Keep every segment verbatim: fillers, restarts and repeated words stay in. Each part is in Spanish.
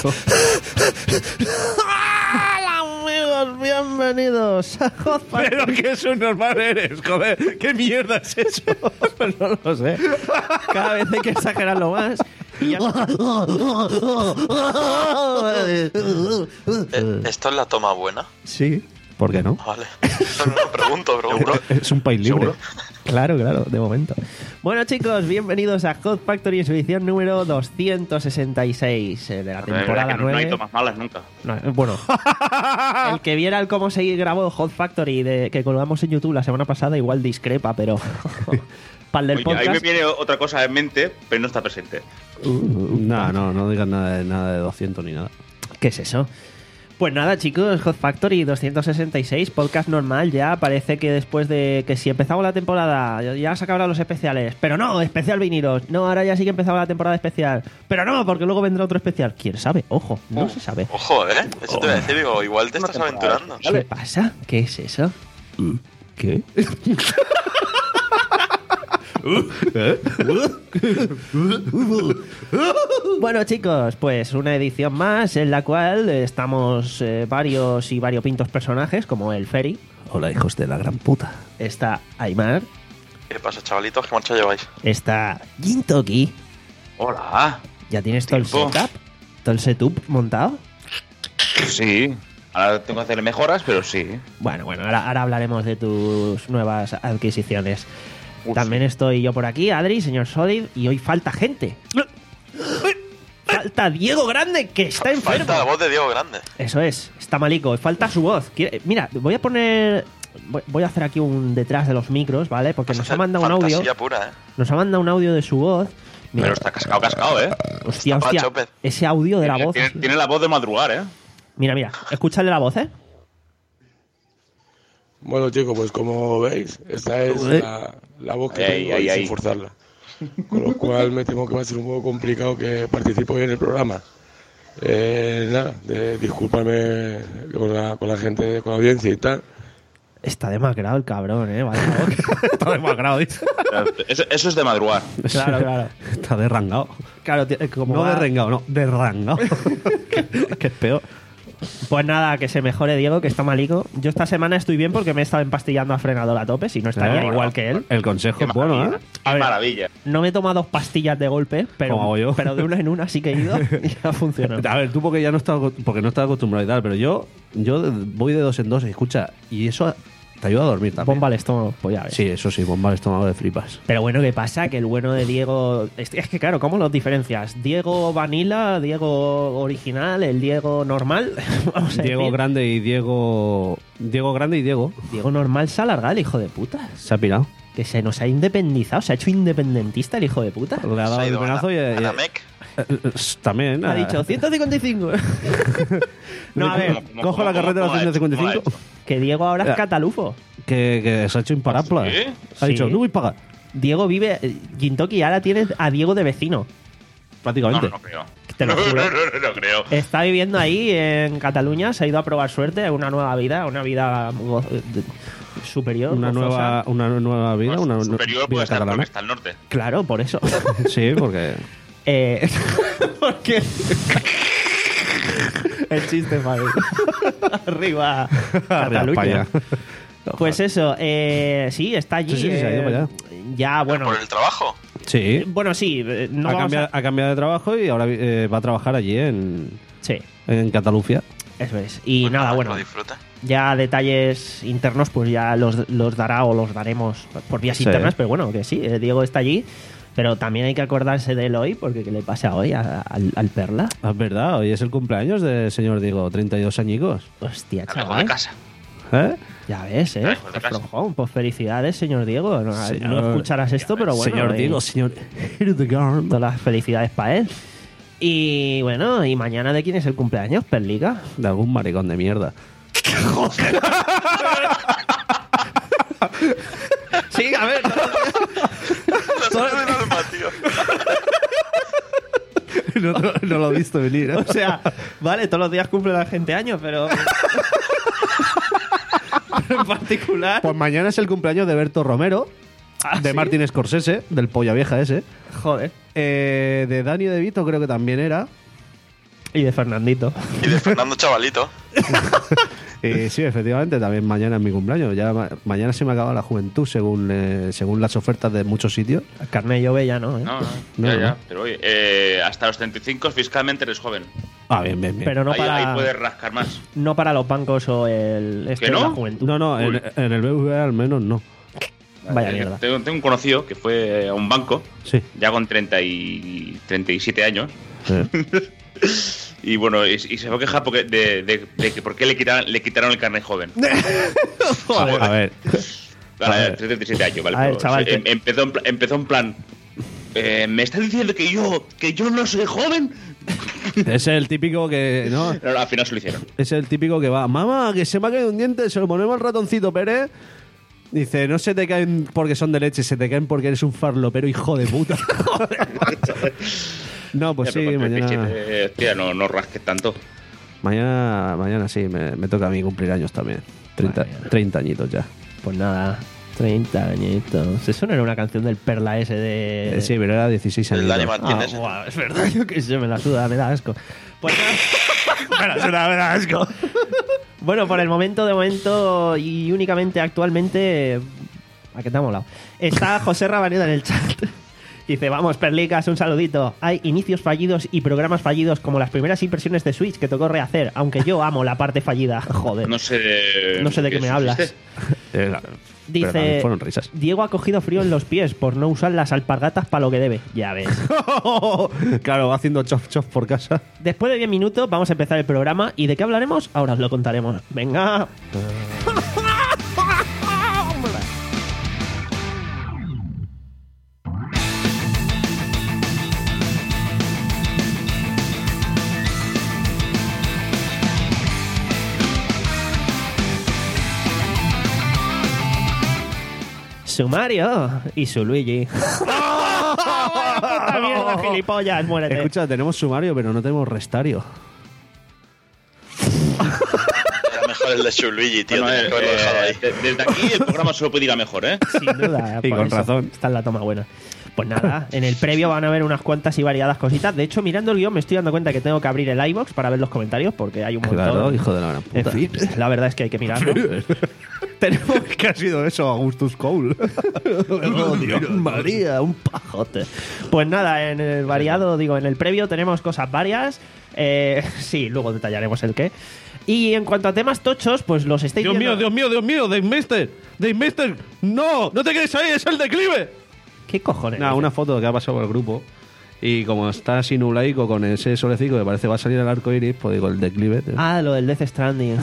eso. ¡Hola, amigos! Bienvenidos a Hot Factory. Pero qué subnormal eres, joder. ¿Qué mierda es eso? Pues no lo sé. Cada vez hay que exagerarlo más. Y ya... Eh, ¿Esto es la toma buena? Sí. ¿Por qué no? Vale. No, no, pregunto, pregunto. Es un país libre. ¿Seguro? Claro, claro, de momento. Bueno, chicos, bienvenidos a Hot Factory en su edición número doscientos sesenta y seis eh, de la temporada que no, no nueve. hay tomas malas nunca. No, eh, bueno, el que viera el cómo se grabó Hot Factory de, que colgamos en YouTube la semana pasada igual discrepa, pero para el del Oye, podcast... ahí me viene otra cosa en mente, pero no está presente. No, no, no digas nada de, nada de doscientos ni nada. ¿Qué es eso? Pues nada, chicos, Hot Factory doscientos sesenta y seis, podcast normal ya. Parece que después de que si empezamos la temporada ya se acabaron los especiales. Pero no, especial vinilos. No, ahora ya sí que empezaba la temporada especial. Pero no, porque luego vendrá otro especial. ¿Quién sabe? Ojo, no Oh, se sabe. Ojo, ¿eh? Eso te voy a decir, digo, igual te Una estás temporada. aventurando. ¿Qué pasa? ¿Qué es eso? ¿Qué? Bueno, chicos, pues una edición más en la cual estamos eh, varios y variopintos personajes, como el Ferry. Hola, hijos de la gran puta. Está Aymar. ¿Qué pasa, chavalitos? ¿Qué marcha lleváis? Está Gintoki. Hola. ¿Ya tienes todo el Tiempo. setup? ¿Todo el setup montado? Sí. Ahora tengo que hacerle mejoras, pero sí. Bueno, bueno, ahora, ahora hablaremos de tus nuevas adquisiciones. Uf. También estoy yo por aquí, Adri, señor Solid, y hoy falta gente. Falta Diego Grande, que está enfermo. Falta la voz de Diego Grande. Eso es, está malico, falta su voz. Quiere- Mira, voy a poner... voy- Voy a hacer aquí un detrás de los micros, ¿vale? Porque Vas a nos ha hacer mandado un audio. fantasía pura, ¿eh? Nos ha mandado un audio de su voz. Mira, Pero está cascado, cascado, ¿eh? hostia, está hostia, Chopet. ese audio de la Tiene, voz. tiene- tiene la voz de madrugar, ¿eh? Mira, mira, escúchale la voz, ¿eh? Bueno, chicos, pues como veis, esta es la, la voz que Ahí, tengo ahí, y ahí. sin forzarla. Con lo cual me temo que va a ser un poco complicado que participe hoy en el programa. Eh, nada, de, discúlpame con la, con la gente, con la audiencia y tal. Está demacrado el cabrón, ¿eh? Vale, Está demacrado, dice. Eso, eso es de madrugar. claro, claro. Está derrangado. Claro, ti- como No va- derrengado, no, derrangado. que, que es peor. Pues nada, que se mejore Diego, que está malico. Yo esta semana estoy bien porque me he estado empastillando a frenador a tope, si no estaría Eh, igual que él. El consejo Qué es bueno, maravilla. ¿eh? A Qué ver. maravilla. No me he tomado dos pastillas de golpe, pero, Como hago yo. pero de una en una sí que he ido y ya funcionó. A ver, tú porque ya no estás aco- porque no estás acostumbrado y tal, pero yo yo voy de dos en dos y escucha, y eso te ayuda a dormir también. Bomba al estómago, pues ya ves. Sí, eso sí, bomba al estómago de flipas. Pero bueno, ¿qué pasa? Que el bueno de Diego... Es es que claro, ¿cómo los diferencias? Diego Vanilla, Diego original, el Diego normal. Vamos a Diego decir. Grande y Diego Diego Grande y Diego Diego normal se ha alargado el hijo de puta. se ha pirado. Que se nos ha independizado, se ha hecho independentista el hijo de puta. Le ha Se dado ha el ido a penazo y, la- y- a la Mec. eh, eh, también Ha eh, dicho ciento cincuenta y cinco. No, a ver, ¿Cómo- cojo la cómo- carretera cómo ha hecho? ciento cincuenta y cinco ¿Cómo que Diego ahora es Ya. catalufo. que, que se ha hecho imparable. ¿Sí? Ha dicho, Sí. no voy a pagar. Diego vive... eh, Gintoki ahora tiene a Diego de vecino. No, Prácticamente. no, no creo. Te lo No, juro. no, no, no, no creo. Está viviendo ahí en Cataluña, se ha ido a probar suerte, una nueva vida, una vida go- de- superior. Una gozosa. nueva, una nueva vida, Más una nue- superior puede vida estar porque catalana. está al norte. Claro, por eso. Sí, porque Eh, porque el chiste, Fabi. Arriba, Arriba Cataluña. España. Pues eso, eh, sí, está allí. Sí, sí, sí, se ha ido eh, para allá. Ya, bueno. ¿Por el trabajo? Sí. Bueno, sí, eh, no ha, vamos cambiado, a... ha cambiado de trabajo y ahora eh, va a trabajar allí en, Sí, en Cataluña. eso es. Y Pues nada, que bueno, Lo disfrute. ya detalles internos pues ya los, los dará o los daremos por vías Sí. internas, pero bueno, que sí, eh, Diego está allí, pero también hay que acordarse de él hoy, porque ¿qué le pasa hoy a- al, al Perla? Ah, es verdad, hoy es el cumpleaños del señor Diego, treinta y dos añicos. Hostia, Lejos de chaval. casa. ¿Eh? Ya ves, ¿eh? Lejos de Qué casa. flojón. Pues felicidades, señor Diego. No, Señor- no escucharás esto, pero bueno. señor eh, Diego, señor Hildegard. Todas las felicidades para él. Y bueno, ¿y mañana de quién es el cumpleaños, Perlica? De algún maricón de mierda. Sí, a ver. No se puede dar más, tío. no, no- no lo he visto venir. ¿eh? O sea, vale, todos los días cumple la gente años, pero... pero en particular... Pues mañana es el cumpleaños de Berto Romero, Ah, de ¿sí? Martin Scorsese, del polla vieja ese. Joder. Eh, de Dani De Vito creo que también era. Y de Fernandito. Y de Fernando Chavalito. Y sí, efectivamente, también mañana es mi cumpleaños. Ya ma- mañana se me acaba la juventud según eh, según las ofertas de muchos sitios. Carne Llove ya no, ¿eh? No, no, No, ya, no. ya. Pero oye, eh, hasta los treinta y cinco fiscalmente eres joven. Ah, bien, bien, bien. Pero no ahí, para, ahí puedes rascar más. no para los bancos o el este ¿Que no? de la juventud. No, no, en, Uy. en el B B V A al menos no. Vaya Eh, mierda. Tengo, tengo un conocido que fue a un banco, Sí. ya con treinta y treinta y siete años. Eh, Y bueno, y, y se fue a quejar porque de, de- de que por qué le quitaron, le quitaron el carnet joven. a, a ver. Vale, A ver. treinta y siete años, vale. A ver, pero chaval, se- em- que- empezó, en, pla- empezó en plan. eh, ¿Me estás diciendo que yo que yo no soy joven? Es el típico que. No, Pero al final se lo hicieron. es el típico que va. Mamá, que se me ha caído un diente, se lo ponemos al ratoncito Pérez. Dice, no se te caen porque son de leche, se te caen porque eres un farlopero, hijo de puta. No, pues Ya, sí, pero con mañana. treinta y siete, hostia, no, no rasques tanto. Mañana, mañana sí, me, me toca a mí cumplir años también. treinta, Vaya. treinta añitos ya. Pues nada, treinta añitos. Eso no era una canción del Perla ese de... Eh, sí, pero era dieciséis El años. Dani Ah, Martínez. guau, es verdad, yo que sé, me la suda, me da asco. Pues nada, me la suda, me da asco. Bueno, por el momento, de momento y únicamente actualmente, ¿a qué te ha molado? Está José Rabaneda en el chat. Dice, vamos, Perlicas, un saludito. Hay inicios fallidos y programas fallidos como las primeras impresiones de Switch que tocó rehacer, aunque yo amo la parte fallida. Joder. No sé. No sé de qué me hablas. existe. Eh, la- pero Dice, también fueron risas. Diego ha cogido frío en los pies por no usar las alpargatas para lo que debe. Ya ves. Claro, va haciendo chof chof por casa. Después de diez minutos vamos a empezar el programa. ¿Y de qué hablaremos? Ahora os lo contaremos. Venga. Su Mario y su Luigi. ¡Puta mierda, gilipollas! Muérete. Escucha, tenemos sumario, pero no tenemos restario. Era mejor el de Luigi, tío. Bueno, Tenía eh, que haberlo dejado ahí. eh, de- desde aquí el programa solo puede ir a mejor, ¿eh? Sin duda. Y por con eso razón. Está en la toma buena. Pues nada, en el previo van a ver unas cuantas y variadas cositas. De hecho, mirando el guión me estoy dando cuenta que tengo que abrir el iVoox para ver los comentarios porque hay un montón. Claro, hijo de la gran puta. En fin, la verdad es que hay que mirarlo. Tenemos ¿Qué ha sido eso, Augustus Cole? Oh, Dios, María, un pajote. Pues nada, en el variado, digo, en el previo tenemos cosas varias. Eh, sí, luego detallaremos el qué. Y en cuanto a temas tochos, pues los estáis Dios viendo. mío, Dios mío, Dios mío, Dave Mister. Dave Mister, no, no te quedes ahí, es el declive. ¿Qué cojones? Nada, una foto que ha pasado por el grupo. Y como está así nublaico con ese solecito que parece va a salir el arco iris, pues digo, el declive. Ah, lo del Death Stranding.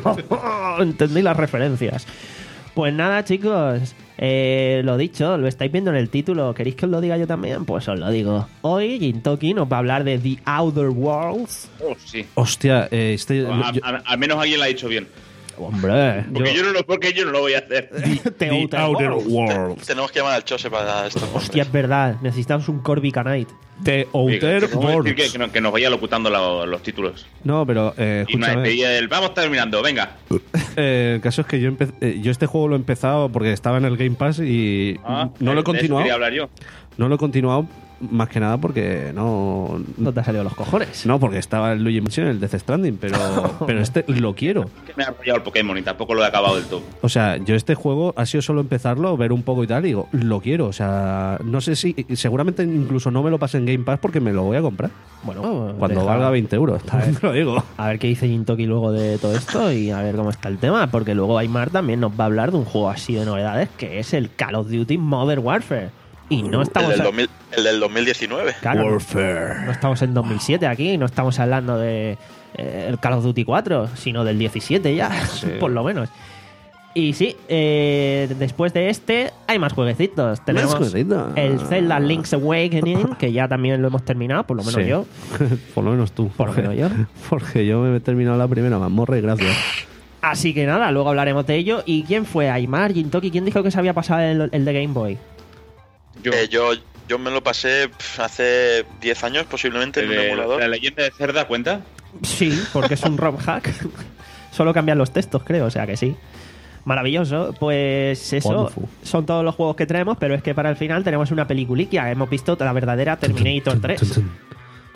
Entendí las referencias. Pues nada, chicos. Eh, lo dicho, lo estáis viendo en el título. ¿Queréis que os lo diga yo también? Pues os lo digo. Hoy Gintoki nos va a hablar de The Outer Worlds. Oh, sí. Hostia, eh, este, A- yo- a- al menos alguien lo ha dicho bien. Hombre, Porque yo, no, lo, porque yo no lo voy a hacer. The Outer Worlds. Worlds. Tenemos que llamar al Chose para esto. Hostia, es verdad. Necesitamos un Corvica Knight. The Oiga, Outer que- vamos a decir Worlds. que, que, no- que nos vaya locutando la- los títulos. No, pero eh, Y una escúchame. despedida del vamos terminando, venga. Eh, el caso es que yo, empe- eh, yo este juego lo he empezado porque estaba en el Game Pass y Ah, no lo he de eso continuado. quería hablar yo. No lo he continuado más que nada porque no. No te ha salido los cojones. No, porque estaba el Luigi Mansion, el Death Stranding, pero, pero este lo quiero. Que me ha arrollado el Pokémon y tampoco lo he acabado del todo. O sea, yo este juego ha sido solo empezarlo, ver un poco y tal, y digo, lo quiero. O sea, no sé si. Seguramente incluso no me lo pase en Game Pass porque me lo voy a comprar. Bueno, Cuando deja- valga veinte euros. También te lo digo. A ver qué dice Gintoki luego de todo esto y a ver cómo está el tema, porque luego Aymar también nos va a hablar de un juego así de novedades que es el Call of Duty Modern Warfare. Y no El estamos del, a- dos mil, el del dos mil diecinueve. claro, Warfare. no estamos en dos mil siete aquí, no estamos hablando de eh, el Call of Duty cuatro, sino del diecisiete ya, por lo menos. Y sí, eh, después de este hay más jueguecitos. Tenemos jueguecitos. el Zelda Link's Awakening, que ya también lo hemos terminado, por lo menos Sí. yo. Por lo menos tú. Por lo menos yo. Porque yo me he terminado la primera mazmorra y gracias. Así que nada, luego hablaremos de ello. ¿Y quién fue? Aymar, Gintoki, ¿quién dijo que se había pasado el, el de Game Boy? Yo, Eh, yo, yo me lo pasé pf, hace diez años posiblemente en un de- emulador. ¿La leyenda de Cerda cuenta? Sí, porque es un ROM hack. Solo cambian los textos, creo, o sea que sí. Maravilloso. Pues eso, Wonderful. son todos los juegos que tenemos, pero es que para el final tenemos una peliculiquia. Hemos visto la verdadera Terminator tres.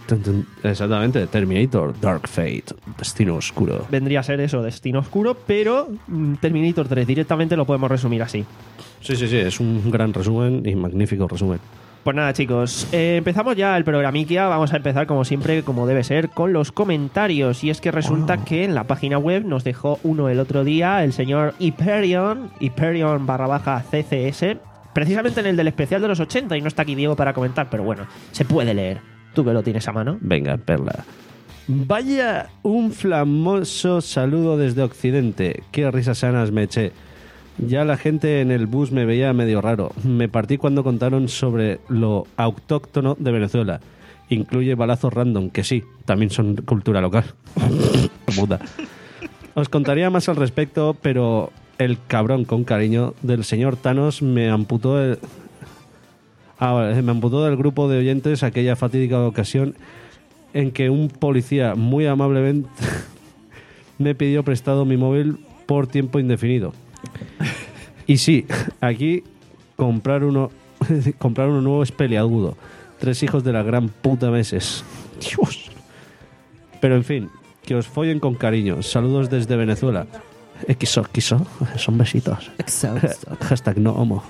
Tun, tun. Exactamente, Terminator, Dark Fate, Destino Oscuro. Vendría a ser eso, Destino Oscuro, pero mm, Terminator tres directamente lo podemos resumir así. Sí, sí, sí, es un gran resumen y magnífico resumen. Pues nada, chicos, eh, empezamos ya el programiquia. Vamos a empezar, como siempre, como debe ser, con los comentarios. Y es que resulta Oh. que en la página web nos dejó uno el otro día, el señor Hyperion, Hyperion barra baja C C S, precisamente en el del especial de los ochenta, y no está aquí Diego para comentar, pero bueno, se puede leer. Tú que lo tienes a mano. Venga, Perla. Vaya un flamoso saludo desde Occidente. Qué risas sanas me eché. Ya la gente en el bus me veía medio raro. Me partí cuando contaron sobre lo autóctono de Venezuela. Incluye balazos random, que sí, también son cultura local. Puta. Os contaría más al respecto, pero el cabrón, con cariño, del señor Thanos me amputó el... Ah, vale, me amputó del grupo de oyentes aquella fatídica ocasión en que un policía muy amablemente me pidió prestado mi móvil por tiempo indefinido. Y sí, aquí comprar uno comprar uno nuevo es peliagudo. Tres hijos de la gran puta meses. Dios. Pero en fin, que os follen con cariño. Saludos desde Venezuela. Xo, xo, son besitos. Hashtag no homo.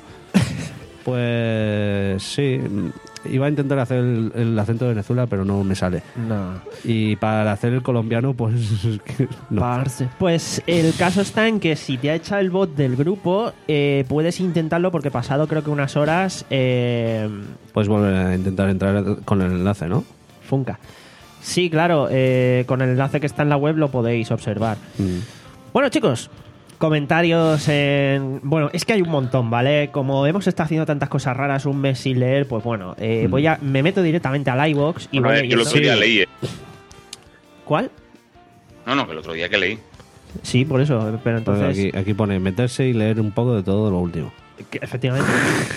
Pues sí, iba a intentar hacer el, el acento de Venezuela, pero no me sale. No. Y para hacer el colombiano, pues no. Parce. Pues el caso está en que si te ha echado el bot del grupo, eh, puedes intentarlo porque pasado creo que unas horas... Eh, Puedes volver a intentar entrar con el enlace, ¿no? funca. Sí, claro, eh, con el enlace que está en la web lo podéis observar. Mm. Bueno, chicos, comentarios en... Bueno, es que hay un montón, ¿vale? Como hemos estado haciendo tantas cosas raras un mes sin leer, pues bueno, eh, Mm. voy a... me meto directamente al iVoox y Bueno, voy eh, yo el leyendo. otro día leí. eh. ¿Cuál? No, no, que el otro día que leí. Sí, por eso, pero Pues entonces... aquí, aquí pone meterse y leer un poco de todo lo último. que efectivamente.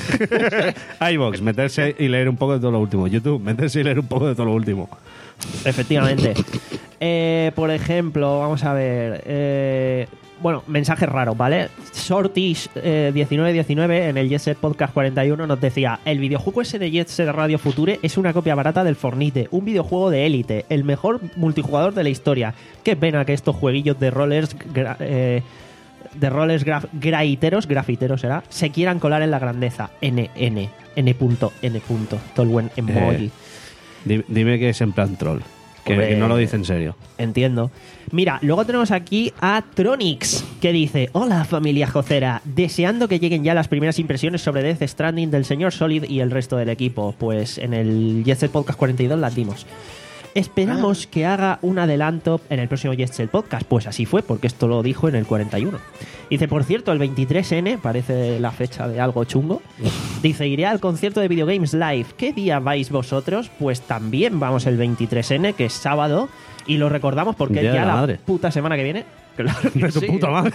iVoox, meterse y leer un poco de todo lo último. YouTube, meterse y leer un poco de todo lo último. Efectivamente. Eh, por ejemplo, vamos a ver. Eh, bueno, mensajes raros, ¿vale? Sortis eh, diecinueve diecinueve en el Jet Set Podcast cuarenta y uno nos decía: el videojuego ese de Jet Set Radio Future es una copia barata del Fornite, un videojuego de élite, el mejor multijugador de la historia. Qué pena que estos jueguillos de rollers gra- eh, de rollers graf- graiteros, grafiteros será, se quieran colar en la grandeza. N, N, N punto, N punto. Todo el buen emoji. Eh, Di- Dime que es en plan troll. Que, Hombre. que no lo dice en serio. Entiendo. Mira, luego tenemos aquí a Tronix, que dice: hola familia jocera, deseando que lleguen ya las primeras impresiones sobre Death Stranding del señor Solid y el resto del equipo. Pues en el Jet Set Podcast cuarenta y dos las dimos. Esperamos que haga un adelanto en el próximo Jet Set Podcast. Pues así fue, porque esto lo dijo en el cuarenta y uno. Dice, por cierto, el veintitrés ene, parece la fecha de algo chungo. Dice, iré al concierto de Video Games Live. ¿Qué día vais vosotros? Pues también vamos el veintitrés ene, que es sábado. Y lo recordamos porque Día de ya la la madre. puta semana que viene. Claro que De tu sí. puta madre.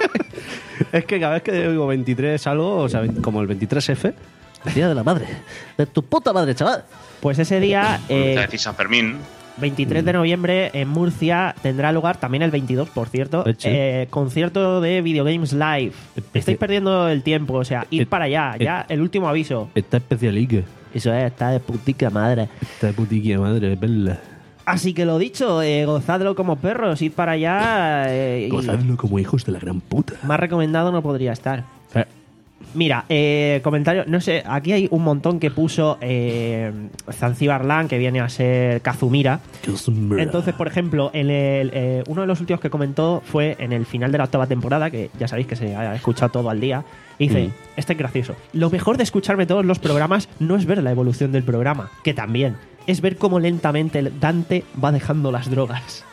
Es que cada vez que digo veintitrés algo, o sea, como el veintitrés efe, el día de la madre. De tu puta madre, chaval. Pues ese día, Eh, eh, decir San Fermín. veintitrés de noviembre, en Murcia, tendrá lugar, también el veintidós, por cierto, Eche. eh, concierto de Video Games Live. Estáis perdiendo el tiempo, o sea, id Et- para allá, et- ya el último aviso. Está especialique. Eso es, está de putica madre. Está de putiquilla madre, perla. Así que lo dicho, eh, gozadlo como perros, id para allá. eh, y Gozadlo como hijos de la gran puta. más recomendado no podría estar. Mira, eh, comentario, no sé, aquí hay un montón que puso eh, Zanzíbar Lan, que viene a ser Kazumira. Entonces, por ejemplo, en el, eh, uno de los últimos que comentó fue en el final de la octava temporada, que ya sabéis que se ha escuchado todo al día, y dice, Mm. este es gracioso, lo mejor de escucharme todos los programas no es ver la evolución del programa, que también, es ver cómo lentamente el Dante va dejando las drogas.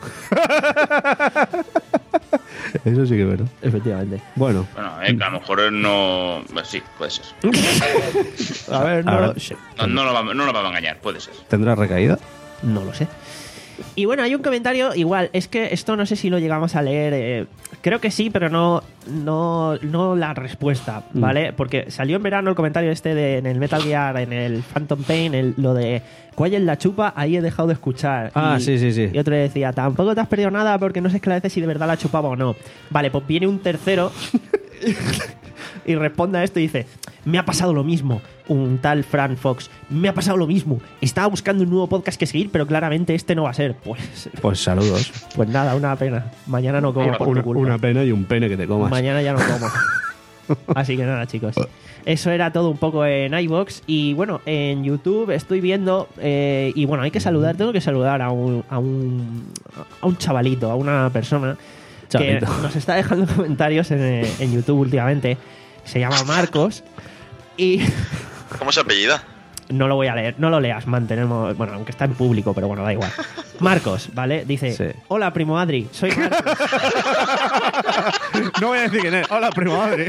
Eso sí que es verdad. Efectivamente. Bueno, Bueno, eh, que a lo mejor no. Pues sí, puede ser. A ver, no, ahora lo- No, no, lo va, no lo va a engañar, puede ser. ¿tendrá recaída? no lo sé. Y bueno, hay un comentario igual, es que esto no sé si lo llegamos a leer, eh, creo que sí, pero no, no, no la respuesta, ¿vale? Porque salió en verano el comentario este de, en el Metal Gear, en el Phantom Pain, el- lo de ¿cuál es la chupa? Ahí he dejado de escuchar. Ah, Y- sí, sí, sí. Y otro decía, tampoco te has perdido nada porque no se esclarece si de verdad la chupaba o no. Vale, pues viene un tercero y responde a esto y dice, me ha pasado lo mismo. Un tal Fran Fox, me ha pasado lo mismo. Estaba buscando un nuevo podcast que seguir, pero claramente este no va a ser. Pues, Pues saludos. pues nada, una pena. Mañana no como por tu Una, culpa. una pena y un pene que te comas. Mañana ya no como. Así que nada, chicos. Eso era todo un poco en iVoox. Y bueno, en YouTube estoy viendo. Eh, y bueno, hay que saludar, tengo que saludar a un, a un, a un chavalito, a una persona Chavalito. que nos está dejando comentarios en, eh, en YouTube últimamente. Se llama Marcos. Y ¿Cómo se apellida? no lo voy a leer, no lo leas, mantenemos. Bueno, aunque está en público, pero bueno, da igual. Marcos, ¿vale? Dice: Sí. Hola, primo Adri, soy Marcos. No voy a decir quién es. Hola, primo Adri.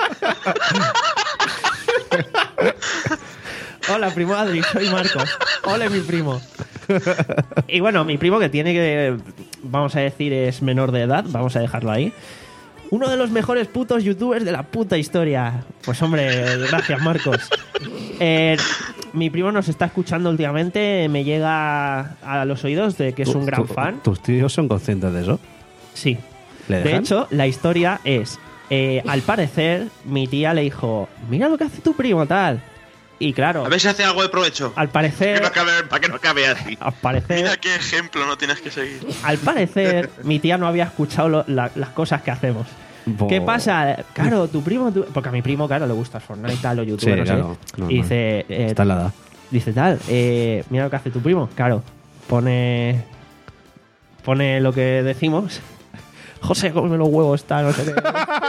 Hola, primo Adri, soy Marcos. Hola, mi primo. Y bueno, mi primo que tiene que, vamos a decir, es menor de edad, vamos a dejarlo ahí. Uno de los mejores putos youtubers de la puta historia. Pues hombre, gracias, Marcos. Eh, mi primo nos está escuchando últimamente, me llega a los oídos de que es un gran ¿Tu- fan. ¿Tus tíos son conscientes de eso? Sí. ¿Le De dejan? hecho, la historia es, eh, al parecer, mi tía le dijo, mira lo que hace tu primo, tal. Y claro, A ver si hace algo de provecho. al Para que parecer, no acabe, para que no acabe así. al parecer, Mira qué ejemplo no tienes que seguir. al parecer, mi tía no había escuchado lo- la- las cosas que hacemos. Bo- ¿Qué pasa? Claro, tu primo, tu- porque a mi primo, claro, le gusta el Fortnite y tal, los youtubers, Sí, no sé. claro, normal. Y dice, eh, Está en la edad. dice tal, eh, mira lo que hace tu primo. Claro, pone, pone lo que decimos. José, cómeme los huevos, tal, no sé qué.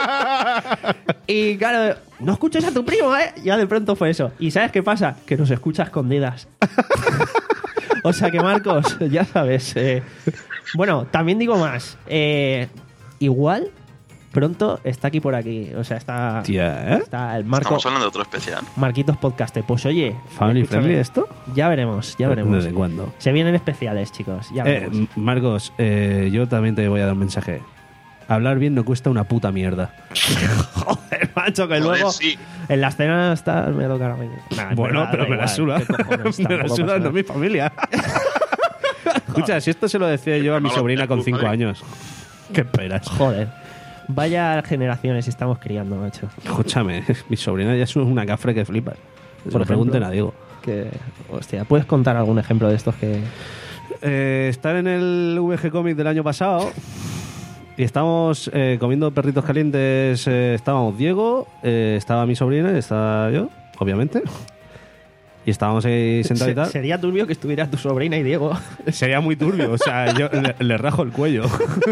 Y claro, no escuches a tu primo, ¿eh? Ya de pronto fue eso. ¿Y sabes qué pasa? Que nos escucha a escondidas. O sea que, Marcos, ya sabes. eh, Bueno, también digo más. Eh, igual, pronto está aquí por aquí. O sea, está, Tía, ¿eh? está el Marco, Estamos hablando de otro especial. Marquitos Podcaster. Pues oye, ¿Family escúchame, friendly esto? ya veremos, ya veremos. ¿Desde cuándo? Se vienen especiales, chicos. Ya Eh, veremos. M- Marcos, eh, yo también te voy a dar un mensaje. Hablar bien no cuesta una puta mierda. Joder, macho, que Joder, luego sí. en la escena está me toca a mí. Nah, Bueno, da pero me la igual, suda. ¿qué cojones? Me la Tampoco suda, pasa no nada. mi familia. Escucha, si esto se lo decía yo a mi Malo, sobrina con tú, cinco madre. años. ¿Qué esperas? Joder. Vaya generaciones estamos criando, macho. Escúchame, mi sobrina ya es una cafre que flipas. Se Por lo pregunten ejemplo. a Diego. Que, hostia, ¿puedes contar algún ejemplo de estos que...? Eh, estar en el V G Comic del año pasado y estábamos eh, comiendo perritos calientes. eh, estábamos Diego, eh, estaba mi sobrina y estaba yo, obviamente. Y estábamos ahí sentados y Se- tal. sería turbio que estuviera tu sobrina y Diego. Sería muy turbio, o sea, yo le, le rajo el cuello.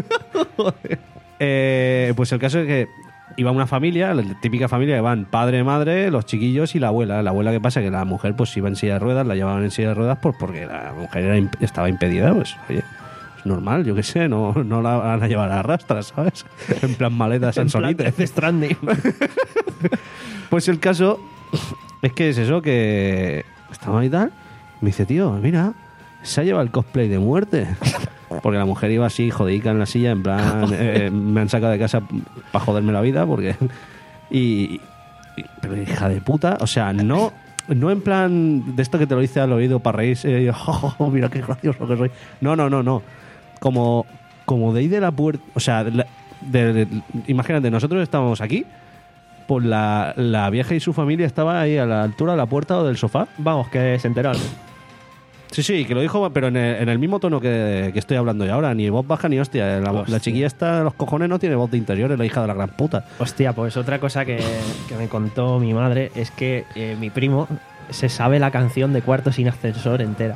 Eh, pues el caso es que iba una familia, la típica familia que van padre, madre, los chiquillos y la abuela. La abuela, que pasa que la mujer pues iba en silla de ruedas, la llevaban en silla de ruedas pues porque la mujer era imp- estaba impedida, pues oye, es normal, yo qué sé, no, no la van a llevar a rastras, ¿sabes? En plan maletas en En plan solite. Death Stranding. Pues el caso es que es eso, que estaba y tal. Me dice, tío, mira, se ha llevado el cosplay de muerte. Porque la mujer iba así, jodica en la silla, en plan, eh, me han sacado de casa para joderme la vida, porque... Y, y- pero hija de puta, o sea, no... No en plan de esto que te lo dice al oído para reírse, y, "Oh, oh, mira qué gracioso que soy". No, no, no, no. Como, como de ahí de la puerta... O sea, de la- de- de- imagínate, nosotros estábamos aquí, pues la, la vieja y su familia estaba ahí a la altura de la puerta o del sofá. Vamos, que se enteraron. Sí, sí, que lo dijo, pero en el, en el mismo tono que, que estoy hablando yo ahora. Ni voz baja ni hostia. La, Hostia. la chiquilla esta de los cojones no tiene voz de interior, es la hija de la gran puta. Hostia, pues otra cosa que, que me contó mi madre es que eh, mi primo se sabe la canción de Cuarto sin ascensor entera.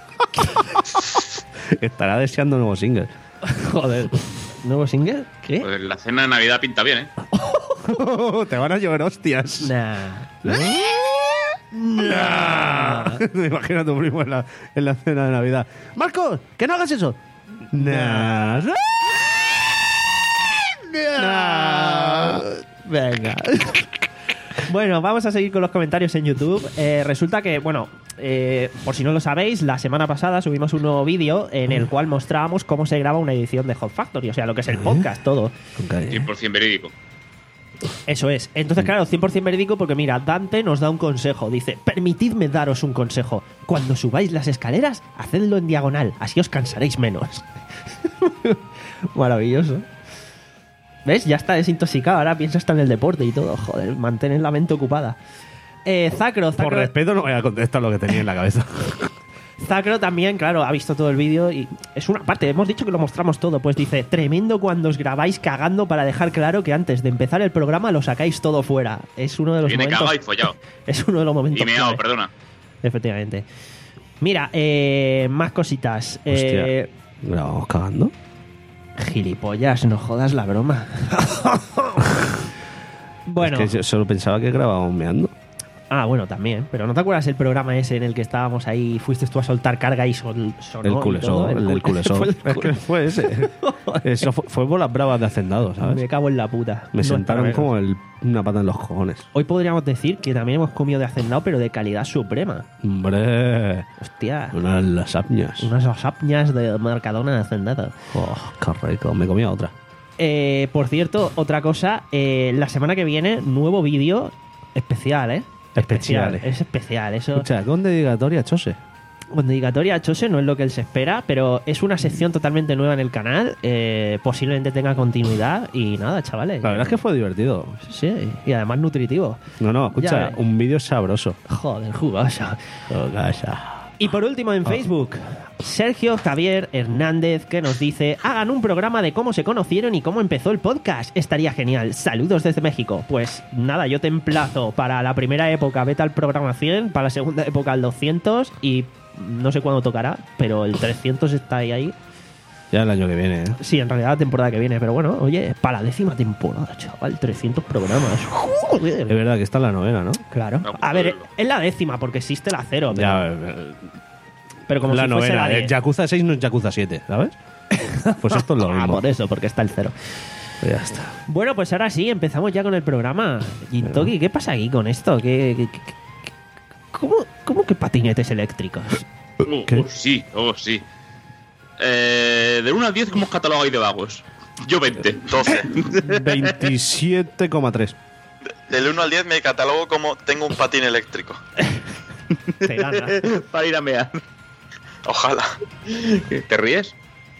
Estará deseando un nuevo single. Joder. ¿Nuevo single? ¿Qué? Pues la cena de Navidad pinta bien, ¿eh? Te van a llover hostias. Nah. Me imagino a tu primo en la, en la cena de Navidad. Marcos, que no hagas eso. Nah. Nah. Venga. Bueno, vamos a seguir con los comentarios en YouTube. Eh, resulta que, bueno, eh, por si no lo sabéis, la semana pasada subimos un nuevo vídeo en el cual mostrábamos cómo se graba una edición de Hot Factory, o sea, lo que es el podcast, todo. Con calle. cien por ciento verídico. Eso es. Entonces, claro, cien por ciento verídico porque, mira, Dante nos da un consejo. Dice, permitidme daros un consejo. Cuando subáis las escaleras, hacedlo en diagonal, así os cansaréis menos. Maravilloso. ¿Ves? Ya está desintoxicado. Ahora piensa hasta en el deporte y todo. Joder, mantener la mente ocupada. Eh, Zacro, Zacro. Por respeto no voy a contestar lo que tenía en la cabeza. Zacro también, claro, ha visto todo el vídeo y es una parte, hemos dicho que lo mostramos todo, pues dice, tremendo cuando os grabáis cagando para dejar claro que antes de empezar el programa lo sacáis todo fuera. Es uno de los Viene momentos... cagado y follado. Es uno de los momentos... Y meado, clave. perdona. Efectivamente. Mira, eh, más cositas. Eh, Hostia, ¿grabamos cagando? gilipollas, no jodas la broma. Bueno. Es que yo solo pensaba que grabábamos meando. Ah, bueno, también. Pero ¿no te acuerdas el programa ese en el que estábamos ahí, fuiste tú a soltar carga y sol, sonó? El y culesó, todo? el del cul- culesó. fue el Es que cul- fue ese. Eso fue, fue por las bravas de Hacendado, ¿sabes? Me cago en la puta. Me No es para sentaron menos. como el, una pata en los cojones. Hoy podríamos decir que también hemos comido de hacendado, pero de calidad suprema. Hombre, Hostia. unas lasagnas. Unas lasagnas de Mercadona de hacendado. Oh, qué rico. Me comía otra. Eh, por cierto, otra cosa. eh, la semana que viene, nuevo vídeo especial, ¿eh? Especial. Es especial. Eso. Escucha, con dedicatoria, Chose. Con dedicatoria a Chose no es lo que él se espera, pero es una sección totalmente nueva en el canal. eh, posiblemente tenga continuidad. Y nada, chavales. La verdad es que fue divertido. Sí, y además nutritivo. No, no, Ya escucha, ves. un vídeo sabroso. Joder, jugoso. Oh, calla. Y por último en Facebook, Sergio Javier Hernández, que nos dice, hagan un programa de cómo se conocieron y cómo empezó el podcast. Estaría genial. Saludos desde México. Pues nada, yo te emplazo para la primera época, vete al programa cien, para la segunda época al doscientos y no sé cuándo tocará, pero el trescientos está ahí ahí. Ya el año que viene, ¿eh? Sí, en realidad la temporada que viene, pero bueno, oye, para la décima temporada, chaval, trescientos programas. Joder. Es verdad que está en la novena, ¿no? Claro. No, A ver, pues, es la décima porque existe la cero, pero, Ya, eh, pero como la si fuese novena. la eh, diez. Yakuza seis no es Yakuza siete, ¿sabes? Pues esto es lo Ah, mismo. por eso, porque está el cero. Pues ya está. Bueno, pues ahora sí, empezamos ya con el programa. Gintoki, ¿qué pasa aquí con esto? ¿Qué, qué- qué- cómo, ¿Cómo que patinetes eléctricos? Oh, ¿Qué? oh, sí, oh, sí. Eh, del uno al diez, ¿cómo os catalogáis de vagos? Yo veinte. doce. veintisiete coma tres. Del uno al diez me catalogo como tengo un patín eléctrico. Te gana. Para ir a mear. Ojalá. ¿Te ríes?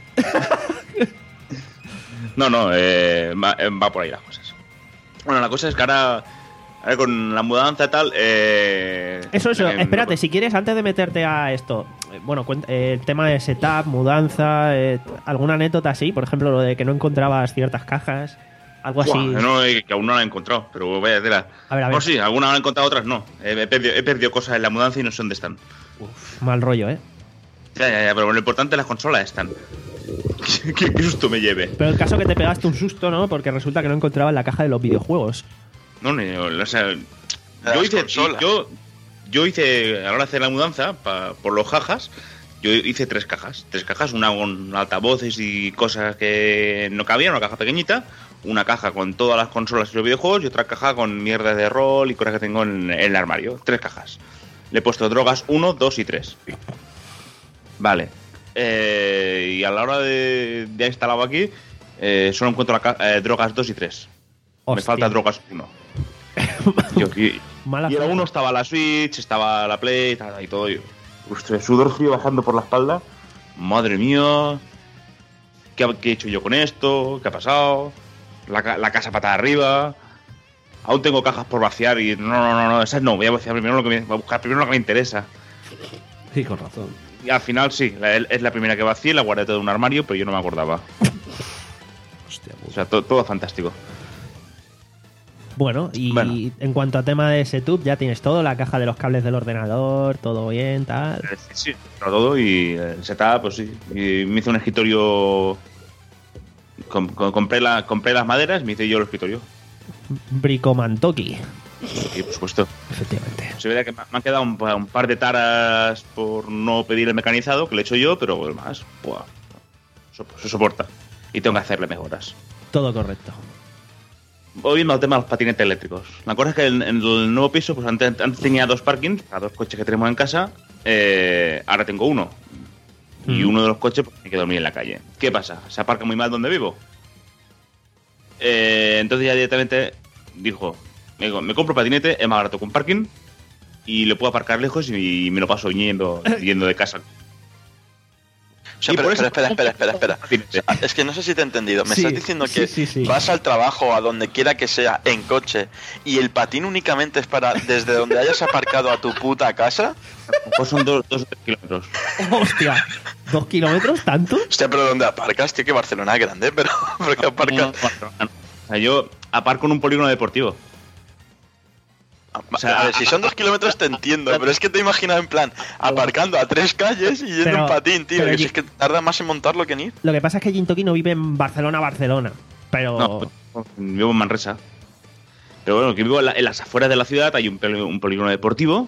No, no, eh, va, eh, va por ahí las cosas. Bueno, la cosa es que ahora, ahora con la mudanza y tal... Eh, Eso, eso. eh, Espérate, no- si quieres, antes de meterte a esto, eh, bueno, cuenta- eh, el tema de setup, mudanza, eh, alguna anécdota así, por ejemplo, lo de que no encontrabas ciertas cajas, algo así. Buah, no, eh, que aún no la he encontrado, pero vaya tela. A ver, a ver. Oh, sí, algunas la he encontrado, otras no. Eh, he, perdido, he perdido cosas en la mudanza y no sé dónde están. Mal rollo, ¿eh? Ya, ya, ya, pero lo importante es las consolas están. ¿Qué, qué susto me lleve? Pero el caso que te pegaste un susto, ¿no? Porque resulta que no encontrabas la caja de los videojuegos. No, ni, o sea, yo Las hice, consolas. yo, yo hice, a la hora de hacer la mudanza, pa- por los jajas, yo hice tres cajas. Tres cajas, una con altavoces y cosas que no cabían, una caja pequeñita, una caja con todas las consolas y los videojuegos y otra caja con mierda de rol y cosas que tengo en, en el armario. Tres cajas. Le he puesto drogas uno, dos y tres. Vale. Eh, y a la hora de, de instalado aquí, eh, solo encuentro la ca- eh, drogas dos y tres. Me Hostia. falta drogas uno. Yo, y, Mala y era suerte. uno, estaba la Switch, estaba la Play tal, y todo. Y, ostras, el sudor frío bajando por la espalda. Madre mía. ¿Qué, ha- qué he hecho yo con esto? ¿Qué ha pasado? La, ca- la casa patada arriba. Aún tengo cajas por vaciar y no, no, no, no, esas no. Voy a vaciar primero lo que me, voy a buscar primero lo que me interesa. Sí, con razón. Y al final sí, la- es la primera que vacié, la guardé todo en un armario, pero yo no me acordaba. Hostia, O sea, to- todo fantástico. Bueno, y Bueno. en cuanto a tema de setup, ya tienes todo, la caja de los cables del ordenador, todo bien, tal. Eh, Sí, pero todo y el setup, pues sí. Y me hice un escritorio. Com- com- compré, la, compré las maderas, me hice yo el escritorio. Bricomantoki, Y por supuesto. efectivamente. Se verá que me me han quedado un, pa- un par de taras por no pedir el mecanizado, que lo he hecho yo, pero el más, buah, so- se soporta. Y tengo que hacerle mejoras. Todo correcto. Volviendo al tema de los patinetes eléctricos. La cosa es que en, en el nuevo piso, pues antes, antes tenía dos parkings, a dos coches que tenemos en casa, eh, ahora tengo uno. Y Mm. uno de los coches pues, hay que dormir en la calle. ¿Qué pasa? ¿Se aparca muy mal donde vivo? Eh, entonces ya directamente dijo, me, me compro patinete, es más barato que un parking y lo puedo aparcar lejos y, me lo paso yendo, yendo de casa. sea, Y pero, por eso- pero espera, espera, espera, espera. O sea, es que no sé si te he entendido. Me Sí, estás diciendo que sí, sí, sí. vas al trabajo, a donde quiera que sea, en coche, y el patín únicamente es para desde donde hayas aparcado a tu puta casa. Pues son dos, dos o tres kilómetros. Hostia, ¿dos kilómetros? ¿Tanto? Hostia, pero ¿dónde aparcas? Tío, que Barcelona es grande, pero ¿por qué aparcas? O sea, yo aparco en un polígono deportivo. O sea, a ver, si son dos kilómetros te entiendo, pero es que te he imaginado en plan aparcando a tres calles y yendo Pero- en patín, tío. pero Que si yo- es que tarda más en montarlo que en ir. Lo que pasa es que Gintoki no vive en Barcelona, Barcelona. Pero. No, vivo en Manresa. Pero bueno, que vivo en, la- en las afueras de la ciudad, hay un, poli- un polígono deportivo.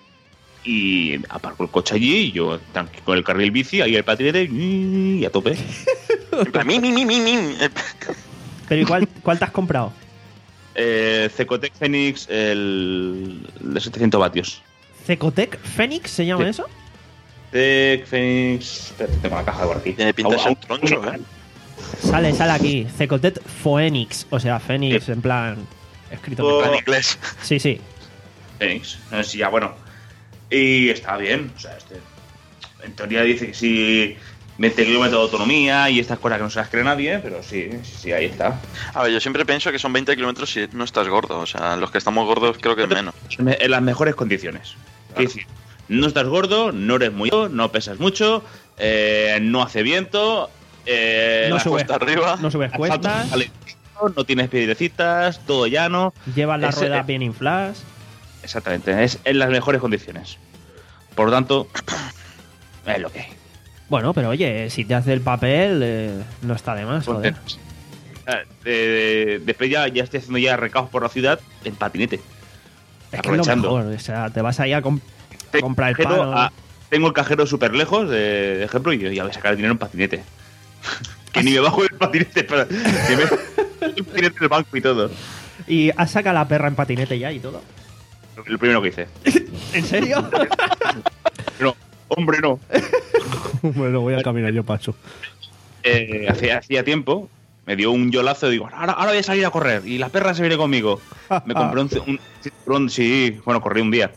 Y aparco el coche allí, y yo tranqui- con el carril bici, ahí el patinete y a tope. En plan, mi, mi, mi, mi, mi. Pero ¿y cuál, cuál te has comprado? Eh, Cecotec Phoenix, el de setecientos vatios. ¿Cecotec Phoenix se llama Sí. eso? Cecotec Phoenix. Espera, tengo la caja por aquí. Tiene pinta de ser Aún- troncho, ¿eh? Sale, sale aquí. Cecotec Phoenix. O sea, Phoenix Sí. en plan. Escrito Oh. En en plan inglés. Sí, sí. Phoenix. No sé si ya, bueno. Y está bien. O sea, este. En teoría dice que sí. veinte kilómetros de autonomía y estas cosas que no se las cree nadie, pero sí, sí, sí, ahí está. A ver, yo siempre pienso que son veinte kilómetros si no estás gordo. O sea, los que estamos gordos creo que es menos. En las mejores condiciones. Claro. Es decir, no estás gordo, no eres muy alto, no pesas mucho, eh, no hace viento, eh, No la subes, cuesta arriba. no subes asfalto cuestas. calentito, no tienes piedrecitas, todo llano. Llevas las Ese- ruedas bien infladas. Exactamente, es en las mejores condiciones. Por lo tanto, es lo que hay. Bueno, pero oye, si te hace el papel, eh, no está de más, joder. Eh, eh, después ya, ya estoy haciendo ya recados por la ciudad en patinete. Es que es lo aprovechando. mejor. O sea, te vas ahí a, com- a Tengo comprar el cajero palo. a- tengo el cajero súper lejos, de, de ejemplo, y yo ya voy a sacar el dinero en patinete. Que ni me bajo del patinete, pero que me el patinete en el banco y todo. Y has sacado la perra en patinete ya y todo. Lo primero que hice. ¿En serio? No, hombre, no. Bueno, voy a caminar yo paso. Eh, hacía, hacía tiempo, me dio un yolazo y digo, ahora, ahora voy a salir a correr y la perra se viene conmigo. Me compré un, un cinturón, sí, bueno, corrí un día.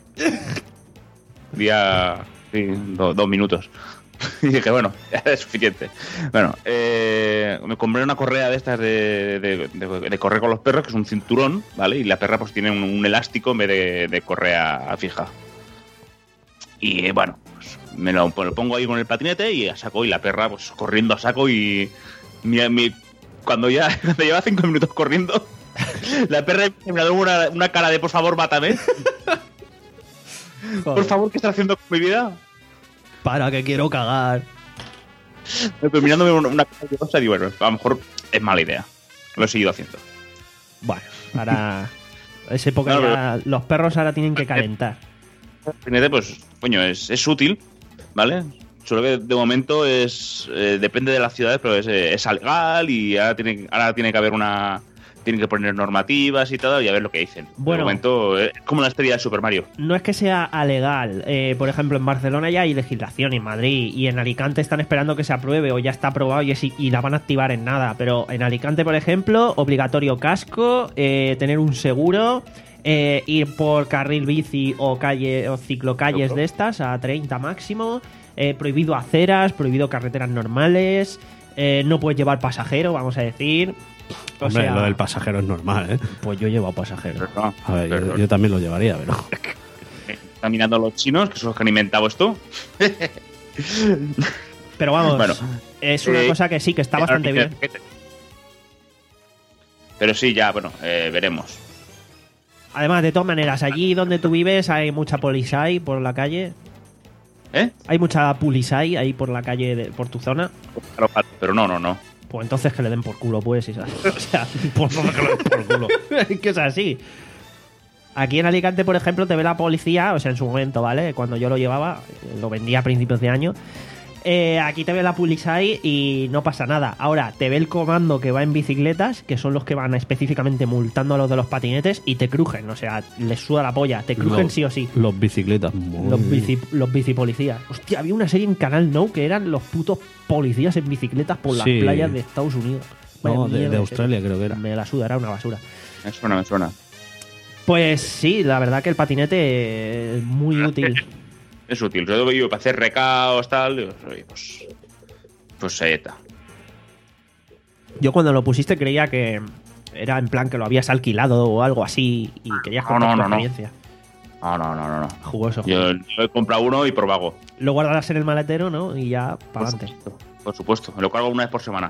Día, sí, do- dos minutos. Y dije, bueno, ya es suficiente. Bueno, eh, me compré una correa de estas de, de- de- de correr con los perros, que es un cinturón, ¿vale? Y la perra pues tiene un, un elástico en vez de, de correa fija. Y bueno, pues me lo, pues, lo pongo ahí con el patinete y a saco, y la perra pues corriendo a saco y mi, mi- cuando ya cuando lleva cinco minutos corriendo, la perra me da una, una cara de por favor, mátame. Por favor, ¿qué estás haciendo con mi vida? Para que quiero cagar. Pero mirándome una, una cara de cosa y digo, bueno, a lo mejor es mala idea. Lo he seguido haciendo. Bueno, ahora. Es época No, ya. Los perros ahora tienen que calentar. El patinete, pues, coño, es, es útil, ¿vale? Solo que de momento es eh, depende de las ciudades, pero es, eh, es legal y ahora tiene, ahora tiene que haber una... Tienen que poner normativas y todo y a ver lo que dicen. Bueno. De momento es como la estrella de Super Mario. No es que sea alegal. Eh, por ejemplo, en Barcelona ya hay legislación, en Madrid y en Alicante están esperando que se apruebe o ya está aprobado y, es- y la van a activar en nada. Pero en Alicante, por ejemplo, obligatorio casco, eh, tener un seguro, eh, ir por carril bici o calle o ciclocalles de estas a treinta máximo, eh, prohibido aceras, prohibido carreteras normales, eh, no puedes llevar pasajero, vamos a decir. O Hombre, sea, lo del pasajero es normal, ¿eh? pues yo llevo pasajero. Pero no, A ver, pero- yo, yo también lo llevaría, pero... Están mirando los chinos, que son los que han inventado esto. Pero vamos, Bueno, es una eh, cosa que sí, que está bastante bien. Pero sí, ya, bueno, eh, veremos. Además, de todas maneras, allí donde tú vives hay mucha polisai por la calle. ¿Eh? Hay mucha polisai ahí por la calle, de- por tu zona. Claro, claro, pero no, no, no. Pues entonces que le den por culo, pues. ¿sabes? O sea, pues no que le den por culo. Es que es así. Aquí en Alicante, por ejemplo, te ve la policía, o sea, en su momento, ¿vale? Cuando yo lo llevaba, lo vendía a principios de año. Eh, aquí te ve la Pulisai y no pasa nada. Ahora, te ve el comando que va en bicicletas, que son los que van específicamente multando a los de los patinetes, y te crujen, o sea, les suda la polla. Te crujen Los- sí o sí. Los bicicletas. Los, bici, los bicipolicías. Hostia, había una serie en Canal No que eran los putos policías en bicicletas por las Sí. playas de Estados Unidos. Vaya No, de, mierda de de Australia creo que era. serie. Me la suda, era una basura. Me suena, me suena. Pues sí, la verdad que el patinete es muy útil. Es útil. Yo digo, para hacer recaos, tal. Digo, oye, pues. Pues ahí está. Yo cuando lo pusiste creía que era en plan que lo habías alquilado o algo así y querías No, contar no, tu no, no. experiencia. No, no, no, no. no. Jugoso. Yo, yo he comprado uno y probago. Lo guardarás en el maletero, ¿no? Y ya Por para adelante. supuesto, por supuesto. Me lo cargo una vez por semana.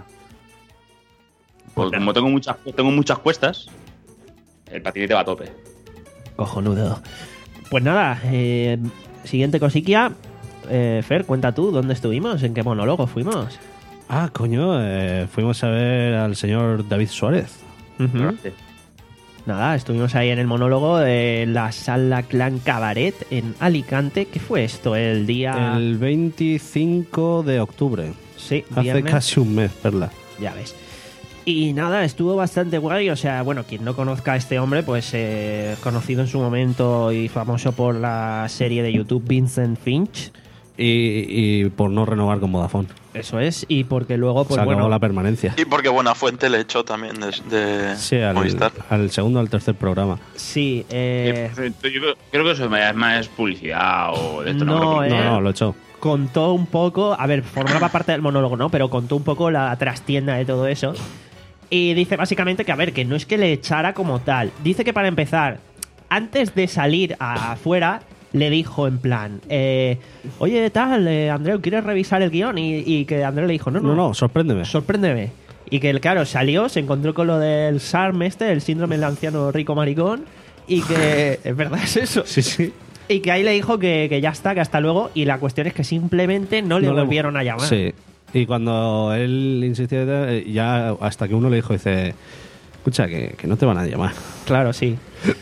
Pues Pues como tengo muchas, tengo muchas cuestas, el patinete va a tope. Cojonudo. Pues nada, eh, siguiente cosiquia. Eh, Fer, cuenta tú, ¿dónde estuvimos? ¿En qué monólogo fuimos? Ah, coño, eh, fuimos a ver al señor David Suárez. Ujú. Gracias. Nada, estuvimos ahí en el monólogo de la Sala Clan Cabaret en Alicante. ¿Qué fue esto? El día... El veinticinco de octubre. Sí, Hace viernes. casi un mes, Perla. Ya ves. Y nada, estuvo bastante guay. O sea, bueno, quien no conozca a este hombre, pues eh, conocido en su momento y famoso por la serie de YouTube Vincent Finch. Y, y por no renovar con Vodafone. Eso es. Y porque luego, pues Se acabó bueno... la permanencia. Y porque Buenafuente le echó también de, de Sí, al, Movistar. al segundo o al tercer programa. Sí, eh, Eh, Yo creo, creo que eso es más publicidad o de esto. No, No, me eh. No, no, lo echó. contó un poco, a ver, formaba parte del monólogo, ¿no? Pero contó un poco la trastienda de todo eso. Y dice básicamente que, a ver, que no es que le echara como tal. Dice que para empezar, antes de salir a- afuera, le dijo en plan, eh, oye, tal, eh, Andreu, ¿quieres revisar el guión? Y, y que Andreu le dijo, no, no, No, no, sorpréndeme. sorpréndeme. Y que, claro, salió, se encontró con lo del S A R M este, el síndrome del anciano rico maricón, y que, es verdad, es eso. Sí, sí. Y que ahí le dijo que, que ya está, que hasta luego. Y la cuestión es que simplemente no le No le- volvieron a llamar. Sí. Y cuando él insistía, eh, ya hasta que uno le dijo, dice, escucha, que, que no te van a llamar. Claro, sí.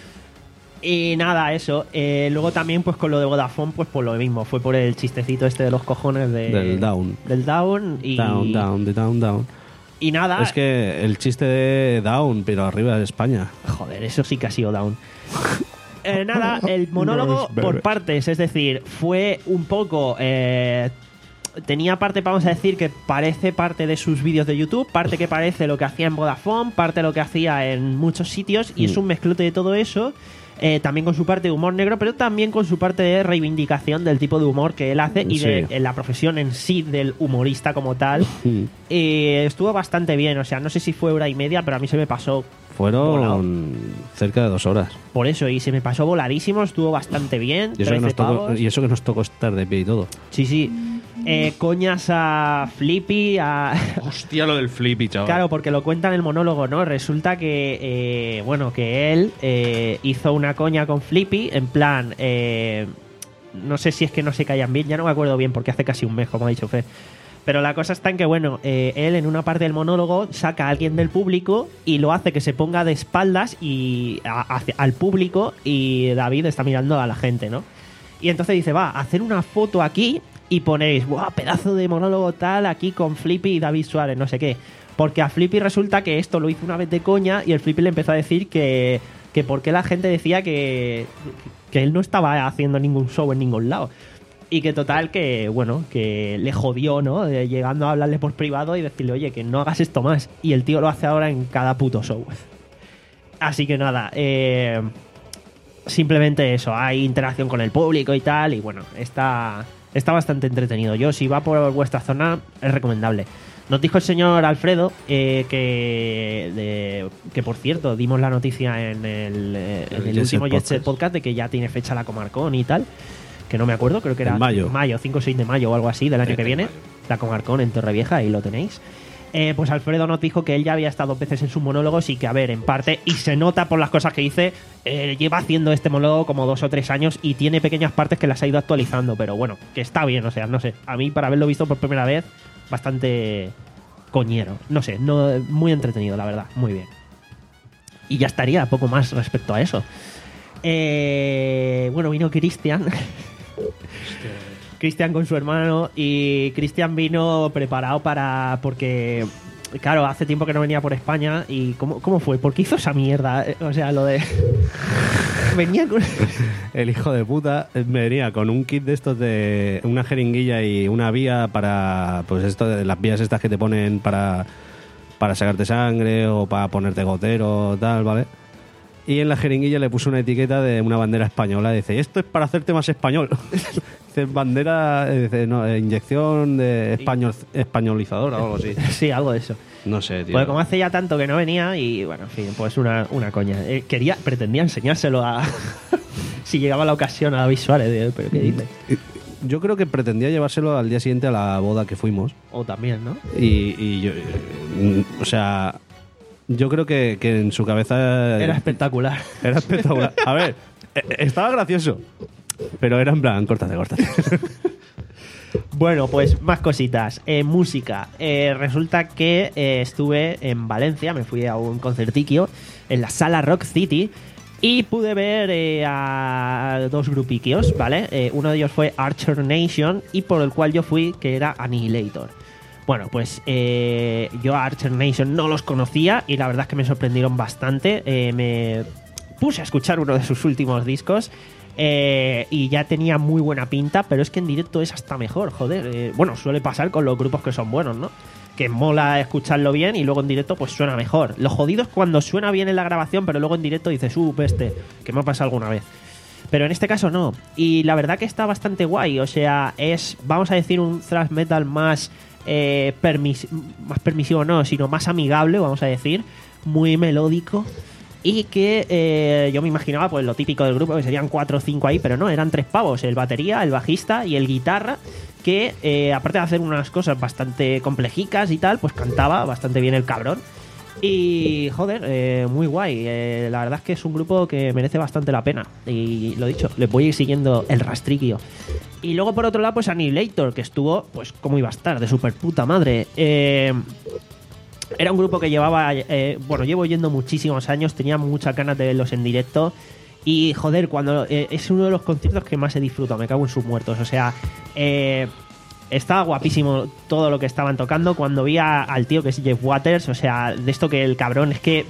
Y nada, eso. Eh, luego también, pues con lo de Vodafone, pues por lo mismo. Fue por el chistecito este de los cojones de, Del down. Del down. Y, Down, down, de down, down. Y nada. Es que el chiste de down, pero arriba de España. Joder, eso sí que ha sido down. Eh, nada, el monólogo por partes, es decir, fue un poco... eh, tenía parte, vamos a decir, que parece parte de sus vídeos de YouTube, parte que parece lo que hacía en Vodafone, parte lo que hacía en muchos sitios, y es un mezclote de todo eso, eh, también con su parte de humor negro, pero también con su parte de reivindicación del tipo de humor que él hace y Sí. de en la profesión en sí del humorista como tal. Mm. Eh, estuvo bastante bien, o sea, no sé si fue hora y media, pero a mí se me pasó Fueron Volado. cerca de dos horas. por eso, y se me pasó voladísimo, estuvo bastante bien. Y eso, que trece nos tocó, pavos. y eso que nos tocó estar de pie y todo. Sí, sí. Eh, coñas a Flippy, a... Hostia, lo del flippy, chaval. Claro, porque lo cuenta en el monólogo, ¿no? Resulta que, eh, bueno, que él eh, hizo una coña con Flippy, en plan, eh, no sé si es que no se callan bien, ya no me acuerdo bien, porque hace casi un mes, como ha dicho Fe. Pero la cosa está en que, bueno, eh, él en una parte del monólogo saca a alguien del público y lo hace que se ponga de espaldas y a- hacia- al público, y David está mirando a la gente, ¿no? Y entonces dice, va, hacer una foto aquí y ponéis, ¡buah, pedazo de monólogo tal aquí con Flippy y David Suárez, no sé qué! Porque a Flippy resulta que esto lo hizo una vez de coña y el Flippy le empezó a decir que, que por qué la gente decía que, que él no estaba haciendo ningún show en ningún lado. Y que total, que bueno, que le jodió, ¿no? De- llegando a hablarle por privado y decirle, oye, que no hagas esto más. Y el tío lo hace ahora en cada puto show. Así que nada, eh, simplemente eso, hay interacción con el público y tal, y bueno, está, está bastante entretenido. Yo, si va por vuestra zona, es recomendable. Nos dijo el señor Alfredo eh, que, de- que, por cierto, dimos la noticia en el, eh, en El el Jet último Set Jet Set Podcast. Podcast de que ya tiene fecha la Comarcon y tal, que no me acuerdo, creo que era En mayo. mayo, cinco o seis de mayo o algo así del año Eh, que en viene. mayo. La Comarcon en Torrevieja, ahí lo tenéis. Eh, pues Alfredo nos dijo que él ya había estado dos veces en sus monólogos y que, a ver, en parte, y se nota por las cosas que dice, eh, lleva haciendo este monólogo como dos o tres años y tiene pequeñas partes que las ha ido actualizando, pero bueno, que está bien, o sea, no sé. A mí, para haberlo visto por primera vez, bastante coñero. No sé, no, muy entretenido, la verdad, muy bien. Y ya estaría, poco más respecto a eso. Eh, bueno, vino Cristian. Cristian con su hermano, y Cristian vino preparado para... porque, claro, hace tiempo que no venía por España. ¿Y cómo, cómo fue? ¿Por qué hizo esa mierda? Eh, O sea, lo de... venía con... El hijo de puta me venía con un kit de estos de una jeringuilla y una vía para, pues esto de las vías estas que te ponen para, para sacarte sangre o para ponerte gotero, tal, ¿vale? Y en la jeringuilla le puso una etiqueta de una bandera española. Dice, esto es para hacerte más español. Dice bandera, eh, dice, no, eh, inyección de español, españolizadora o algo así. Sí, algo de eso. No sé, tío. Pues como hace ya tanto que no venía y bueno, en fin, pues una, una coña. Eh, quería, pretendía enseñárselo a... si llegaba la ocasión a David Suárez, de, pero ¿qué dices? Yo creo que pretendía llevárselo al día siguiente a la boda que fuimos. O también, ¿no? Y, y yo, eh, o sea, yo creo que, que en su cabeza... Era espectacular. Era espectacular. A ver, eh, estaba gracioso, pero era en plan, córtate, córtate. Bueno, pues más cositas. Eh, música. Eh, resulta que eh, estuve en Valencia, me fui a un concertiquio en la sala Rock City y pude ver eh, a dos grupiquios, ¿vale? Eh, uno de ellos fue Archer Nation y por el cual yo fui, que era Annihilator. Bueno, pues eh, yo a Archer Nation no los conocía y la verdad es que me sorprendieron bastante. Eh, me puse a escuchar uno de sus últimos discos. Eh, y ya tenía muy buena pinta, pero es que en directo es hasta mejor, joder. Eh, bueno, suele pasar con los grupos que son buenos, ¿no? Que mola escucharlo bien y luego en directo pues suena mejor. Lo jodido es cuando suena bien en la grabación, pero luego en directo dices, uh, peste, que me ha pasado alguna vez. Pero en este caso no. Y la verdad que está bastante guay. O sea, es, vamos a decir, un thrash metal más, eh, permis más permisivo, no, sino más amigable, vamos a decir. Muy melódico. Y que eh, yo me imaginaba pues lo típico del grupo, que serían cuatro o cinco ahí, pero no, eran tres pavos, el batería, el bajista y el guitarra, que eh, aparte de hacer unas cosas bastante complejicas y tal, pues cantaba bastante bien el cabrón. Y joder, eh, muy guay, eh, la verdad es que es un grupo que merece bastante la pena. Y lo dicho, les voy a ir siguiendo el rastriquio. Y luego por otro lado pues Annihilator, que estuvo, pues como iba a estar, de super puta madre. Eh... Era un grupo que llevaba, eh, bueno, llevo yendo muchísimos años, tenía muchas ganas de verlos en directo y joder, cuando eh, es uno de los conciertos que más he disfrutado, me cago en sus muertos, o sea, eh, estaba guapísimo todo lo que estaban tocando. Cuando vi a, al tío que es Jeff Waters, o sea, de esto que el cabrón es que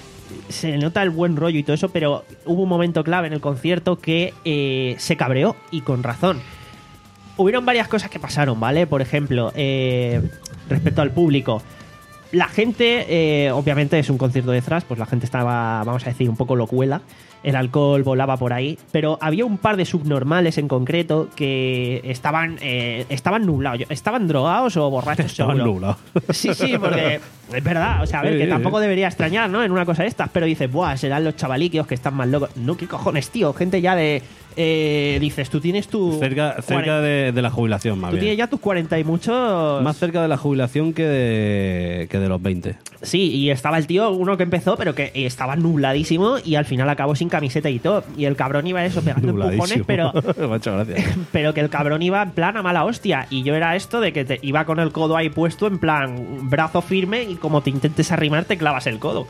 se nota el buen rollo y todo eso, pero hubo un momento clave en el concierto que eh, se cabreó y con razón. Hubieron varias cosas que pasaron, ¿vale? Por ejemplo, eh, respecto al público. La gente, eh, obviamente es un concierto de thrash, pues la gente estaba, vamos a decir, un poco locuela. El alcohol volaba por ahí, pero había un par de subnormales en concreto que estaban eh, estaban nublados. ¿Estaban drogados o borrachos? Estaban seguro? nublados. Sí, sí, porque es verdad. O sea, a ver, Sí, que sí, tampoco sí. debería extrañar, ¿no? En una cosa de estas, pero dices, buah, serán los chavaliquios que están más locos. No, ¿qué cojones, tío? Gente ya de... Eh, dices, tú tienes tu... Cerca, cerca cuaren- de, de la jubilación, más Tú bien. tienes ya tus cuarenta y muchos... Más cerca de la jubilación que de, que de los veinte. Sí, y estaba el tío, uno que empezó, pero que estaba nubladísimo y al final acabó sin camiseta y todo. Y el cabrón iba eso, pegando empujones, Nubladísimo. pero, Muchas gracias. pero que el cabrón iba en plan a mala hostia. Y yo era esto de que te iba con el codo ahí puesto, en plan brazo firme, y como te intentes arrimar, te clavas el codo.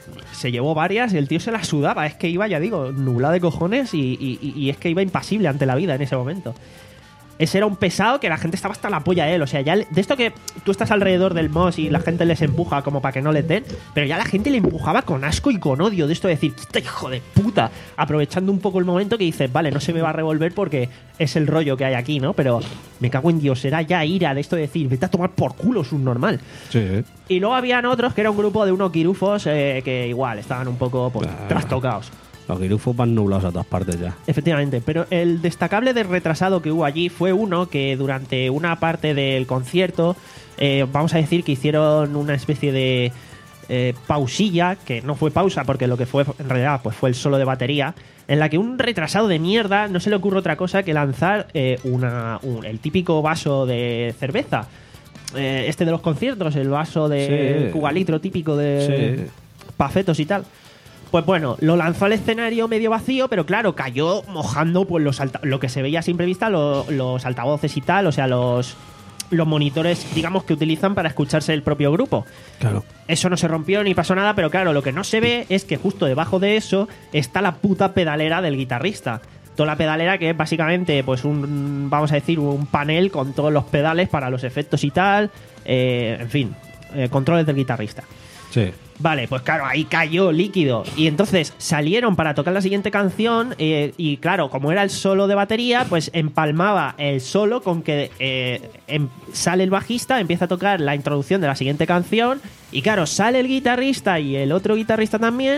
Se llevó varias y el tío se la sudaba. Es que iba, ya digo, nublado de cojones y, y- y es que iba impasible ante la vida en ese momento. Ese era un pesado que la gente estaba hasta la polla de él. O sea, ya le- de esto que tú estás alrededor del mosh y la gente les empuja como para que no les den, pero ya la gente le empujaba con asco y con odio. De esto de decir, "Quita, hijo de puta", aprovechando un poco el momento que dices, vale, no se me va a revolver porque es el rollo que hay aquí, ¿no? Pero me cago en Dios, era ya ira de esto de decir, vete a tomar por culo, es un normal. Sí. Y luego habían otros que era un grupo de unos quirufos eh, que igual estaban un poco pues, Ah. trastocados. Los guirufos van nublados a todas partes ya. Efectivamente, pero el destacable de retrasado que hubo allí fue uno que durante una parte del concierto, eh, vamos a decir que hicieron una especie de eh, pausilla, que no fue pausa porque lo que fue en realidad pues fue el solo de batería, en la que un retrasado de mierda no se le ocurre otra cosa que lanzar eh, una, un- el típico vaso de cerveza. Eh, este de los conciertos, el vaso de Sí. cubalitro típico de Sí. pafetos y tal. Pues bueno, lo lanzó al escenario medio vacío, pero claro, cayó mojando pues los alta- lo que se veía a simple vista, lo- los altavoces y tal, o sea, los, los monitores, digamos, que utilizan para escucharse el propio grupo. Claro. Eso no se rompió ni pasó nada, pero claro, lo que no se ve es que justo debajo de eso está la puta pedalera del guitarrista. Toda la pedalera que es básicamente, pues un, vamos a decir, un panel con todos los pedales para los efectos y tal, eh, en fin, eh, controles del guitarrista. Sí. Vale, pues claro, ahí cayó líquido. Y entonces salieron para tocar la siguiente canción. Eh, y claro, como era el solo de batería, pues empalmaba el solo con que eh, em- sale el bajista, empieza a tocar la introducción de la siguiente canción. Y claro, sale el guitarrista y el otro guitarrista también.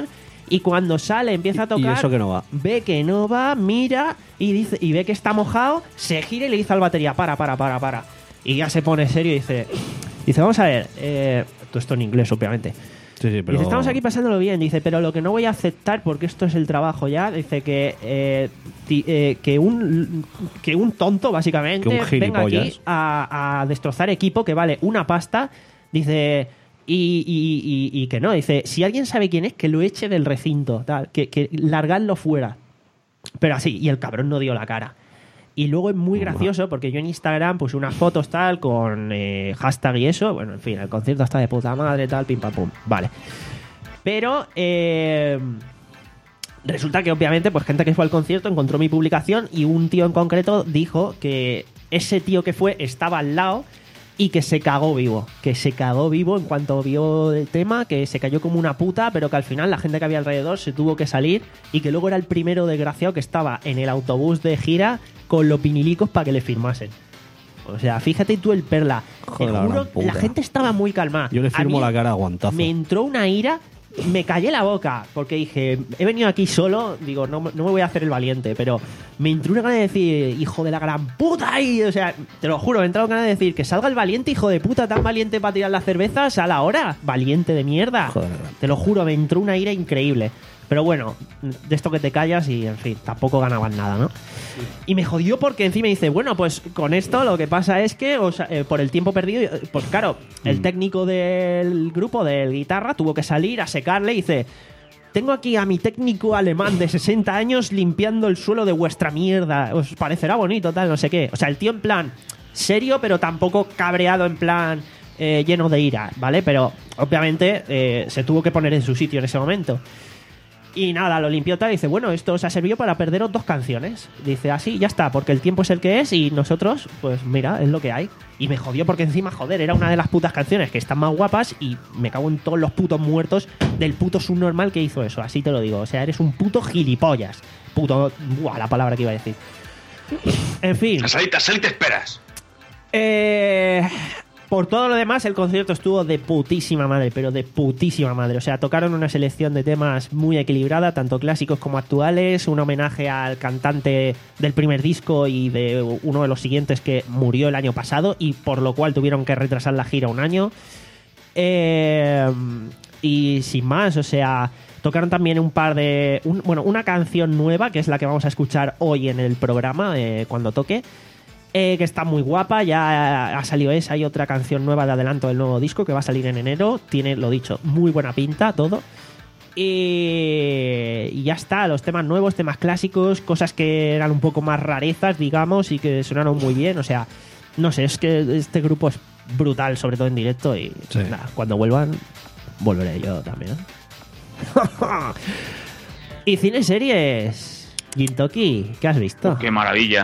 Y cuando sale, empieza a tocar, y eso que no va. ve que no va, mira y dice y ve que está mojado, se gira y le dice al batería, para, para, para, para. Y ya se pone serio y dice, dice vamos a ver, eh, todo esto en inglés, obviamente. Sí, sí, pero... Dice, estamos aquí pasándolo bien. Dice, pero lo que no voy a aceptar, porque esto es el trabajo ya, dice que eh, ti- eh, que un que un tonto, básicamente, Que un venga aquí gilipollas. a, a destrozar equipo que vale una pasta. Dice... Y, y, y, y que no, dice, si alguien sabe quién es, que lo eche del recinto, tal, que, que largarlo fuera. Pero así, y el cabrón no dio la cara. Y luego es muy gracioso porque yo en Instagram puse unas fotos tal con eh, hashtag y eso. Bueno, en fin, el concierto está de puta madre, tal, pim pam pum. Vale. Pero eh, resulta que obviamente pues gente que fue al concierto encontró mi publicación y un tío en concreto dijo que ese tío que fue estaba al lado y que se cagó vivo. Que se cagó vivo en cuanto vio el tema, que se cayó como una puta, pero que al final la gente que había alrededor se tuvo que salir y que luego era el primero desgraciado que estaba en el autobús de gira con los pinilicos para que le firmasen. O sea, fíjate tú el perla. Joder, Te la juro, gran puta. la gente estaba muy calmada. Yo le A firmo mí la cara a guantazo. Me entró una ira, me callé la boca, porque dije, he venido aquí solo, digo, no, no me voy a hacer el valiente, pero me entró una gana de decir, hijo de la gran puta, y, o sea, te lo juro, me entró una gana de decir, que salga el valiente, hijo de puta, tan valiente para tirar las cervezas a la hora, valiente de mierda. Joder. Te lo juro, me entró una ira increíble. Pero bueno, de esto que te callas y, en fin, tampoco ganaban nada, ¿no? Y me jodió porque encima dice, bueno, pues con esto lo que pasa es que, o sea, eh, por el tiempo perdido, eh, pues claro, el técnico del grupo del guitarra tuvo que salir a secarle y dice, tengo aquí a mi técnico alemán de sesenta años limpiando el suelo de vuestra mierda, os parecerá bonito, tal, no sé qué. O sea, el tío en plan serio, pero tampoco cabreado en plan eh, lleno de ira, ¿vale? Pero obviamente eh, se tuvo que poner en su sitio en ese momento. Y nada, lo limpió tal y dice, bueno, esto os ha servido para perderos dos canciones. Dice, así, ya está, porque el tiempo es el que es y nosotros, pues mira, es lo que hay. Y me jodió porque encima, joder, era una de las putas canciones que están más guapas y me cago en todos los putos muertos del puto subnormal que hizo eso, así te lo digo. O sea, eres un puto gilipollas. Puto... Buah, la palabra que iba a decir. En fin. Salí, salí, te esperas. Eh... Por todo lo demás, el concierto estuvo de putísima madre, pero de putísima madre. O sea, tocaron una selección de temas muy equilibrada, tanto clásicos como actuales, un homenaje al cantante del primer disco y de uno de los siguientes que murió el año pasado y por lo cual tuvieron que retrasar la gira un año. Eh, y sin más, o sea, tocaron también un par de... Un, bueno, una canción nueva, que es la que vamos a escuchar hoy en el programa, eh, cuando toque. Eh, que está muy guapa, ya ha salido esa y otra canción nueva de adelanto del nuevo disco que va a salir en enero, tiene, lo dicho, muy buena pinta todo. Y, y ya está, los temas nuevos, temas clásicos, cosas que eran un poco más rarezas, digamos, y que sonaron muy bien, o sea, no sé, es que este grupo es brutal, sobre todo en directo, y Sí. nada, cuando vuelvan, volveré yo también. Y cine y series, Gintoki, ¿qué has visto? Qué maravilla.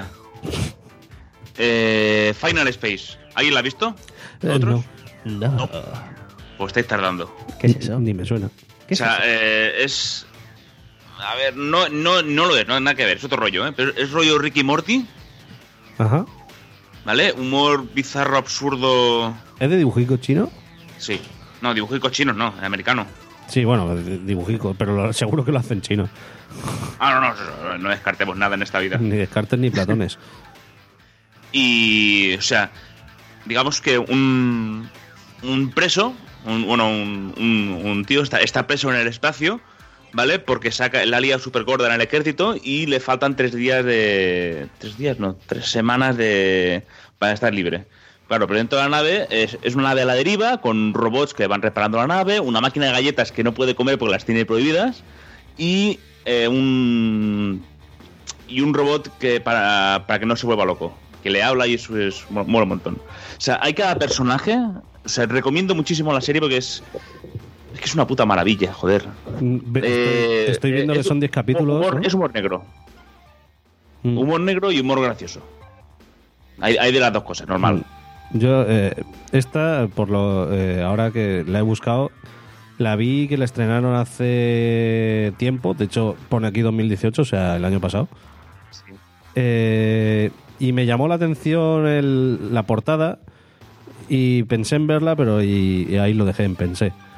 Eh, Final Space. ¿Alguien la ha visto? Eh, ¿Otros? No. No. Pues estáis tardando. ¿Qué es eso? Ni me suena. ¿Qué O sea, eh, es... A ver, no, no, no lo es, no hay nada que ver, es otro rollo, ¿eh? Pero es rollo Ricky Morty, Ajá. ¿vale? Humor bizarro, absurdo... ¿Es de dibujico chino? Sí. No, dibujicos chinos no, americano. Sí, bueno, de- dibujico, pero lo- seguro que lo hacen chino. Ah, no, no, no descartemos nada en esta vida. Ni Descartes ni Platones. Y, o sea, digamos que un, un preso, un, bueno, un, un, un tío está, está preso en el espacio, ¿vale? Porque saca la lía súper gorda en el ejército y le faltan tres días de... Tres días, no, tres semanas de... para estar libre. Claro, pero dentro de la nave es, es una nave a la deriva con robots que van reparando la nave, una máquina de galletas que no puede comer porque las tiene prohibidas y eh, un... y un robot que para, para que no se vuelva loco. Que le habla y eso es mola un montón. O sea, hay cada personaje. O sea, recomiendo muchísimo la serie porque es. Es que es una puta maravilla, joder. Mm, ve- Eh, estoy, estoy viendo eh, que es son un- diez capítulos. humor- ¿no? Es humor negro. Mm. Humor negro y humor gracioso. Hay, hay de las dos cosas, normal. Yo, eh, esta, por lo eh, ahora que la he buscado, la vi que la estrenaron hace tiempo. De hecho, pone aquí dos mil dieciocho, o sea, el año pasado. Sí. Eh, y me llamó la atención el- la portada y pensé en verla, pero y, y ahí lo dejé en pensé.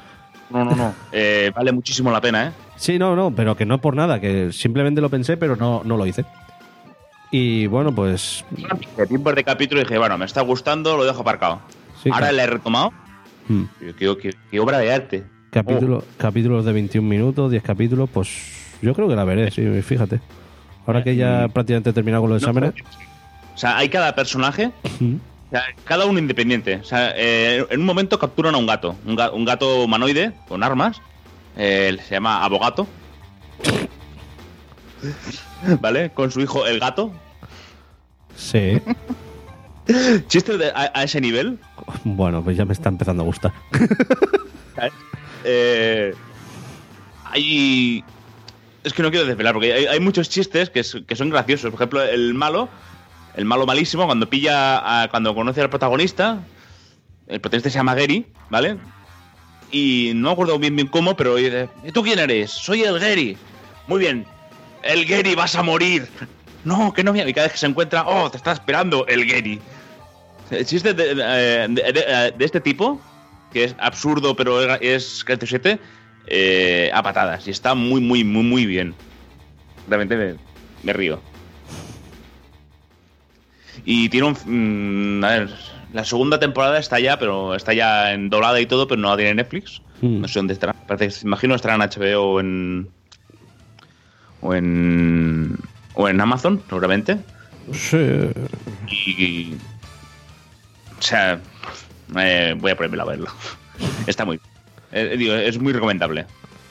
No, no, no. Eh, vale muchísimo la pena, ¿eh? Sí, no, no, pero que no por nada, que simplemente lo pensé, pero no, no lo hice. Y bueno, pues... De tiempos de capítulo dije, bueno, me está gustando, lo dejo aparcado. Sí, Ahora claro. le he retomado. Hmm. Qué, qué, qué obra de arte. Capítulo, Capítulos de veintiún minutos, diez capítulos, pues yo creo que la veré, sí, fíjate. Ahora que ya prácticamente he terminado con los No, exámenes. o sea, hay cada personaje, Hmm. o sea, cada uno independiente. O sea, eh, en un momento capturan a un gato, un, ga- un gato humanoide con armas. Eh, se llama Abogato. ¿Vale? Con su hijo el gato. Sí. Chistes de- a, a ese nivel. Bueno, pues ya me está empezando a gustar. ¿Sabes? Eh, hay. Es que no quiero desvelar, porque hay, hay muchos chistes que, es- que son graciosos. Por ejemplo, el malo, el malo malísimo, cuando pilla. A, cuando conoce al protagonista, el protagonista se llama Gary, ¿vale? Y no me acuerdo bien bien cómo, pero dice: ¿y tú quién eres? Soy el Gary. Muy bien. El Gary, vas a morir. No, que no me. Y cada vez que se encuentra, oh, te está esperando el Gary. Chistes de, de, de- de- de este tipo, que es absurdo, pero es siete eh, a patadas. Y está muy, muy, muy, muy bien. Realmente me, me río. Y tiene un... mm, a ver, la segunda temporada está ya, pero está ya en doblada y todo, pero no la tiene Netflix. Mm. No sé dónde estará. Parece, imagino estará en H B O o en... O en... O en Amazon, seguramente. Sí. Y... y- o sea... eh, voy a ponerme a verlo. Está muy... eh, digo, es muy recomendable.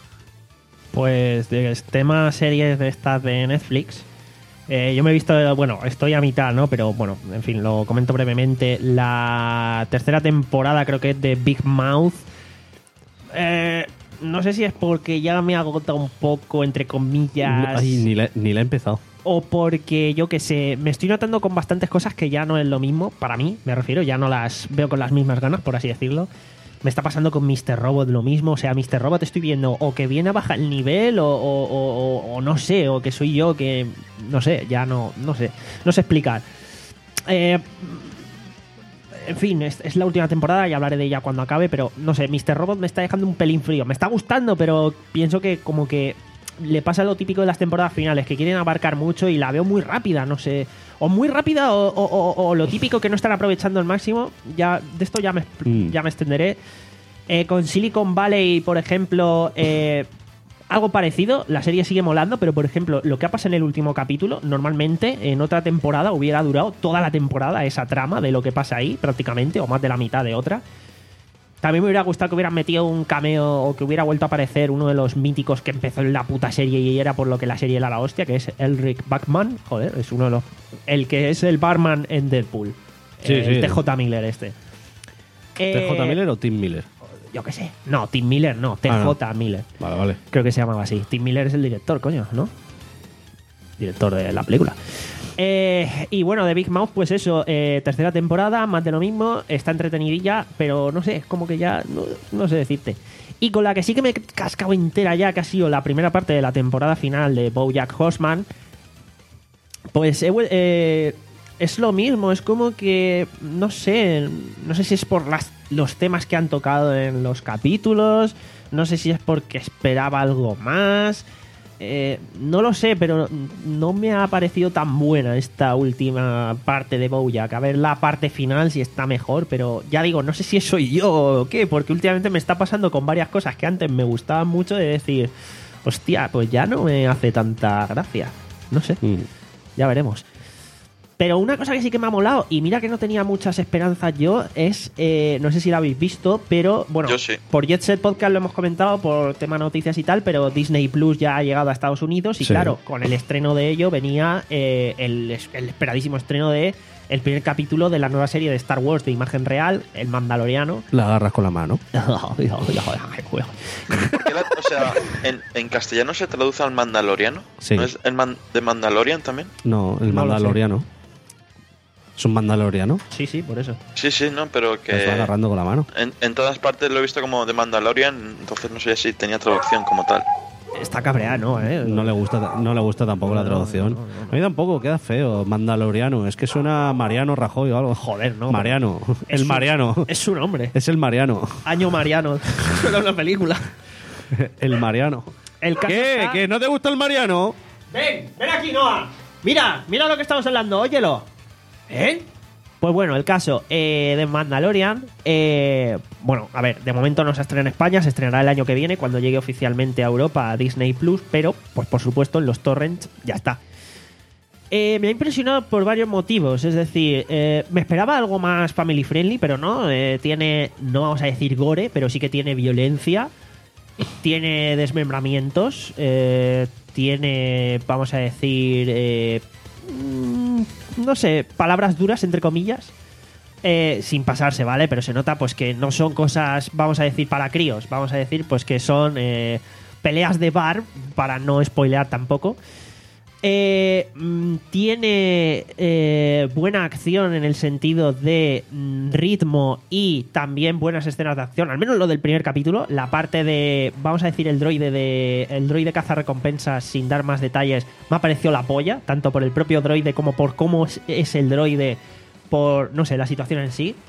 Pues de tema series de estas de Netflix, eh, yo me he visto, bueno, estoy a mitad, ¿no? Pero bueno, en fin, lo comento brevemente. La tercera temporada creo que es de Big Mouth. Eh, no sé si es porque ya me agota un poco, entre comillas, Ay, ni la, ni la he empezado. o porque yo que sé, me estoy notando con bastantes cosas que ya no es lo mismo, para mí, me refiero, ya no las veo con las mismas ganas, por así decirlo. Me está pasando con mister Robot lo mismo. O sea, mister Robot estoy viendo o que viene a bajar el nivel o, o- o- o- o no sé, o que soy yo que... No sé, ya no, no sé. No sé explicar. Eh, en fin, es, es la última temporada y hablaré de ella cuando acabe, pero no sé, mister Robot me está dejando un pelín frío. Me está gustando, pero pienso que como que le pasa lo típico de las temporadas finales, que quieren abarcar mucho y la veo muy rápida, no sé. O muy rápida o, o- o- o lo típico que no están aprovechando al máximo. Ya, de esto ya me, Mm. ya me extenderé. Eh, con Silicon Valley, por ejemplo, eh, algo parecido. La serie sigue molando, pero por ejemplo, lo que ha pasado en el último capítulo, normalmente en otra temporada hubiera durado toda la temporada esa trama de lo que pasa ahí, prácticamente, o más de la mitad de otra. También me hubiera gustado que hubieran metido un cameo o que hubiera vuelto a aparecer uno de los míticos que empezó en la puta serie y era por lo que la serie era la hostia, que es Elric Bachman. Joder, es uno de los... El que es el barman en Deadpool. Sí, el sí. T J Miller este. ¿T J Eh, Miller o Tim Miller? Yo qué sé. No, Tim Miller no. T J Ah, no. Miller. Vale, vale. Creo que se llamaba así. Tim Miller es el director, coño, ¿no? Director de la película. Eh, y bueno, de Big Mouth, pues eso, eh, tercera temporada, más de lo mismo, está entretenidilla, pero no sé, es como que ya, no, no sé decirte. Y con la que sí que me he cascado entera ya, que ha sido la primera parte de la temporada final de BoJack Horseman, pues he vuel- eh, es lo mismo, es como que, no sé, no sé si es por las, los temas que han tocado en los capítulos, no sé si es porque esperaba algo más, eh, no lo sé, pero no me ha parecido tan buena esta última parte de BoJack. A ver la parte final si está mejor, pero ya digo, no sé si soy yo o qué, porque últimamente me está pasando con varias cosas que antes me gustaban mucho de decir, hostia, pues ya no me hace tanta gracia, no sé. Mm. Ya veremos. Pero una cosa que sí que me ha molado, y mira que no tenía muchas esperanzas yo, es, eh, no sé si la habéis visto, pero bueno, Yo sí. por Jet Set Podcast lo hemos comentado, por tema noticias y tal, pero Disney Plus ya ha llegado a Estados Unidos y Sí. claro, con el estreno de ello venía eh, el, el esperadísimo estreno de el primer capítulo de la nueva serie de Star Wars de imagen real, El Mandaloriano. La agarras con la mano. ¿Por qué la- o sea, en, en castellano se traduce al mandaloriano? Sí. ¿No es el man- de Mandalorian también? No, el No lo mandaloriano. Es un mandaloriano. Sí, sí, por eso. Sí, sí, no, pero Que va que agarrando con la mano. en, en todas partes lo he visto como de Mandalorian, entonces no sé si tenía traducción como tal. Está cabreado, ¿no? ¿Eh? No le gusta, no le gusta tampoco la traducción. no, no, no. A mí tampoco, queda feo. Mandaloriano, es que suena a Mariano Rajoy o algo. Joder, no. Mariano, Es el un- Mariano. Es su nombre. Es el Mariano. Año Mariano. Era una película. El Mariano. El caso ¿Qué? está- ¿Que no te gusta el Mariano? Ven, ven aquí, Noah. Mira, mira lo que estamos hablando, óyelo. ¿Eh? Pues bueno, el caso eh, de Mandalorian, eh, bueno, a ver, de momento no se estrena en España, se estrenará el año que viene cuando llegue oficialmente a Europa a Disney Plus, pero, pues por supuesto, en los torrents ya está. Eh, me ha impresionado por varios motivos, es decir, eh, me esperaba algo más family friendly, pero no, eh, tiene, no vamos a decir gore, pero sí que tiene violencia, tiene desmembramientos, eh, tiene, vamos a decir, eh, mm, no sé, palabras duras, entre comillas, eh, sin pasarse, ¿vale? Pero se nota pues que no son cosas, vamos a decir, para críos, vamos a decir pues que son eh, peleas de bar, para no spoilear tampoco. Eh, mm, tiene eh, buena acción en el sentido de mm, ritmo y también buenas escenas de acción, al menos lo del primer capítulo, la parte de, vamos a decir, el droide de el droide cazarrecompensas, sin dar más detalles, me ha parecido la polla, tanto por el propio droide como por cómo es, es el droide, por, no sé, la situación en sí.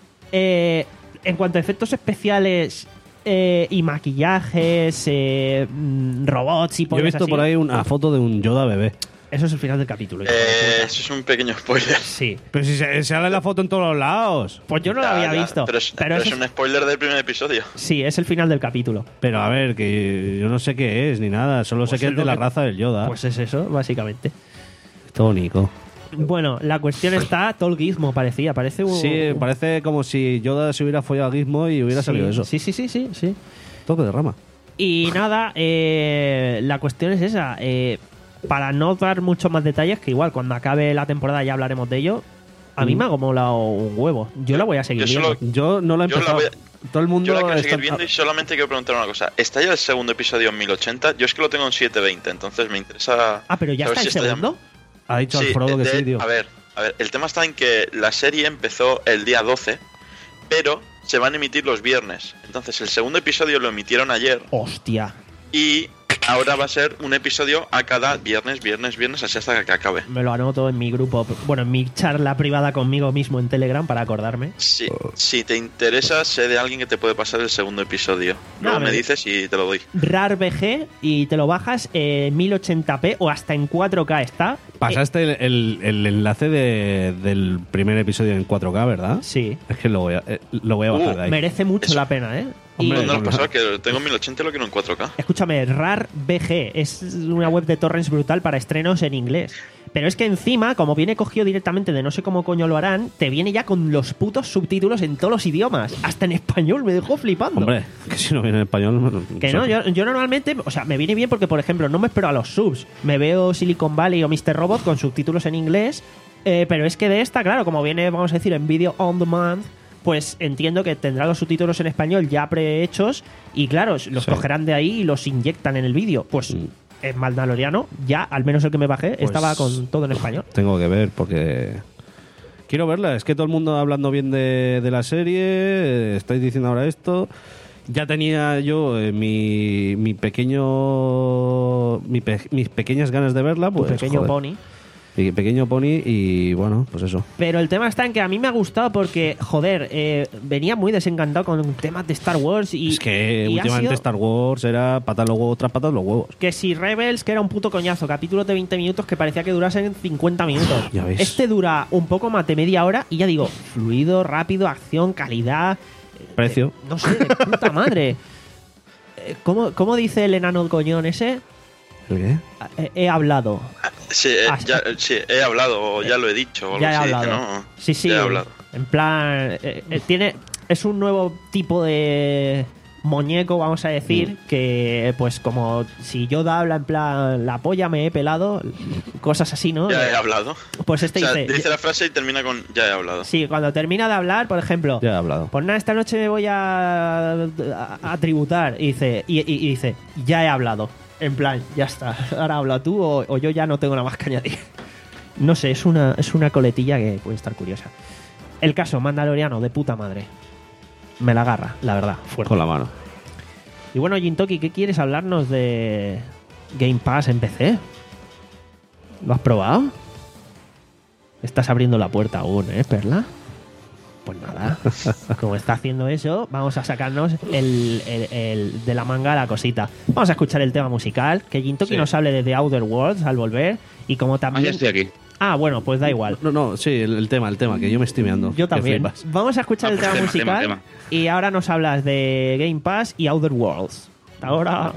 Eh, en cuanto a efectos especiales eh, y maquillajes, eh, mm, robots y Yo he pollas visto así, por ahí una foto de un Yoda bebé. eso es el final del capítulo. hijo de Eh, puta. eso es un pequeño spoiler. Sí. Pero si se, sale la foto en todos los lados. Pues yo no lo Ya, había ya, visto. Pero es, pero pero eso es un spoiler del primer episodio. sí, es el final del capítulo. Pero a ver, que yo no sé qué es ni nada. Solo sé Pues que es es de lo la que- raza del Yoda. Pues es eso, básicamente. Tónico. Bueno, la cuestión está, todo el gizmo parecía, parece un... Sí, parece como si Yoda se hubiera follado a Gizmo y hubiera sí, salido eso. Sí, sí, sí, sí, sí. Toque de rama. Y nada, eh, la cuestión es esa. eh, para no dar muchos más detalles, que igual cuando acabe la temporada ya hablaremos de ello, a mí Mm. me ha molado un huevo. Yo la voy a seguir Yo viendo. solo- Yo no la he Yo la empezado. voy a- Todo el mundo Yo la quiero está- seguir viendo y solamente quiero preguntar una cosa. ¿Está ya el segundo episodio en mil ochenta? Yo es que lo tengo en setecientos veinte, entonces me interesa... Ah, pero ya saber está el si ya- segundo. Ha dicho Sí, Alfredo que de- sí, tío. A ver, a ver, el tema está en que la serie empezó el día doce, pero se van a emitir los viernes. Entonces el segundo episodio lo emitieron ayer Hostia, y ahora va a ser un episodio a cada viernes, viernes, viernes, así hasta que acabe. me lo anoto en mi grupo, bueno, en mi charla privada conmigo mismo en Telegram para acordarme. Si, si te interesa, sé de alguien que te puede pasar el segundo episodio. Luego No, me me- dices y te lo doy. RARBG y te lo bajas en mil ochenta p o hasta en cuatro K está. Pasaste el, el- el enlace de- del primer episodio en cuatro K, ¿verdad? Eh, sí, Es que lo voy a, eh, lo voy a bajar Uh, de ahí. merece mucho Eso. la pena, ¿eh? Y- Hombre, ¿Dónde lo no, has pasado? Que lo tengo en mil ochenta y lo quiero en cuatro K. Escúchame, RARBG es una web de torrents brutal para estrenos en inglés. Pero es que encima, como viene cogido directamente de no sé cómo coño lo harán, te viene ya con los putos subtítulos en todos los idiomas. Hasta en español, me dejó flipando. Hombre, que si no viene en español. Que no, yo, yo normalmente, o sea, me viene bien porque, por ejemplo, no me espero a los subs. Me veo Silicon Valley o mister Robot con subtítulos en inglés. eh, pero es que de esta, claro, como viene, vamos a decir, en vídeo on demand, pues entiendo que tendrá los subtítulos en español ya prehechos y, claro, los Sí. cogerán de ahí y los inyectan en el vídeo. Pues Mm. en Mandaloriano, ya, al menos el que me bajé, Pues- estaba con todo en español. Tengo que ver porque. Quiero verla. Es que todo el mundo hablando bien de, de la serie. eh, Estáis diciendo ahora esto. Ya tenía yo eh, mi, mi pequeño. mi pe- mis pequeñas ganas de verla. Tu Pues, pequeño joder. pony. Mi pequeño pony y bueno, pues eso. Pero el tema está en que a mí me ha gustado porque, joder, eh, venía muy desencantado con temas de Star Wars y... es que y ha últimamente sido- Star Wars era patas los huevos tras patas los huevos. Que si Rebels, que era un puto coñazo, capítulos de veinte minutos que parecía que durasen cincuenta minutos. Ya ves. Este dura un poco más de media hora y ya digo, fluido, rápido, acción, calidad. Precio. eh, no sé, de puta madre. Eh, ¿Cómo, ¿Cómo dice el enano coñón ese? ¿El qué? Eh, he hablado. Sí, eh, Ah, ya, sí, he hablado o ya lo he dicho o algo Ya he así. hablado. que no, Sí, sí. ya he hablado. En plan, eh, eh, tiene es un nuevo tipo de muñeco, vamos a decir, Mm. que pues como si Yoda habla en plan la polla me he pelado, cosas así, ¿no? Ya he hablado. Pues este O sea, dice, dice la frase y termina con ya he hablado. sí, cuando termina de hablar, por ejemplo, Ya he hablado. pues nada, esta noche me voy a, a, a tributar. Y dice, y, y- y dice, ya he hablado. En plan, ya está. Ahora habla tú o, o yo ya no tengo nada más que añadir. No sé, es una, es una coletilla que puede estar curiosa. El caso, Mandaloriano, de puta madre. Me la agarra, la verdad, fuerte. Con la mano. Y bueno, Jintoki, ¿qué quieres hablarnos de Game Pass en P C? ¿Lo has probado? Estás abriendo la puerta aún, ¿eh, Perla? Pues nada, como está haciendo eso, vamos a sacarnos el, el- el- de la manga la cosita. Vamos a escuchar el tema musical, que Jintoki Sí. nos hable de The Outer Worlds al volver. Y como Ah, también... ya estoy aquí. Ah, bueno, pues da igual. No, no, sí, el, el tema, el tema, que yo me estoy meando. Yo que también. flipas. Vamos a escuchar Ah, el pues tema, tema, musical tema, y ahora nos hablas de Game Pass y Outer Worlds. Hasta ahora.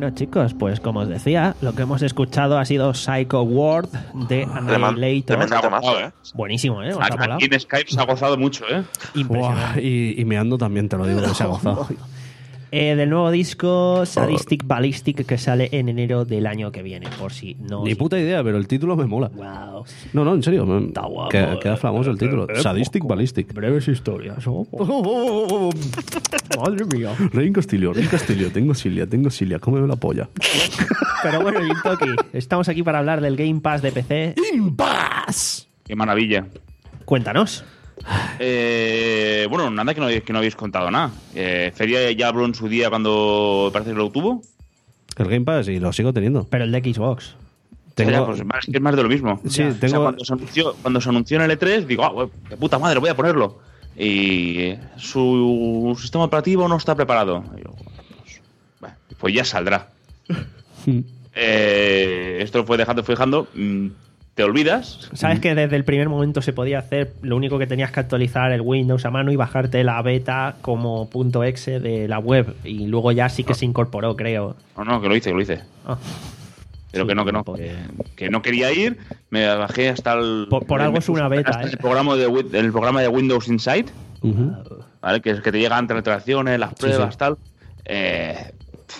Bueno, chicos, pues como os decía, lo que hemos escuchado ha sido Psycho World de Annihilator. Tremendo temazo, ¿eh? Buenísimo, ¿eh? ¿Os ha Aquí molado? en Skype se ha gozado mucho, ¿eh? Impresionante. Buah, y, y meando también, te lo digo, que se ha gozado. Eh, del nuevo disco Sadistic Ballistic que sale en enero del año que viene, por si no... Ni puta idea, pero el título me mola. Wow. No, no, en serio. me- Está guapo, queda, eh. queda famoso el título. Eh, Sadistic poco. Ballistic. Breves historias. Oh, madre mía. Rey Castillo, Rey Castillo. Tengo Cilia, tengo Cilia. Cómeme la polla. Pero bueno, Jintoki, estamos aquí para hablar del Game Pass de P C. ¡Impas! Qué maravilla. Cuéntanos. Eh, bueno, nada que no, que no habéis contado nada. Eh, Feria ya habló en su día cuando parece que lo tuvo. El Game Pass y lo sigo teniendo. Pero el de Xbox. Tengo- Ya, pues más, es más de lo mismo. Sí, O sea, tengo- cuando, se anunció, cuando se anunció en el E tres, digo, ah, wey, de puta madre, voy a ponerlo. Y eh, su sistema operativo no está preparado. Y yo, pues, bueno, pues ya saldrá. eh, esto lo fue dejando, fue dejando. mm, Te olvidas. Sabes que desde el primer momento se podía hacer, lo único que tenías que actualizar el Windows a mano y bajarte la beta como .exe de la web. Y luego ya sí que se incorporó, creo. No, no, que lo hice, que lo hice. Ah. Pero Sí, que no, que no. por- Que, que no quería ir. Me bajé hasta el. Por- por algo me es una puse beta, hasta ¿eh? El programa, de, Win- el programa de Windows Insight. Ujú. ¿Vale? Que es que te llegan transacciones, las pruebas, sí. tal. Eh,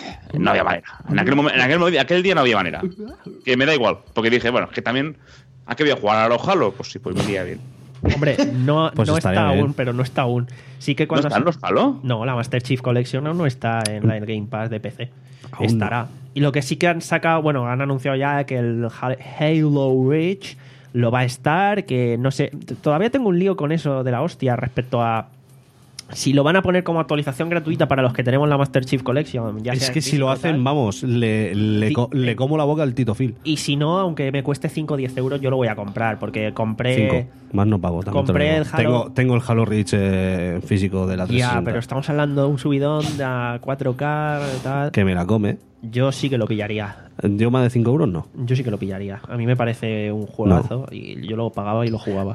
no había manera. En aquel, momen- en aquel, mo- aquel día no había manera. Que me da igual. Porque dije, bueno, es que también. ¿A qué voy a jugar? ¿A los Halo? Pues sí, pues me iría bien. Hombre, no, Pues no estaría está bien. aún, pero no está aún. Sí que ¿No cuando están los Halo? No, la Master Chief Collection aún no está en la- el Game Pass de P C. Aún Estará. Y lo que sí que han sacado, bueno, han anunciado ya que el Ha- Halo Reach lo va a estar, que no sé, t- todavía tengo un lío con eso de la hostia respecto a si lo van a poner como actualización gratuita para los que tenemos la Master Chief Collection. Ya Es sea que en si lo físico o hacen, tal. vamos, le, le, Sí, co- le eh. como la boca al Tito Phil. Y si no, aunque me cueste cinco o diez euros, yo lo voy a comprar, porque compré... Cinco. Más no pago. también te lo compré digo. el Halo- Tengo, tengo el Halo Reach eh, físico de la trescientos Ya, sesenta. pero estamos hablando de un subidón de a cuatro K y tal. Que me la come. Yo sí que lo pillaría. Yo más de cinco euros no. Yo sí que lo pillaría. A mí me parece un juegazo y yo lo pagaba y lo jugaba.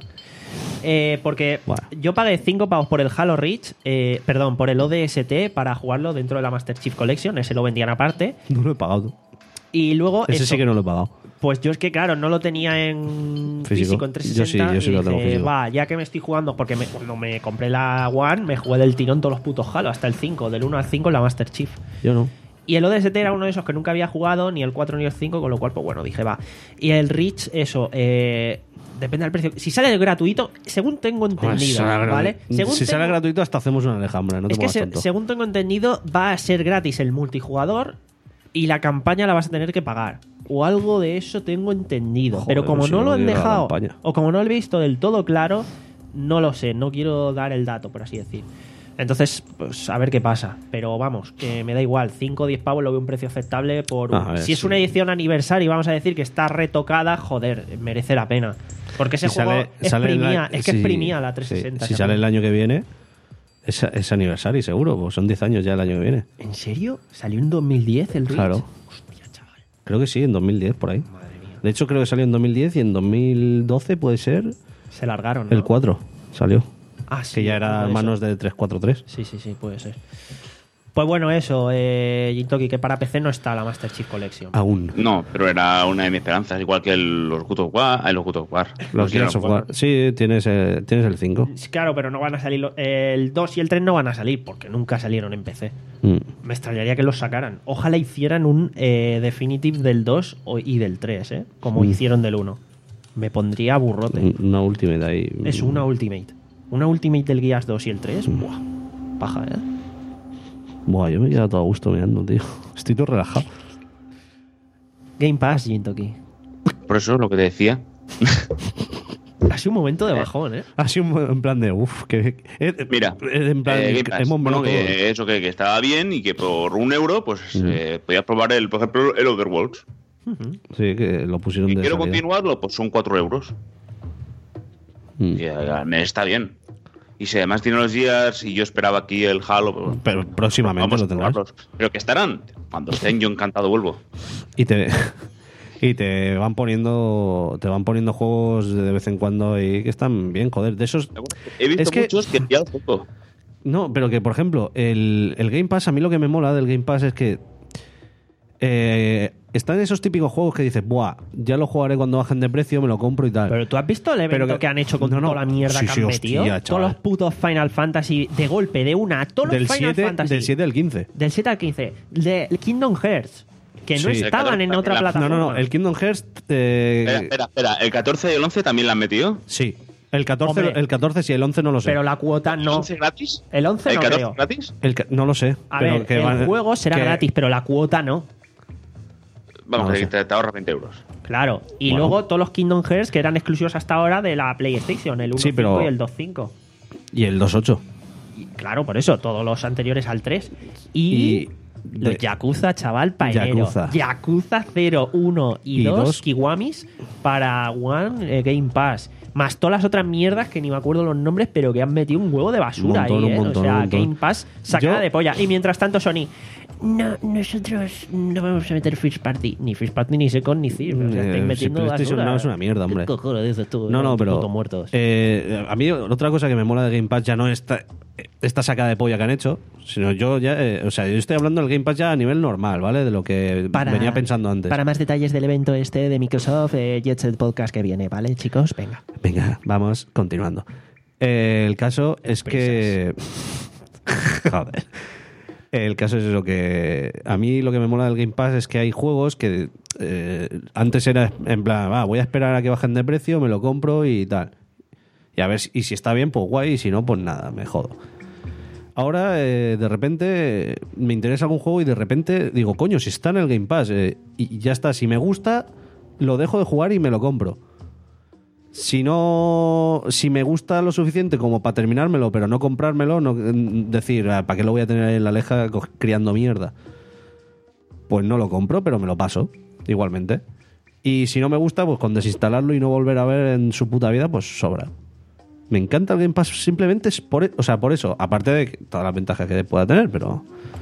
Eh, porque Bueno. yo pagué cinco pavos por el Halo Reach, eh, perdón, por el O D S T para jugarlo dentro de la Master Chief Collection, ese lo vendían aparte. No lo he pagado. Y luego, Ese eso, sí que no lo he pagado. pues yo es que, claro, no lo tenía en Físico. físico, en trescientos sesenta. Yo sí, yo sí y lo tengo dije, físico. va, ya que me estoy jugando, porque me- cuando me compré la One, me jugué del tirón todos los putos Halo, hasta el cinco, del uno al cinco en la Master Chief. Yo no. Y el O D S T era uno de esos que nunca había jugado, ni el cuatro ni el cinco, con lo cual, pues bueno, dije, va. Y el Reach, eso, eh, depende del precio. Si sale gratuito, según tengo entendido, Si sale, ¿vale? gratu- Según si sale tengo- gratuito, hasta hacemos una alejambra. No te es que pongas se- tonto. según tengo entendido, va a ser gratis el multijugador y la campaña la vas a tener que pagar. O algo de eso tengo entendido. Joder, Pero como si no no lo han quiero la dejado, campaña. o como no lo he visto del todo claro, no lo sé. No quiero dar el dato, por así decir. Entonces, pues a ver qué pasa. Pero vamos, que me da igual. cinco o diez pavos lo veo un precio aceptable. Por Ah, a ver, si es sí. una edición aniversario y vamos a decir que está retocada, joder, merece la pena. Porque ese Si juego sale- es sale el premia- a- es que si- exprimía la sí, trescientos sesenta. Si ese sale el juego. año que viene, es, es aniversario, seguro. Pues son diez años ya el año que viene. ¿En serio? ¿Salió en dos mil diez el Reach? Claro. Hostia, chaval. Creo que sí, en dos mil diez, por ahí. Madre mía. De hecho, creo que salió en dos mil diez y en dos mil doce puede ser Se largaron, ¿no? el cuatro. Salió. Ah, sí, Que ya algo era de manos eso. de tres cuatro tres. Sí, sí, sí, puede ser. Pues bueno, eso, eh, Jintoki, que para P C no está la Master Chief Collection. Aún. No, pero era una de mis esperanzas, igual que el, los God of War. eh, los God of War. Los Gears of War. Sí, tienes, eh, tienes el cinco. Sí, claro, pero no van a salir. lo- El dos y el tres no van a salir porque nunca salieron en P C. Mm. Me extrañaría que los sacaran. Ojalá hicieran un eh, Definitive del dos o- y del tres, ¿eh? Como Mm. hicieron del uno. Me pondría burrote. Una Ultimate ahí. Es una Ultimate. Una Ultimate del Gears dos y el tres. Buah, paja, ¿eh? Buah, yo me he quedado todo a gusto mirando, tío. Estoy todo relajado. Game Pass, Jintoki. Por eso es lo que te decía. Ha sido un momento de bajón, ¿eh? Ha sido un- en plan de uff, que. eh, Mira, eh, en plan, eh, Game Pass. hemos Bueno, mirado todo. que eso que, que estaba bien y que por un euro pues Mm. eh, podías probar, el, por ejemplo, el Other Worlds. Sí, que lo pusieron Si de quiero salida. continuarlo, pues son cuatro euros. Mm. Y al mes está bien. Y si además tiene los Gears y yo esperaba aquí el Halo, pues, Pero próximamente vamos lo a tendrás. probarlos. Pero que estarán. Cuando estén, yo encantado vuelvo. Y te. Y te van poniendo te van poniendo juegos de vez en cuando y que están bien, joder. De esos. He visto Es que- muchos que ya los toco. No, pero que por ejemplo, el, el Game Pass, a mí lo que me mola del Game Pass es que Eh, están esos típicos juegos que dices, buah, ya lo jugaré cuando bajen de precio, me lo compro y tal. Pero tú has visto el evento Pero que, que- han hecho con no, no. toda la mierda Sí, que sí, han hostia, metido. chaval. Todos los putos Final Fantasy de golpe, de una. Todos del los Final siete, Fantasy. del siete al quince. Del siete al quince. De Kingdom Hearts. Que no Sí. estaban en otra No, No, plataforma. no, no, el Kingdom Hearts... eh, Espera, espera, espera. ¿El catorce y el once también la han metido? Sí. El catorce, Hombre. el catorce sí, el once no lo sé. Pero la cuota ¿El no. once gratis? El once ¿El no catorce creo. gratis? El ca- no lo sé. A pero ver, que el van- juego será que- gratis, pero la cuota no. Vamos, No que sé. te, te ahorras veinte euros. Claro. Y Bueno. luego todos los Kingdom Hearts que eran exclusivos hasta ahora de la PlayStation, el uno punto Sí, cinco pero- y el dos punto cinco. Y el dos punto ocho. Y claro, por eso, todos los anteriores al tres. Y, Y los de- Yakuza, chaval, para enero. Yakuza. Yakuza cero, uno y, Y dos, dos. Kiwamis para One eh, Game Pass. Más todas las otras mierdas que ni me acuerdo los nombres, pero que han metido un huevo de basura Un montón, ahí, un ¿eh? montón, o sea, un montón. Game Pass sacada Yo- de polla. Y mientras tanto, Sony. No, nosotros no vamos a meter First Party. Ni First Party, ni Second, ni Third. O sea, Eh, estáis sí, metiendo PlayStation basura. no, es una mierda, hombre. ¿Qué cojones dices tú? No, no, pero. Putos muertos. eh, a mí, otra cosa que me mola de Game Pass ya no es esta, esta sacada de polla que han hecho, sino yo ya. eh, o sea, yo estoy hablando del Game Pass ya a nivel normal, ¿vale? De lo que venía pensando antes. Para más detalles del evento este de Microsoft, eh, Jet Set Podcast que viene, ¿vale, chicos? Venga. Venga, vamos continuando. Eh, el caso es que. Joder. El caso es eso, que a mí lo que me mola del Game Pass es que hay juegos que eh, antes era en plan, va, voy a esperar a que bajen de precio, me lo compro y tal. Y a ver, si- y si está bien, pues guay, y si no, pues nada, me jodo. Ahora, eh, de repente, me interesa algún juego y de repente digo, coño, si está en el Game Pass, eh, y ya está, si me gusta, lo dejo de jugar y me lo compro. Si no, si me gusta lo suficiente como para terminármelo, pero no comprármelo, no mm, decir, "Ah, ¿para qué lo voy a tener en la leja co- criando mierda? Pues no lo compro, pero me lo paso, igualmente. Y si no me gusta, pues con desinstalarlo y no volver a ver en su puta vida, pues sobra. Me encanta el Game Pass simplemente es por, e- o sea, por eso, aparte de que todas las ventajas que pueda tener, pero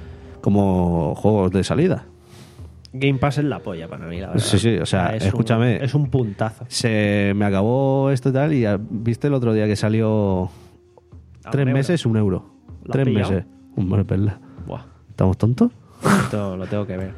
como juegos de salida. Game Pass es la polla para mí, la verdad. Sí, sí, o sea, Es escúchame. un- es un puntazo. Se me acabó esto y tal, y ah, viste el otro día que salió A tres un euro. meses, un euro. ¿Lo has Tres pillado? meses. Hombre, perla. Buah, ¿Estamos tontos? esto lo tengo que ver.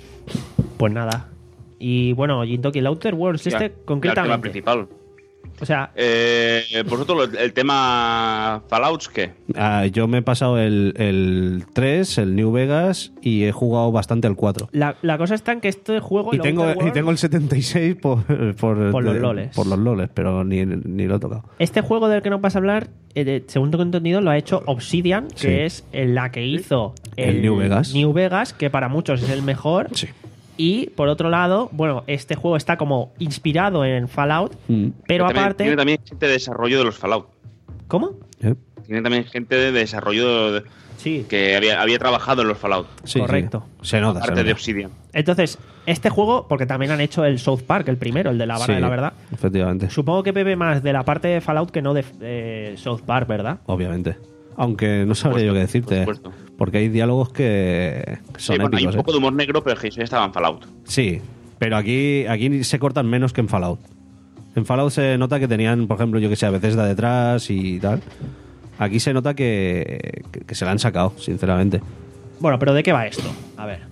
Pues nada. Y bueno, Jintoki, el Outer Worlds, Ya, este ya el tema concretamente. principal. O sea, Eh, vosotros, el tema Fallouts, ¿qué? Ah, yo me he pasado el, el tres, el New Vegas, y he jugado bastante al cuatro. la, la cosa está en que este juego. Y el tengo, Outer y Worlds, tengo el setenta y seis por, por, Por los de- loles. por los loles, pero ni, ni lo he tocado. Este juego del que nos vas a hablar, eh, de- según tengo entendido, lo ha hecho Obsidian, que Sí. es la que hizo El New Vegas. New Vegas, que para muchos es el mejor. Sí. Y por otro lado, bueno, este juego está como inspirado en Fallout, Mm. pero también, aparte. Tiene también gente de desarrollo de los Fallout. ¿Cómo? ¿Eh? Tiene también gente de desarrollo de- Sí. que había, había trabajado en los Fallout. Sí, Correcto. sí. Se nota. se Parte de nota. Obsidian. Entonces, este juego, porque también han hecho el South Park, el primero, el de la vara Sí, de la verdad. Efectivamente. Supongo que bebe más de la parte de Fallout que no de eh, South Park, ¿verdad? Obviamente. Aunque no sabría yo qué decirte. por supuesto. Porque hay diálogos que que son Sí, bueno, hay épicos. un ¿eh? poco de humor negro, pero que eso ya estaba en Fallout. Sí, pero aquí, aquí se cortan menos que en Fallout. En Fallout se nota que tenían, por ejemplo, yo que sé, a veces de detrás y tal. Aquí se nota que, que, que se la han sacado, sinceramente. Bueno, pero ¿de qué va esto? A ver.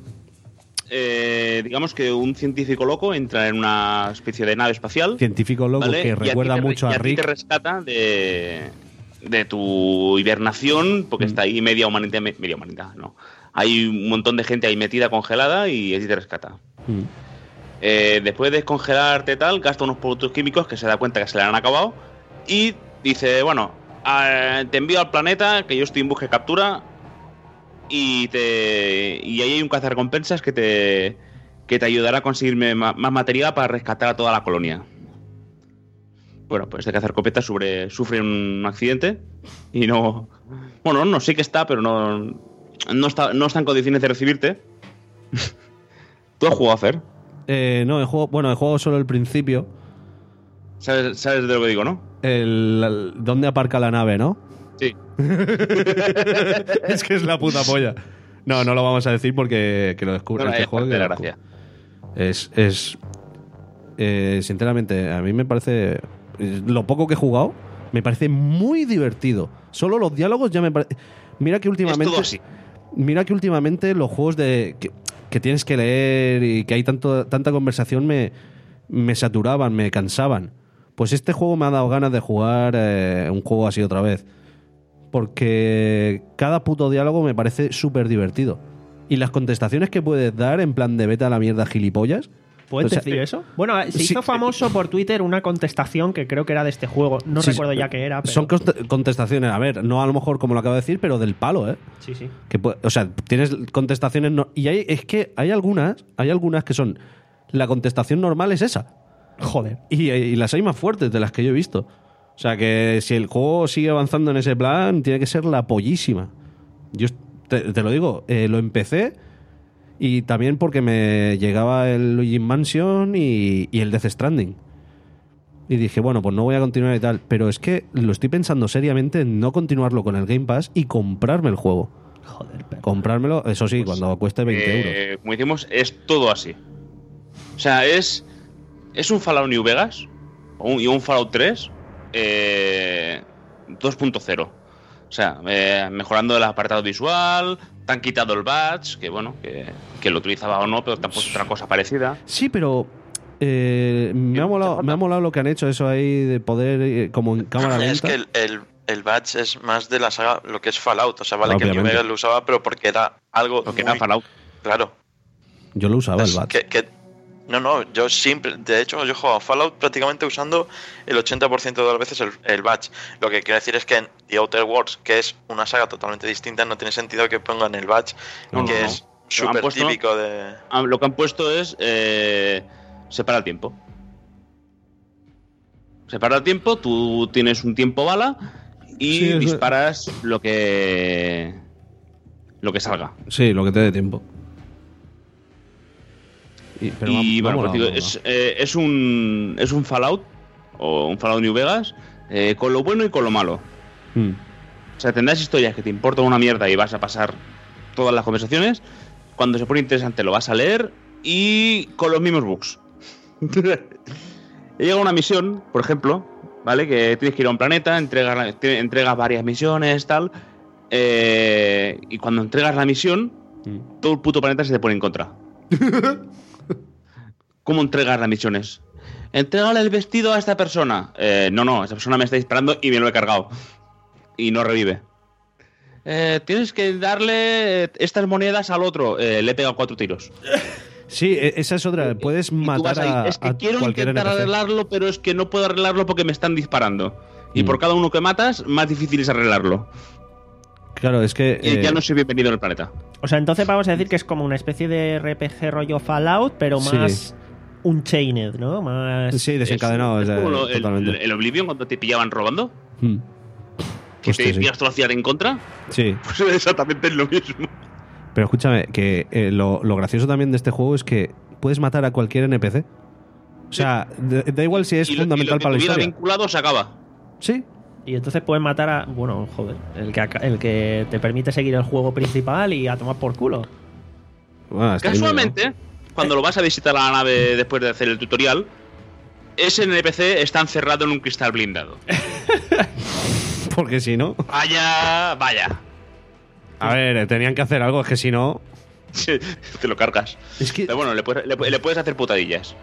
Eh, digamos que un científico loco entra en una especie de nave espacial. Científico loco ¿vale? Y que a ti recuerda te re- mucho y a a ti Rick. te rescata de, de tu hibernación, porque está ahí media humanidad, me- media humanidad, no. Hay un montón de gente ahí metida congelada y a ti te rescata. Mm. Eh, después de descongelarte tal, gasta unos productos químicos que se da cuenta que se le han acabado y dice, bueno, eh, te envío al planeta, que yo estoy en busca y captura, y te y ahí hay un cazarrecompensas que te que te ayudará a conseguirme ma- más material para rescatar a toda la colonia. Bueno, pues este cazarrecompensas sufre, sufre un accidente y no... Bueno, no sé que está, pero no, no, está, no está en condiciones de recibirte. ¿Tú has jugado a hacer? Eh, no, he jugado, bueno, he jugado solo el principio. ¿Sabes, sabes de lo que digo, no? El, el- ¿Dónde aparca la nave, no? Sí. Es que es la puta polla. No, no lo vamos a decir porque que lo descubre No, el que es juegue. parte de la que lo gracia. descubre. Es, es eh, sinceramente, a mí me parece eh, lo poco que he jugado, me parece muy divertido. Solo los diálogos ya me parece. Mira que últimamente, Es todo así. mira que últimamente los juegos de que, que tienes que leer y que hay tanto, tanta conversación me, me saturaban, me cansaban. Pues este juego me ha dado ganas de jugar eh, un juego así otra vez. Porque cada puto diálogo me parece súper divertido. Y las contestaciones que puedes dar en plan de vete a la mierda gilipollas. ¿Puedes o sea, decir eso? Bueno, se sí, hizo famoso por Twitter una contestación que creo que era de este juego. No sí, recuerdo ya qué era, pero... Son const- contestaciones, a ver, no a lo mejor como lo acabo de decir, pero del palo, ¿eh? Sí, sí. Que, pu- o sea, tienes contestaciones... No- y hay, es que hay algunas, hay algunas que son... La contestación normal es esa. Joder. Y, y las hay más fuertes de las que yo he visto. O sea, que si el juego sigue avanzando en ese plan, tiene que ser la pollísima. Yo te, te lo digo, eh, lo empecé... Y también porque me llegaba el Luigi Mansion y, y el Death Stranding. Y dije, bueno, pues no voy a continuar y tal. Pero es que lo estoy pensando seriamente en no continuarlo con el Game Pass y comprarme el juego. Joder, pero... Comprármelo, eso sí, Pues, cuando cueste veinte euros. Eh, como decimos, es todo así. O sea, es, es un Fallout New Vegas o un, y un Fallout tres eh, dos punto cero. O sea, eh, mejorando el apartado visual, te han quitado el badge, que bueno, que, que lo utilizaba o no, pero te han puesto otra cosa parecida. Sí, pero eh, me, ha molado, me ha molado lo que han hecho, eso ahí de poder, eh, como en cámara lenta. Es que el, el, el badge es más de la saga, lo que es Fallout. O sea, vale que el New Obviamente. Vegas lo usaba, pero porque era algo Porque muy... era Fallout. Claro. Yo lo usaba, el Es badge. que, que- no, no, yo siempre, de hecho, yo he jugado a Fallout prácticamente usando el ochenta por ciento de las veces el, el badge. Lo que quiero decir es que en The Outer Worlds, que es una saga totalmente distinta, no tiene sentido que pongan el badge, No, que no, no. es Lo han súper puesto- típico de... Ah, Lo que han puesto es eh, separa el tiempo. Separa el tiempo, tú tienes un tiempo bala y Sí, eso- disparas lo que lo que salga. Sí, lo que te dé tiempo. Y, pero me ha- y me ha bueno, molado, pues digo, me ha es, eh, es un es un Fallout o un Fallout New Vegas eh, con lo bueno y con lo malo. molado. Mm. O sea, tendrás historias que te importan una mierda y vas a pasar todas las conversaciones. Cuando se pone interesante lo vas a leer y con los mismos bugs. Llega una misión, por ejemplo, ¿vale? Que tienes que ir a un planeta, entregas, te- entregas varias misiones, tal. eh, y cuando entregas la misión, Mm. todo el puto planeta se te pone en contra. ¿Cómo entregas las misiones? Entrégale el vestido a esta persona. Eh, no, no, esa persona me está disparando y me lo he cargado. Y no revive. Eh, tienes que darle estas monedas al otro. Eh, le he pegado cuatro tiros. Sí, e- esa es otra. Puedes Y tú matar vas ahí, a, es que a quiero cualquier intentar N P C. arreglarlo, pero es que no puedo arreglarlo porque me están disparando. Y Mm. por cada uno que matas, más difícil es arreglarlo. Claro, es que... Y eh, ya no soy bienvenido en el planeta. O sea, entonces vamos a decir que es como una especie de R P G rollo Fallout, pero Sí. más Unchained, ¿no? Más... Sí, desencadenado. Es, o es sea, como lo- el, totalmente. el Oblivion cuando te pillaban robando. Mm. Que Hostia, te sí. pillas trocear en contra. Sí, Pues exactamente es lo mismo. pero escúchame, que eh, lo, lo gracioso también de este juego es que puedes matar a cualquier N P C. O sea, da, da igual si es Y lo- y fundamental lo que para la tuviera historia. vinculado se acaba. Sí, Y entonces puedes matar a... Bueno, joder, el que, aca- el que te permite seguir el juego principal y a tomar por culo. bueno, está bien, Casualmente, cuando lo vas a visitar a la nave después de hacer el tutorial, ese N P C está encerrado en un cristal blindado. ¿no? Porque si no... Vaya, vaya. A ver, tenían que hacer algo, es que si no... Te lo cargas. Es que... Pero bueno, le puedes, le, le puedes hacer putadillas.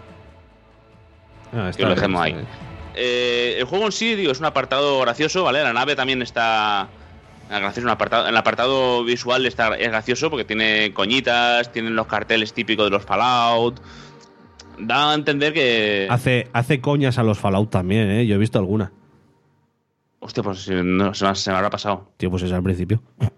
Ah, está Que lo bien, dejemos está ahí. bien. Eh, el juego en sí, digo, es un apartado gracioso, ¿vale? La nave también está gracioso, un apartado, el apartado visual está, es gracioso porque tiene coñitas, tienen los carteles típicos de los Fallout. Da a entender que... Hace, hace coñas a los Fallout también, ¿eh? Yo he visto alguna. Hostia, pues no, se, me, se me habrá pasado. Tío, pues es al principio.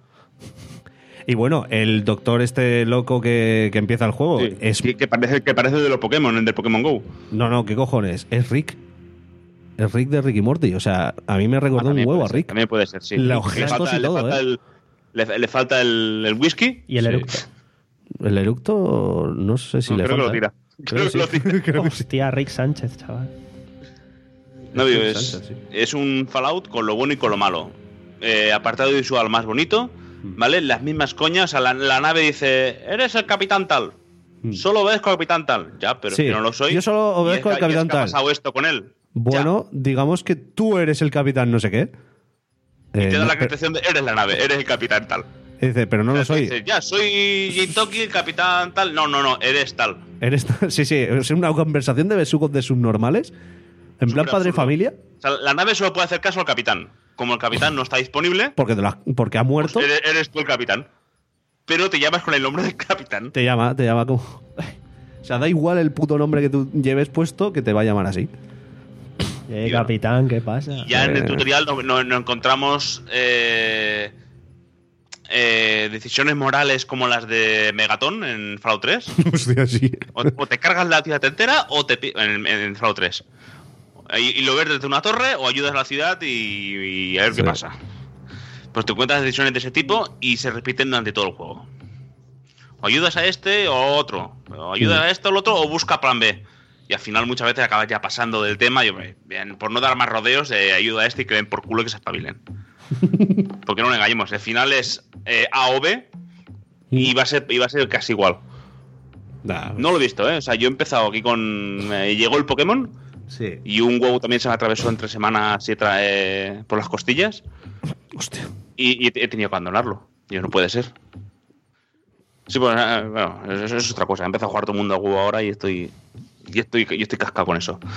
Y bueno, el doctor este loco que, que empieza el juego Sí, es... sí, que, parece, que parece de los Pokémon, el del Pokémon GO. No, no, ¿qué cojones? Es Rick. Es Rick de Rick y Morty. O sea, a mí me recordó Ah, un también huevo puede a ser, Rick. También puede ser, sí. Los Le gestos falta- y le todo, falta ¿eh? el- le, le falta el, el whisky. Y el Sí. eructo. El eructo, no sé si No, le creo falta. que lo tira. ¿eh? Creo que sí. lo tira. Creo que sí. Hostia, Rick Sánchez, chaval. No, digo, Es es, salsa, sí. es un Fallout con lo bueno y con lo malo. Eh, apartado visual más bonito, ¿vale? Las mismas coñas. A la, la nave dice, eres el capitán tal. Mm. Solo obedezco al capitán tal. Ya, pero Sí, es que no lo soy. yo solo Y obedezco es al que- y es capitán que ha tal. pasado esto con él. Bueno, digamos que tú eres el capitán no sé qué. Ya. Y Eh, te da no, la pero- acreditación de, eres la nave, eres el capitán tal. Y dice, pero no lo soy. Dices, ya, soy Jintoki, el capitán tal. No, no, no, eres tal. Eres tal. Sí, sí, es una conversación de besugos de subnormales. En plan padre y familia. O sea, la nave solo puede hacer caso al capitán. Como el capitán no está disponible, Porque, te la- porque ha muerto. pues eres, eres tú el capitán. Pero te llamas con el nombre del capitán. Te llama, te llama como. O sea, da igual el puto nombre que tú lleves puesto que te va a llamar así. Eh, capitán, ¿qué pasa? Y ya en el Eh. tutorial no, no- no encontramos eh, eh, decisiones morales como las de Megaton en Fallout tres. Hostia, sí. O, o te cargas la ciudad entera o te pi- en, en Fallout tres. Y, y lo ves desde una torre o ayudas a la ciudad y, y a ver Sí. qué pasa. Pues te encuentras decisiones de ese tipo y se repiten durante todo el juego. O ayudas a este o a otro. O ayudas Mm. a esto o al otro o busca plan B. Y al final muchas veces acabas ya pasando del tema y hombre, bien, por no dar más rodeos, eh, ayuda a este y que den por culo que se espabilen. Porque no nos engañemos, el final es eh, A o B y va a ser, y va a ser casi igual. Nah, No lo he visto, ¿eh? O sea, yo he empezado aquí con... eh, llegó el Pokémon Sí. y un huevo también se me atravesó entre semanas y trae por las costillas Hostia. y, y he tenido que abandonarlo. Y no puede ser. Sí, pues, eh, bueno, eso, eso es otra cosa. He empezado a jugar todo el mundo a huevo ahora y estoy... Y estoy, yo estoy cascado con eso.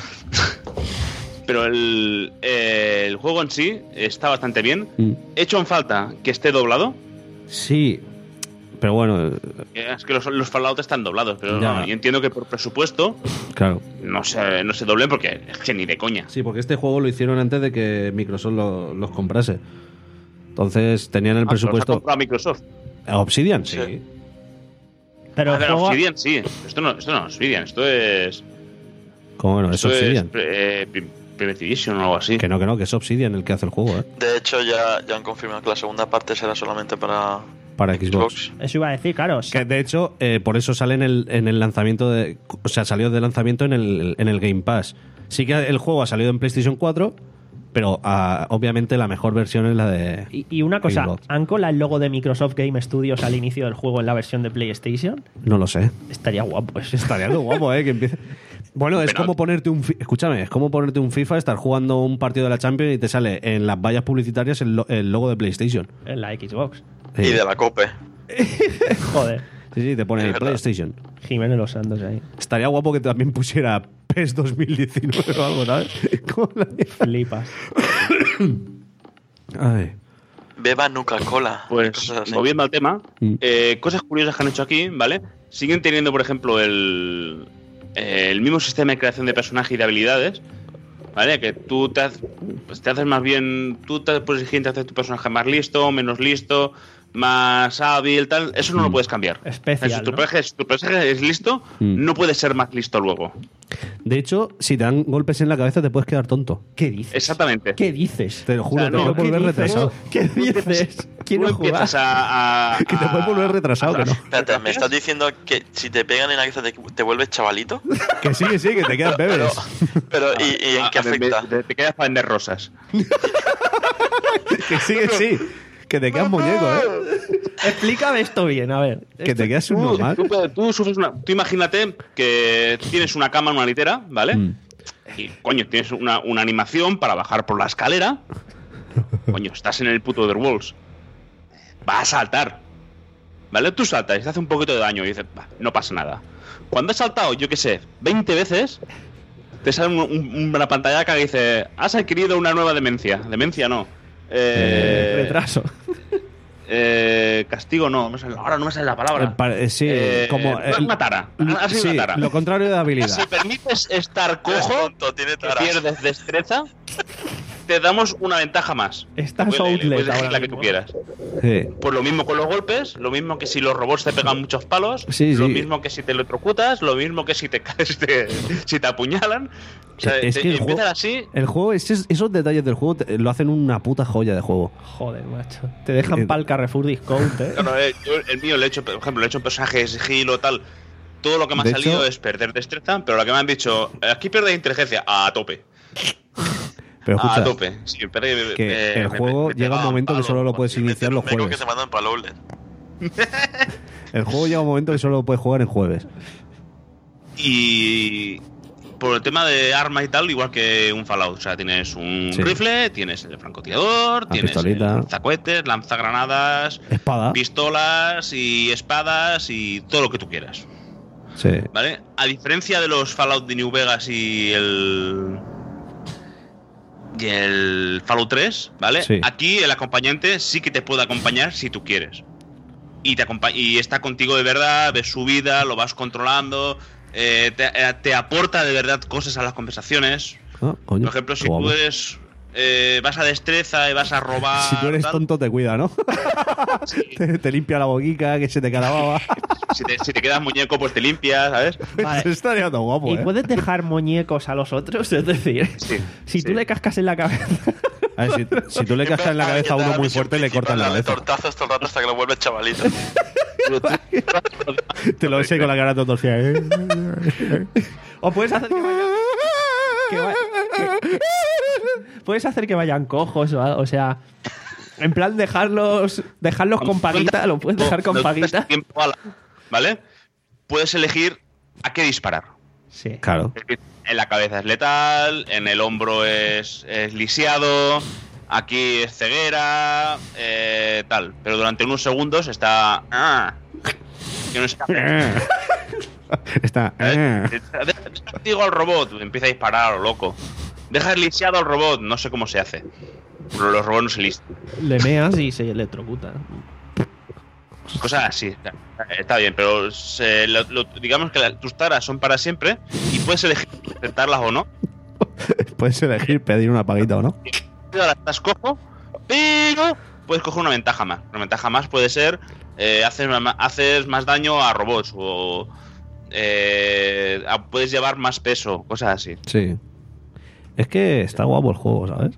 Pero el, eh, el juego en sí está bastante bien. Mm. He hecho en falta que esté doblado. Sí. Pero bueno, Es que los, los Fallout están doblados, pero Ya. no, yo entiendo que por presupuesto claro. no se, no se doblen porque es que ni de coña. Sí, porque este juego lo hicieron antes de que Microsoft lo- los comprase. Entonces tenían el Ah, pero los ha presupuesto. comprado Microsoft. Obsidian, sí. Sí. Pero A el ver, juego, Obsidian sí. Esto no, esto no es Obsidian, esto es. Como bueno, es Esto Obsidian. es eh, Pri- Private Division o algo así. Que no, que no, que es Obsidian el que hace el juego, ¿eh? De hecho, ya, ya han confirmado que la segunda parte será solamente para Para Xbox. Xbox. eso iba a decir, claro. Que de hecho, eh, por eso sale en el, en el lanzamiento de. O sea, salió de lanzamiento en el, en el Game Pass. Sí que el juego ha salido en PlayStation cuatro, pero ah, obviamente la mejor versión es la de. Y, y una cosa, Xbox. ¿han colado el logo de Microsoft Game Studios al inicio del juego en la versión de PlayStation? No lo sé. Estaría guapo eso. Estaría muy guapo, ¿eh? Que empiece. Bueno, es Pero- como ponerte un. fi- Escúchame, es como ponerte un FIFA, estar jugando un partido de la Champions y te sale en las vallas publicitarias el, lo- el logo de PlayStation. En la Xbox. Sí. Y de la COPE. Joder. Sí, sí, te pone Es el verdad. PlayStation. Jiménez Los Santos ahí. Estaría guapo que también pusiera PES dos mil diecinueve o algo, ¿sabes? Como la- Flipas. Ay. Beba Nuca-Cola. Pues, cosas así. volviendo al tema, Mm. eh, cosas curiosas que han hecho aquí, ¿vale? Siguen teniendo, por ejemplo, el, eh, el mismo sistema de creación de personaje y de habilidades, ¿vale? Que tú te, haz- pues te haces más bien, tú te puedes elegir entre hacer tu personaje más listo, menos listo, más hábil, tal. Eso no lo puedes cambiar. Especial, Si tu, ¿no? personaje, si tu personaje es listo, Mm. no puedes ser más listo luego. De hecho, si te dan golpes en la cabeza te puedes quedar tonto. ¿Qué dices? Exactamente. ¿Qué dices? Te lo juro, O sea, te no, puedes ¿Qué volver dices? retrasado. ¿Qué dices? Tú Quiero empiezas jugar. a, a- Que te puedes volver retrasado, que no. Espérate, ¿me estás diciendo que si te pegan en la cabeza te, te vuelves chavalito? Que sí, que sí, que te quedan Pero, bebés. pero ¿y, y en a- qué a- me- afecta? me- Te quedas para vender rosas. Que sí, que sí. Que te quedas muñeco, ¿eh? Explícame esto bien, a ver. Que te quedas un normal. Tú, puedes- tú sufres una, tú imagínate que tienes una cama en una litera, ¿vale? Mm. Y coño, tienes una, una animación para bajar por la escalera. Coño, estás en el puto Other Worlds. Vas a saltar. ¿Vale? Tú saltas y te hace un poquito de daño y dices, "Bah, no pasa nada". Cuando has saltado, yo qué sé, veinte veces, te sale un- un- una pantalla que dice, has adquirido una nueva demencia. Demencia no. Eh, Retraso. eh, castigo no. no me sale- ahora no me sale la palabra. Eh, pare- sí, Eh, como. una- una tara. Ha sido sí, una tara. lo contrario de habilidad. Si permites estar Es cojo, tonto, tiene que taras. pierdes destreza, te damos una ventaja más. Estás Puedes- outlet puedes elegir ahora la que tú mismo. quieras. Sí. Pues lo mismo con los golpes, lo mismo que si los robots te pegan muchos palos, Sí, lo sí. mismo que si te electrocutas, lo mismo que si te caes, te- si te apuñalan. O sea, Es te- que el empiezan juego- así. El juego, esos, esos detalles del juego te- lo hacen una puta joya de juego. Joder, macho. Te dejan Eh, pa'l Carrefour Discount, ¿eh? No, no, eh, yo el mío le he hecho, por ejemplo, le he hecho personajes de sigilo o tal. Todo lo que me ha De salido hecho- es perder destreza, pero lo que me han dicho, aquí pierdes inteligencia, a tope. Pero A escucha, tope. Sí, perde- que eh, el me- juego me- me llega un pega momento que palo. solo lo puedes Y iniciar meter los un meco jueves. que te mandan para Lowler. El juego llega un momento que solo lo puedes jugar en jueves. Y, por el tema de armas y tal, igual que un Fallout. O sea, tienes un Sí. rifle, tienes el francotirador, La tienes pistolita. el lanzacohetes, lanzagranadas, Espada. pistolas y espadas y todo lo que tú quieras. Sí. ¿Vale? A diferencia de los Fallout de New Vegas y el. Y el Fallout tres, ¿vale? Sí. Aquí el acompañante sí que te puede acompañar si tú quieres. Y te acompa- y está contigo de verdad, ves su vida, lo vas controlando, eh, te, eh, te aporta de verdad cosas a las conversaciones. Ah, coño. Por ejemplo, si Qué tú guapo. eres. Eh, vas a destreza y vas a robar. Si tú eres tal, tonto, te cuida, ¿no? te, te limpia la boquica, que se te cae la baba. si, te, si te quedas muñeco, pues te limpias, ¿sabes? Vale. Eso estaría todo guapo, ¿Y ¿eh? puedes dejar muñecos a los otros? Es decir, Sí, si tú sí. le cascas en la cabeza. A ver, si, si tú le cascas en la cabeza a uno muy fuerte, le cortan la Dale cabeza. tortazos todo el rato hasta que lo vuelves chavalito. Te lo ves ahí con la cara todo torcida. ¿eh? O puedes hacer que vayan. que va- que- que- puedes hacer que vayan cojos o algo, o sea. En plan, dejarlos dejarlos con paguita, lo puedes dejar con No, no paguita. tienes tiempo a la- ¿Vale? Puedes elegir a qué disparar. Sí. Claro. En la cabeza es letal, en el hombro es, es lisiado, aquí es ceguera, eh, tal. Pero durante unos segundos está. Ah, que no se hace. Está. ¿Sabes? Digo al robot, empieza a disparar a lo loco. Dejas lisiado al robot, no sé cómo se hace. Pero los robots no se lisian. Le meas y se electrocuta. Cosas así. Está bien, pero se- lo- lo- digamos que la- tus taras son para siempre y puedes elegir aceptarlas o no. Puedes elegir pedir una paguita o no. Ahora las cojo, pero puedes coger una ventaja más. Una ventaja más puede ser eh, haces, ma- haces más daño a robots o eh, a- puedes llevar más peso, cosas así. Sí. Es que está guapo el juego, ¿sabes?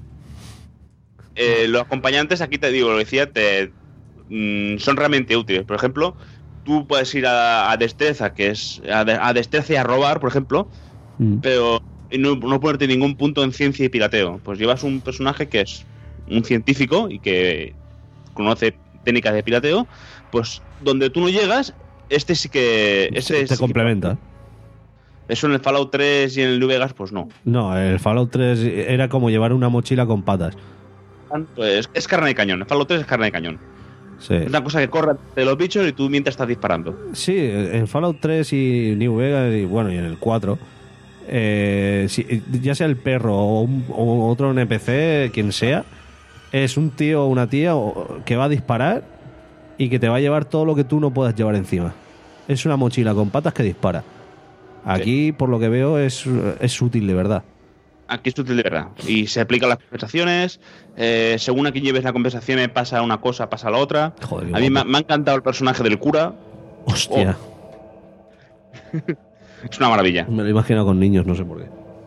Eh, los acompañantes, aquí te digo, lo decía, te, mm, son realmente útiles. Por ejemplo, tú puedes ir a, a destreza, que es a, de- a destreza y a robar, por ejemplo, Mm. pero no, no ponerte ningún punto en ciencia y pirateo. Pues llevas un personaje que es un científico y que conoce técnicas de pirateo, pues donde tú no llegas, este sí que... Este te sí que- complementa. eso en el Fallout tres y en el New Vegas, pues no. No, el Fallout tres era como llevar una mochila con patas. Pues es carne de cañón. El Fallout tres es carne de cañón. Sí. Es una cosa que corre de los bichos y tú mientras estás disparando. Sí, en Fallout tres y New Vegas y bueno, y en el cuatro, eh, si- ya sea el perro o, un- o otro N P C, quien sea, es un tío o una tía o- que va a disparar y que te va a llevar todo lo que tú no puedas llevar encima. Es una mochila con patas que dispara. Aquí, por lo que veo, es, es útil de verdad. Aquí es útil de verdad. Y se aplican las conversaciones. eh, según a quien lleves la conversación, pasa una cosa, pasa la otra. Joder, qué a mí me, guapo. me ha encantado el personaje del cura. Hostia, Es una maravilla. me lo he imaginado con niños, no sé por qué.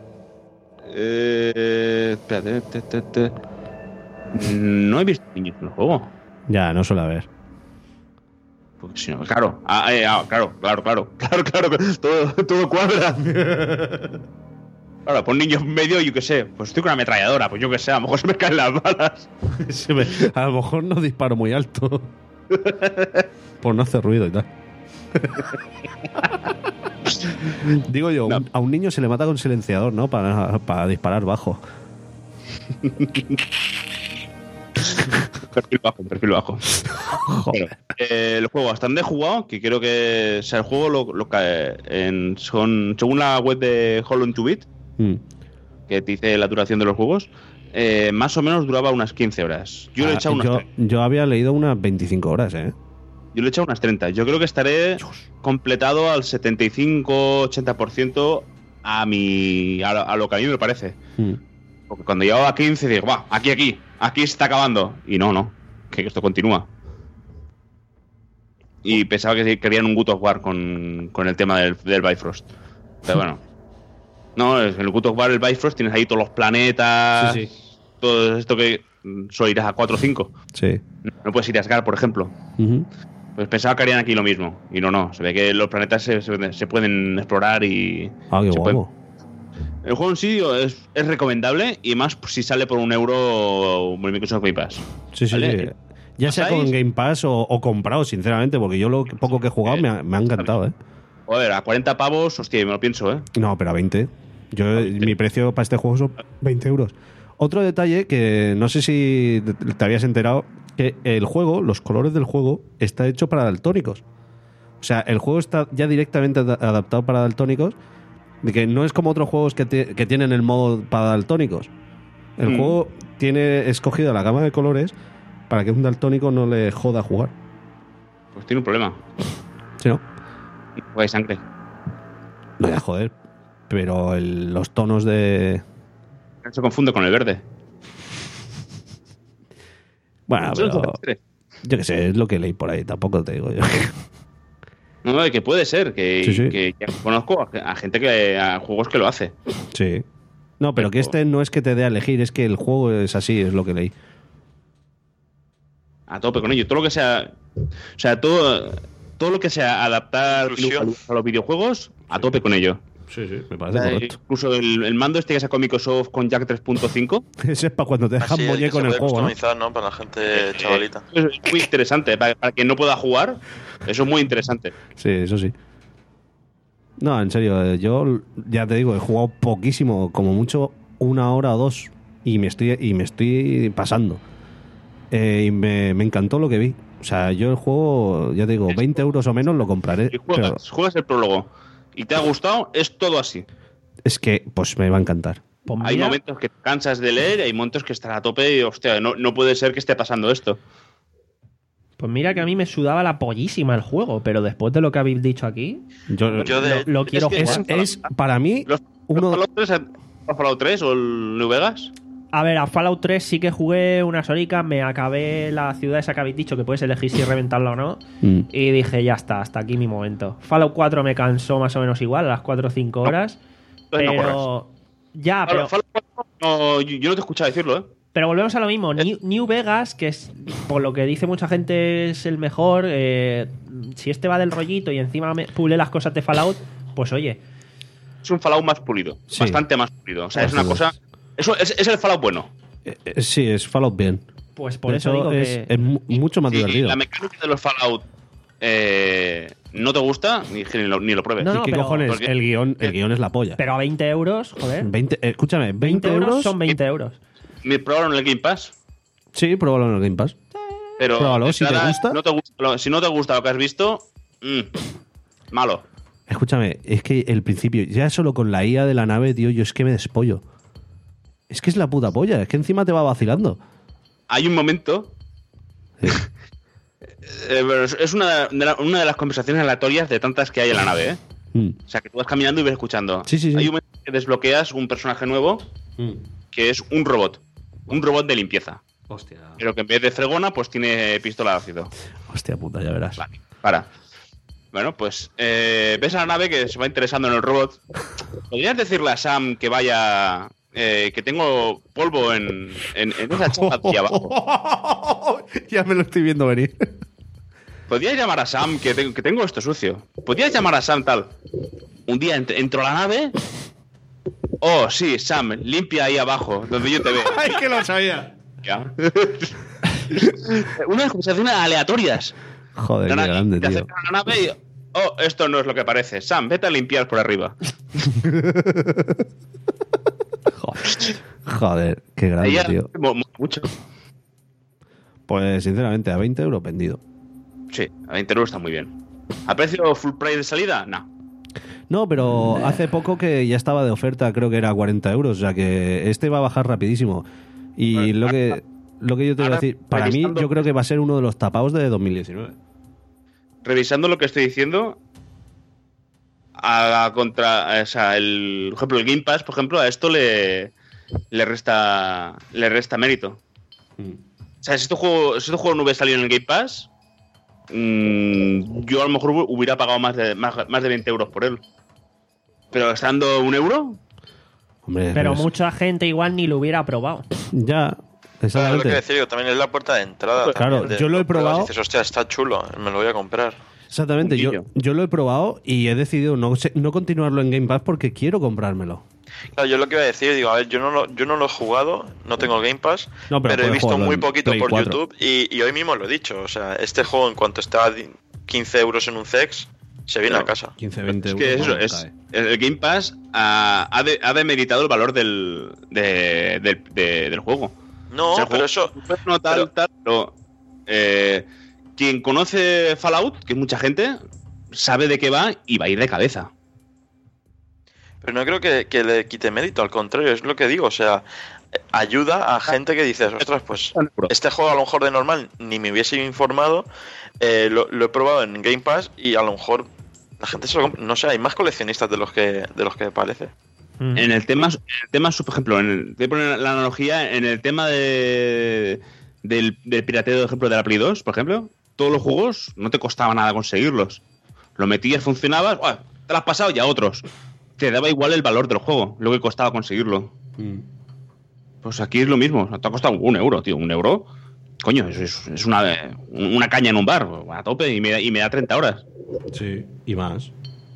Eh, espérate, te, te, te. No he visto niños en el juego. Ya, no suele haber. Porque si no, claro, ah, eh, ah, claro, claro, claro, claro, claro, todo, todo cuadra. Claro, pon niños en medio, yo qué sé, pues estoy con una ametralladora, pues yo qué sé, a lo mejor se me caen las balas. Se me- a lo mejor no disparo muy alto. Por no hacer ruido y tal. Digo yo, No. un- a un niño se le mata con silenciador, ¿no? Para, para disparar bajo. Perfil bajo, perfil bajo. Bueno, eh, el juego, hasta donde he jugado, que creo que o sea, el juego lo, lo cae en, son, según la web de Hollow two Bit, Mm. que te dice la duración de los juegos, eh, más o menos duraba unas quince horas. Yo le he Ah, echado unas, yo, tre- yo había leído unas veinticinco horas, ¿eh? yo le he echado unas treinta. Yo creo que estaré completado al setenta y cinco ochenta por ciento a, mi, a, lo- a lo que a mí me parece. Mm. Porque cuando llegaba a quince digo, va, aquí, aquí, aquí se está acabando. Y no, no, que esto continúa. Y pensaba que querían un God of War con, con el tema del, del Bifrost. Pero bueno. No, en el God of War, el Bifrost, tienes ahí todos los planetas. Sí, Todo esto que mm, solo irás a cuatro o cinco. Sí. No puedes ir a Asgard, por ejemplo. Ujú. Pues pensaba que harían aquí lo mismo. Y no, no. Se ve que los planetas se, se- se pueden explorar y. Ah, qué se guapo. pueden- El juego en sí es, es recomendable y más si sale por un euro por Microsoft Game Pass. Sí, sí, ¿Vale? sí. Ya sea ¿Pasáis? con Game Pass o, o comprado, sinceramente, porque yo lo poco que he jugado me ha, me ha encantado, ¿eh? Joder, a cuarenta pavos, hostia, me lo pienso, ¿eh? No, pero a veinte. Yo, mi precio para este juego son veinte euros. Otro detalle que no sé si te habías enterado, que el juego, los colores del juego, está hecho para daltónicos. O sea, el juego está ya directamente ad- adaptado para daltónicos, de que no es como otros juegos que, te- que tienen el modo para daltónicos. El Mm. juego tiene escogida la gama de colores para que un daltónico no le joda jugar. Pues tiene un problema. ¿Sí, no? O hay sangre. No voy a joder, pero el- los tonos de... Se confunde con el verde. Bueno, Eso es pero... desastre. Yo qué sé, es lo que leí por ahí, tampoco te digo yo. No, no, que puede ser, que, Sí, sí. que ya conozco a, a gente que a juegos que lo hace. Sí. No, pero que este no es que te dé a elegir, es que el juego es así, es lo que leí. A tope con ello. Todo lo que sea. O sea, todo, todo lo que sea adaptar Inclusión. a los videojuegos, a tope con ello. Sí, sí, me O parece sea, correcto. incluso el, el mando este que sacó Microsoft con Jack tres punto cinco. Ese es para cuando te dejan Así, el que muñeco se en el puede juego, ¿no? customizar, ¿no? Para la gente Eh, chavalita. Es muy interesante. Para, para quien no pueda jugar, eso es muy interesante. Sí, eso sí. No, en serio, eh, yo ya te digo, he jugado poquísimo, como mucho una hora o dos, y me estoy, y me estoy pasando. Eh, y me, me encantó lo que vi. O sea, yo el juego, ya te digo, veinte euros o menos lo compraré. Si Pero juegas, juegas el prólogo y te ha gustado, es todo así. es que, pues me va a encantar. Pues Hay mira, momentos que te cansas de leer y hay momentos que estás a tope y, hostia, no, no puede ser que esté pasando esto. pues mira que a mí me sudaba la pollísima el juego, pero después de lo que habéis dicho aquí, Yo, Yo de- lo, lo quiero que es, jugar. es, para mí, ¿Los, uno... los Fallout tres, ¿los Fallout tres o el New Vegas? A ver, a Fallout tres sí que jugué unas horicas, me acabé la ciudad esa que habéis dicho, que puedes elegir si reventarla o no, Mm. y dije, ya está, hasta aquí mi momento. Fallout cuatro me cansó más o menos igual, a las cuatro o cinco horas, Entonces no pero... ya, Ahora, pero, Fallout cuatro, no, yo, yo no te he escuchado decirlo, ¿eh? pero volvemos a lo mismo. New, New Vegas, que es, por lo que dice mucha gente, es el mejor, eh, si este va del rollito y encima me pule las cosas de Fallout, pues oye, Es un Fallout más pulido. Sí. Bastante más pulido. O sea, es una Bastante. cosa... Eso es, es el Fallout bueno. Eh, eh, sí, es Fallout bien. pues por De eso hecho, digo es, que... es mu- mucho más Si divertido. la mecánica de los Fallout eh, no te gusta, ni, ni lo, ni lo pruebes. No, ¿Y no, qué pero- cojones? porque- El guión, el guión es la polla. Pero a veinte euros, joder, veinte, eh, escúchame, veinte, veinte euros euros son veinte euros. Me probaron en el Game Pass, Sí, pruébalo en el Game Pass. pero... Pruébalo, de si te entrada, gusta. no te gusta lo- si no te gusta lo que has visto, mm, malo. Escúchame, es que el principio, ya solo con la I A de la nave, tío, yo es que me despollo. Es que es la puta polla, es que encima te va vacilando. Hay un momento... Sí. Eh, pero es es una de, la- una de las conversaciones aleatorias de tantas que hay en la nave, ¿eh? Mm. O sea, que tú vas caminando y ves escuchando. Sí, sí, sí. Hay un momento que desbloqueas un personaje nuevo que es un robot. Un robot de limpieza. Hostia. Pero que en vez de fregona, pues tiene pistola de ácido. Hostia puta, ya verás. Vale, para. Bueno, pues eh, ves a la nave que se va interesando en el robot. ¿Podrías decirle a Sam que vaya... eh, que tengo polvo en, en, en esa chapa aquí abajo? Ya me lo estoy viendo venir. ¿Podrías llamar a Sam que, te- que tengo esto sucio? ¿Podrías llamar a Sam tal? Un día ent- entro a la nave... Oh, sí, Sam, limpia ahí abajo, donde yo te veo. ¡Ay, que lo sabía! Ya. Unas conversaciones aleatorias. Joder, La qué nave- grande, te tío. acercan a la nave y... Oh, esto no es lo que parece. Sam, vete a limpiar por arriba. Joder, Joder, qué grande, Ella tío. mo- mo- mucho. Pues sinceramente, a veinte euros vendido. Sí, a veinte euros está muy bien. ¿A precio full price de salida? No. No, pero hace poco que ya estaba de oferta, creo que era cuarenta euros, o sea que este va a bajar rapidísimo. Y Bueno, lo que lo que yo te voy a ahora, decir, para mí revisando- yo creo que va a ser uno de los tapados de dos mil diecinueve. Revisando lo que estoy diciendo, a contra, o sea, el, por ejemplo, el Game Pass, por ejemplo, a esto le, le resta le resta mérito. O sea, si este juego, si este juego no hubiera salido en el Game Pass, mmm, yo a lo mejor hu- hubiera pagado más de más, más de veinte euros por él. Pero estando un euro, Hombre, Pero pues, mucha gente igual ni lo hubiera probado. ya, Claro, es lo que exactamente. decía yo, también es la puerta de entrada. Claro, también de- yo lo he pruebas y probado. dices, hostia, está chulo, me lo voy a comprar. Exactamente, Un yo, guiño. yo lo he probado y he decidido no, se- no continuarlo en Game Pass porque quiero comprármelo. Claro, yo lo que iba a decir, digo, a ver, yo no lo, yo no lo he jugado, no tengo Game Pass, No, pero pero, he puedes visto jugarlo muy en poquito Play por cuatro. YouTube y, y hoy mismo lo he dicho. O sea, este juego, en cuanto está a quince euros en un C E X, Se viene Pero- a casa. quince, veinte Es euros. que eso, vamos, es, cae. el Game Pass ha, ha, de- ha demeritado el valor del, de- del, de- del juego. No, O sea, el pero juego- eso. no tal, pero- tal, pero eh, quien conoce Fallout, que es mucha gente, sabe de qué va y va a ir de cabeza. Pero no creo que, que le quite mérito, al contrario, es lo que digo. O sea, eh, ayuda a gente que dices, ostras, pues este juego a lo mejor de normal ni me hubiese informado, eh, lo, lo he probado en Game Pass y a lo mejor la gente se lo compra. No sé, hay más coleccionistas de los que de los que parece. Mm. En el tema, en el tema, por ejemplo, en el, te voy a poner la analogía en el tema de, del, del pirateo, por ejemplo, de la Play dos, por ejemplo, todos los juegos no te costaba nada conseguirlos. Lo metías, funcionabas, ¡buah! Te lo has pasado y a otros. Te daba igual el valor del juego, lo que costaba conseguirlo. Mm. Pues aquí es lo mismo, te ha costado un euro, tío, un euro. Coño, es, es, es una, una caña en un bar, a tope, y me, da- y me da treinta horas. Sí, y más.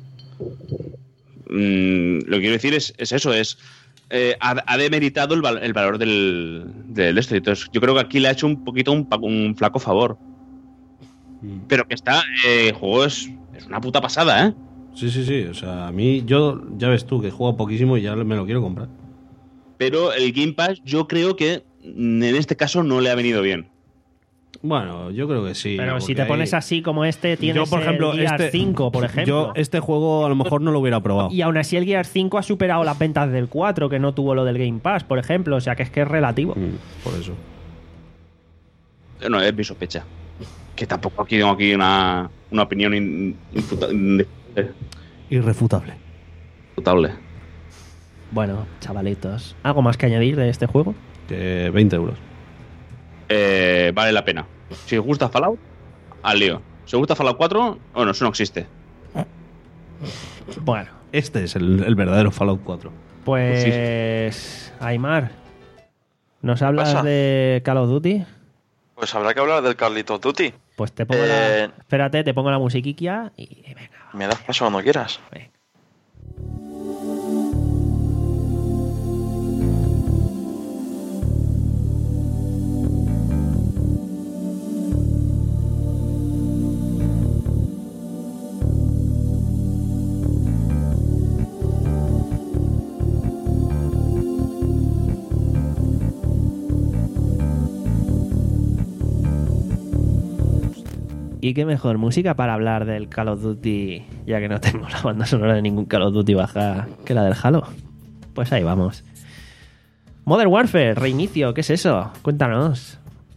Mm, lo que quiero decir es, es eso, es eh, ha, ha demeritado el, val- el valor del, del esto. Entonces, yo creo que aquí le ha hecho un poquito un, pa- un flaco favor. Mm. Pero que está, eh, el juego es, es una puta pasada, ¿eh? Sí, sí, sí. O sea, a mí, yo, ya ves tú, que juego poquísimo y ya me lo quiero comprar. Pero el Game Pass, yo creo que mm, en este caso no le ha venido bien. Bueno, yo creo que sí. Pero si porque te pones hay- así como este, tienes Yo, por ejemplo, el Gears este, cinco, por ejemplo. Yo este juego a lo mejor no lo hubiera probado. Y aún así el Gears cinco ha superado las ventas del cuatro, que no tuvo lo del Game Pass, por ejemplo. O sea, que es que es relativo. Mm, por eso. No, es mi sospecha. Que tampoco aquí tengo aquí una, una opinión in- infuta- indefendible. Irrefutable. Infutable. Bueno, chavalitos. ¿Algo más que añadir de este juego? Que veinte euros. Eh, vale la pena. Si os gusta Fallout, al lío. Si os gusta Fallout cuatro, bueno, eso no existe. Bueno, Este es el, el verdadero Fallout cuatro. pues... Aymar, ¿nos hablas pasa? de Call of Duty? Pues habrá que hablar del Carlitos Duty. Pues te pongo la... Eh. Espérate, te pongo la musiquiquia y venga. Me das paso cuando quieras. venga. ¿Y qué mejor música para hablar del Call of Duty, ya que no tengo la banda sonora de ningún Call of Duty baja que la del Halo? Pues ahí vamos. Modern Warfare, reinicio, ¿qué es eso? Cuéntanos.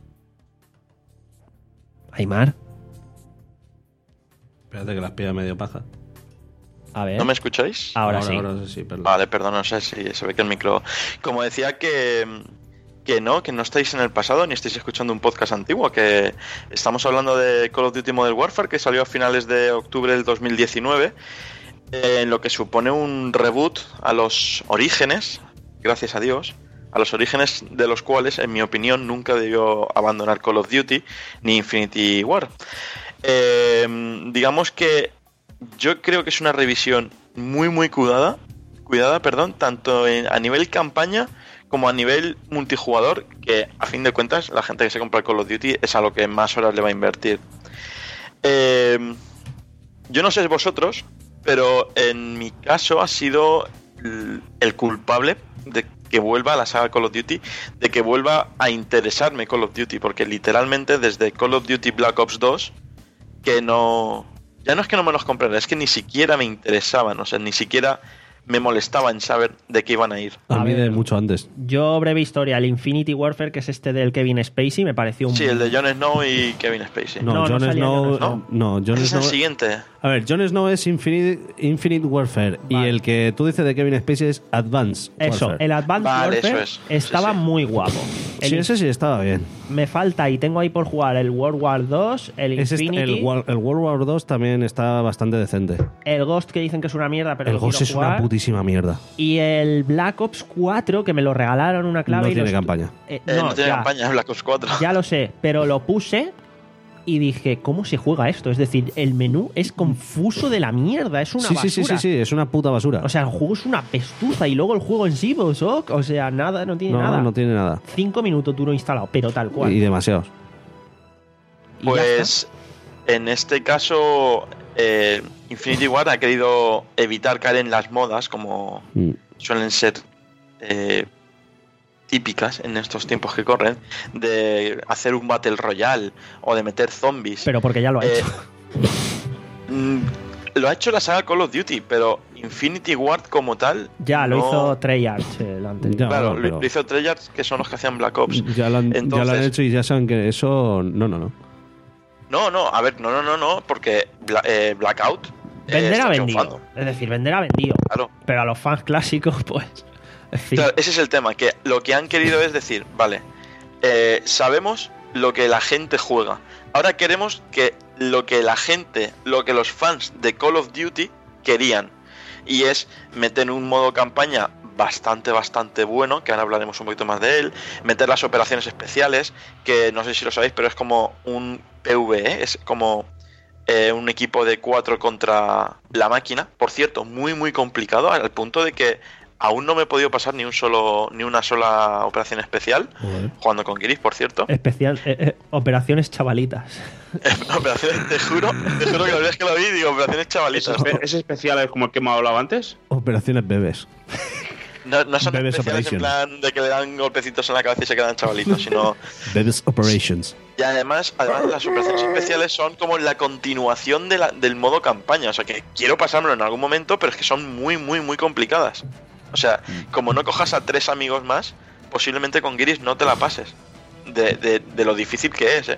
Aymar, Espérate que las pilla medio paja. a ver. ¿No me escucháis? Ahora, sí. Ahora sí, perdón. Vale, perdón, no sé si se ve que el micro... Como decía que, que no, que no estáis en el pasado ni estáis escuchando un podcast antiguo, que estamos hablando de Call of Duty Modern Warfare, que salió a finales de octubre del dos mil diecinueve, en lo que supone un reboot a los orígenes, gracias a Dios, a los orígenes de los cuales, en mi opinión, nunca debió abandonar Call of Duty ni Infinity War. Eh, digamos que yo creo que es una revisión muy muy cuidada, cuidada, perdón, tanto en- a nivel campaña como a nivel multijugador, que a fin de cuentas la gente que se compra el Call of Duty es a lo que más horas le va a invertir. Eh, yo no sé vosotros, pero en mi caso ha sido el, el culpable de que vuelva a la saga Call of Duty, de que vuelva a interesarme Call of Duty, porque literalmente desde Call of Duty Black Ops dos que no... Ya no es que no me los comprara, es que ni siquiera me interesaban, o sea, ni siquiera me molestaba en saber de qué iban a ir. A, A mí ver. de mucho antes. Yo, breve historia, el Infinity Warfare, que es este del Kevin Spacey, me pareció un... Sí, el de Jon Snow y Kevin Spacey. No, No, no Jon salía Snow. Jon Snow. No, Jon Ese es el Snow. siguiente. A ver, Jon Snow es Infinite, Infinite Warfare y Vale. el que tú dices de Kevin Spacey es Advanced Eso, Warfare. el Advanced Vale, Warfare eso es. estaba Sí, sí. muy guapo. El Sí, in- ese sí estaba bien. Me falta y tengo ahí por jugar el World War dos, el Ese está- Infinity, el, War- el World War dos también está bastante decente. el Ghost, que dicen que es una mierda, pero El lo Ghost quiero es una jugar, putísima mierda. y el Black Ops cuatro, que me lo regalaron una clave. No y tiene los- campaña. Eh, Eh, no, no, tiene ya, campaña, Black Ops cuatro. ya lo sé, pero lo puse y dije, ¿cómo se juega esto? Es decir, el menú es confuso de la mierda, es una Sí, sí, basura. sí, sí, sí, es una puta basura. O sea, el juego es una pestuza y luego el juego en sí, pues, ok, o sea, nada, no tiene no, nada. no tiene nada. Cinco minutos duro instalado, pero tal cual. Y demasiados. Y ya está. Pues en este caso eh, Infinity Ward ha querido evitar caer en las modas, como Mm. suelen ser eh, típicas en estos tiempos que corren, de hacer un Battle Royale o de meter zombies. Pero porque ya lo ha Eh, hecho. Mm, lo ha hecho la saga Call of Duty, pero Infinity Ward como tal. Ya, lo no- hizo Treyarch el anterior. Ya, Claro, bueno, lo- pero- lo hizo Treyarch, que son los que hacían Black Ops. Ya lo, han, ya lo han Entonces- hecho y ya saben que eso... No, no, no. No, no, a ver, no, no, no, no, porque Bla- eh, Blackout. eh, Vender está ha vendido. triunfando, Es decir, vender ha vendido. claro. Pero a los fans clásicos, pues. En fin. Claro, ese es el tema, que lo que han querido es decir, vale, eh, sabemos lo que la gente juega. Ahora queremos que lo que la gente, lo que los fans de Call of Duty querían. Y es meter un modo campaña bastante, bastante bueno, que ahora hablaremos un poquito más de él. Meter las operaciones especiales, que no sé si lo sabéis, pero es como un P V E, es como eh, un equipo de cuatro contra la máquina. Por cierto, muy, muy complicado, al punto de que aún no me he podido pasar ni un solo ni una sola operación especial, Joder. jugando con Kiris, por cierto. Especial, eh, eh, operaciones chavalitas. Operaciones, te juro, te juro que la vez que lo vi, digo, operaciones ¿Es, chavalitas. espe- es especial es como el que hemos hablado antes? Operaciones bebés. No, no son Bebes especiales en Operation. plan de que le dan golpecitos en la cabeza y se quedan chavalitos, sino... Bebés Operations. Y además, además las operaciones especiales son como la continuación de la- del modo campaña. O sea, que quiero pasármelo en algún momento, pero es que son muy, muy, muy complicadas. O sea, como no cojas a tres amigos más, posiblemente con Giris no te la pases. De, de- de lo difícil que es, ¿eh?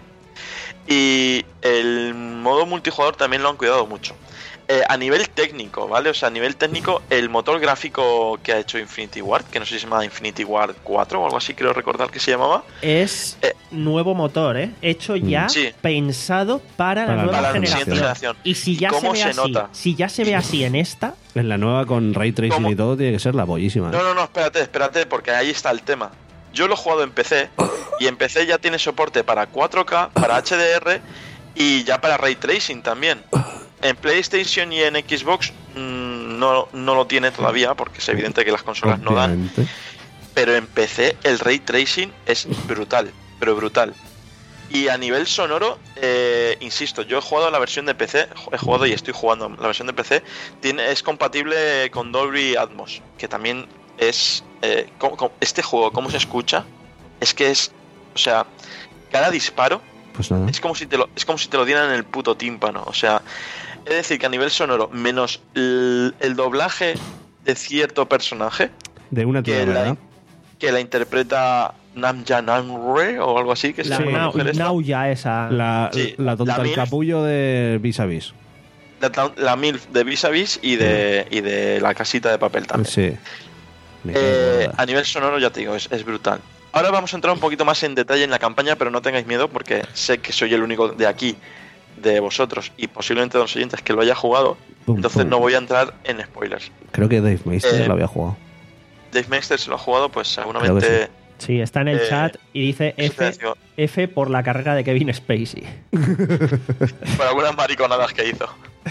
Y el modo multijugador también lo han cuidado mucho. Eh, a nivel técnico, ¿vale? O sea, a nivel técnico, el motor gráfico que ha hecho Infinity Ward, que no sé si se llama Infinity Ward cuatro o algo así, creo recordar que se llamaba. Es Eh. nuevo motor, ¿eh? Hecho ya, Sí. pensado para, Para la la nueva Para la generación. siguiente generación. Y si ¿Y ya se cómo ve se así, nota? si ya se ve así en esta, En la nueva con Ray Tracing ¿Cómo? y todo tiene que ser la bollísima. ¿eh? No, no, no, espérate, espérate, porque ahí está el tema. Yo lo he jugado en P C y en P C ya tiene soporte para cuatro K, para H D R y ya para Ray Tracing también. En PlayStation y en Xbox mmm, no, no lo tiene todavía, porque es evidente que las consolas no dan. Obviamente. Pero en P C el Ray Tracing es brutal, pero brutal. Y a nivel sonoro, eh, insisto, yo he jugado la versión de P C, he jugado y estoy jugando la versión de P C, tiene, es compatible con Dolby Atmos, que también es... eh, ¿cómo- cómo- este juego, ¿cómo se escucha? Es que es... O sea, cada disparo Pues nada. es como si te lo, es como si te lo dieran en el puto tímpano. O sea, es decir, que a nivel sonoro, menos el, el doblaje de cierto personaje, De una que tía, la, ¿verdad? que la interpreta Namja Namre o algo así, que es la una nau- mujer esta. nauya esa. La, Sí, la tonta la el MILF. capullo de Vis a Vis. La, la MILF de Vis a Vis y de, y de la casita de papel también. Sí. Me cago Eh, en la- a nivel sonoro, ya te digo, es, es brutal. Ahora vamos a entrar un poquito más en detalle en la campaña, pero no tengáis miedo porque sé que soy el único de aquí, de vosotros y posiblemente de los oyentes que lo haya jugado. Pum, Entonces pum. no voy a entrar en spoilers. Creo que Dave Meister Eh, lo había jugado. Dave Meister se lo ha jugado, pues Creo seguramente... Sí, está en el Eh, chat y dice eso te F, digo, F por la carrera de Kevin Spacey. por algunas mariconadas que hizo.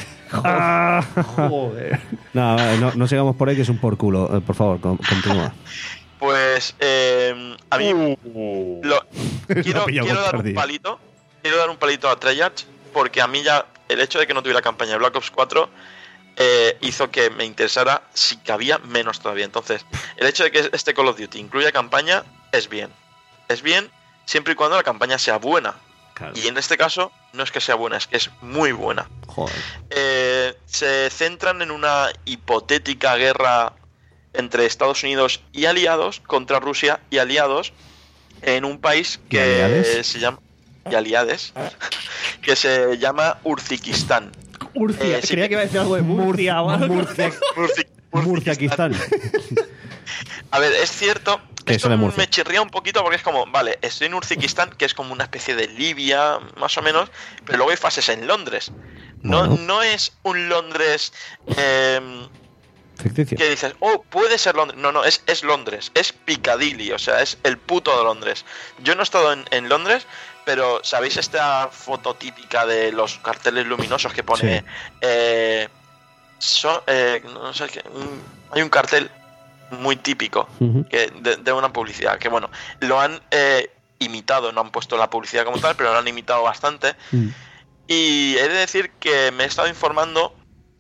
Joder. No, vale, no, no sigamos por ahí, que es un por culo. Eh, por favor, con- continúa. Pues eh, a mí Uh. lo- quiero, ha pillado quiero dar un perdido. palito. Quiero dar un palito a Treyarch porque a mí ya el hecho de que no tuviera campaña de Black Ops cuatro eh, hizo que me interesara si cabía menos todavía. Entonces, el hecho de que este Call of Duty incluya campaña es bien. Es bien siempre y cuando la campaña sea buena. Y en este caso no es que sea buena, es que es muy buena. Joder. Eh, se centran en una hipotética guerra entre Estados Unidos y aliados contra Rusia y aliados en un país ¿Y que aliades? se llama y aliades que se llama Urzikistán. Murcia, Eh, sí creía que- que iba a decir algo de Murcia o algo. Murcia, Urzi- Murciaquistán. A ver, es cierto. Que Esto eso de Murcia. me chirría un poquito porque es como, vale, estoy en Urzikistán, que es como una especie de Libia, más o menos, pero luego hay fases en Londres. No, Bueno. no es un Londres eh, Ficticio. que dices, oh, puede ser Londres. No, no, es, es Londres, es Piccadilly, o sea, es el puto de Londres. Yo no he estado en, en Londres, pero ¿sabéis esta foto típica de los carteles luminosos que pone... Sí. eh, so- eh, no sé qué, un- hay un cartel muy típico Ujú. que de, de una publicidad, que bueno, lo han eh, imitado, no han puesto la publicidad como tal, pero lo han imitado bastante. Mm. Y he de decir que me he estado informando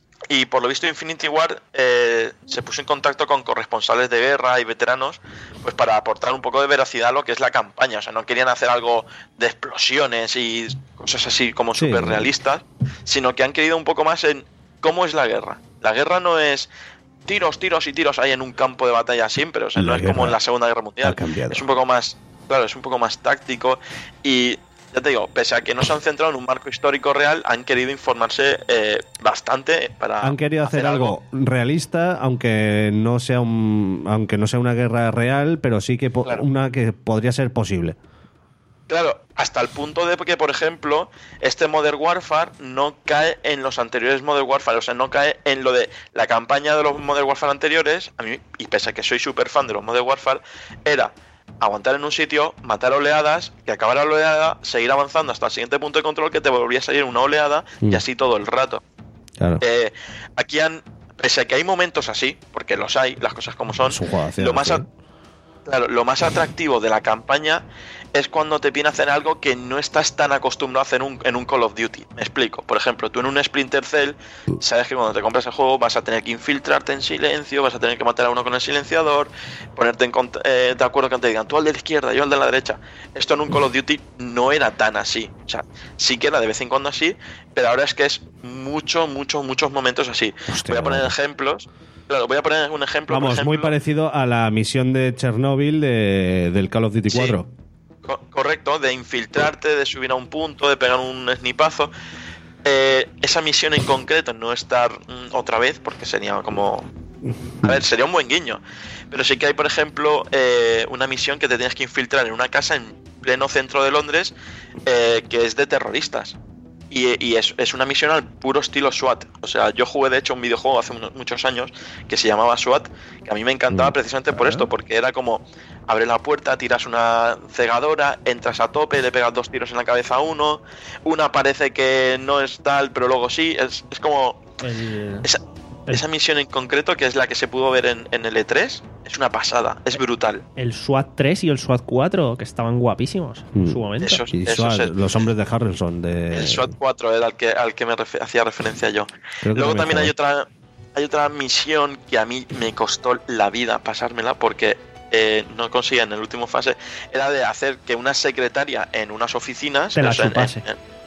y por lo visto Infinity Ward eh, se puso en contacto con corresponsales de guerra y veteranos pues para aportar un poco de veracidad a lo que es la campaña. O sea, no querían hacer algo de explosiones y cosas así como Sí. súper realistas, sino que han querido un poco más en cómo es la guerra. La guerra no es tiros, tiros y tiros ahí en un campo de batalla siempre. O sea, La no es como guerra en la Segunda Guerra Mundial. ha cambiado. Es un poco más, claro, es un poco más táctico y... Ya te digo, pese a que no se han centrado en un marco histórico real, han querido informarse eh, bastante para... Han querido hacer, algo realista, aunque no sea un, aunque no sea una guerra real, pero sí que po- Claro. una que podría ser posible. Claro, hasta el punto de que, por ejemplo, este Modern Warfare no cae en los anteriores Modern Warfare, o sea, no cae en lo de la campaña de los Modern Warfare anteriores. A mí, y pese a que soy súper fan de los Modern Warfare, era aguantar en un sitio, matar oleadas, que acabara la oleada, seguir avanzando hasta el siguiente punto de control, que te volvía a salir una oleada, Mm. y así todo el rato. Claro. Eh, aquí han, pese a que hay momentos así, porque los hay, las cosas como son, Es un juego de acción, lo más, sí. a- claro, lo más atractivo de la campaña es cuando te viene a hacer algo que no estás tan acostumbrado a hacer un- en un Call of Duty. Me explico. Por ejemplo, tú en un Splinter Cell sabes que cuando te compras el juego vas a tener que infiltrarte en silencio, vas a tener que matar a uno con el silenciador, ponerte en cont- eh, de acuerdo que te digan tú al de la izquierda, yo al de la derecha. Esto en un Call of Duty no era tan así. O sea, sí que era de vez en cuando así, pero ahora es que es mucho, mucho, muchos momentos así. Hostia, voy a poner bueno. ejemplos. Claro, voy a poner un ejemplo. por Vamos, muy ejemplo, parecido a la misión de Chernobyl de, del Call of Duty Sí. cuatro. Co- correcto, de infiltrarte, de subir a un punto, de pegar un snipazo. Eh, esa misión en concreto no estar mm, otra vez, porque sería como... A ver, sería un buen guiño. Pero sí que hay, por ejemplo, eh, una misión que te tienes que infiltrar en una casa en pleno centro de Londres, eh, que es de terroristas. Y, y es, es una misión al puro estilo SWAT. O sea, yo jugué de hecho un videojuego hace unos- muchos años que se llamaba SWAT, que a mí me encantaba Mm. precisamente por esto, porque era como abres la puerta, tiras una cegadora, entras a tope, le pegas dos tiros en la cabeza a uno, una parece que no es tal, pero luego sí, es, es como... El- Esa, el- esa misión en concreto, que es la que se pudo ver en, en el E tres, es una pasada, es brutal. el SWAT tres y el SWAT cuatro, que estaban guapísimos en Mm. su momento. Eso, Y eso Swat, es el, los hombres de Harrelson. De... el SWAT cuatro era al que, al que me refe- hacía referencia yo. Creo que Luego también hay jugué. otra hay otra misión que a mí me costó la vida pasármela porque eh, no conseguía en el último fase, era de hacer que una secretaria en unas oficinas Te la o sea, en- chupase.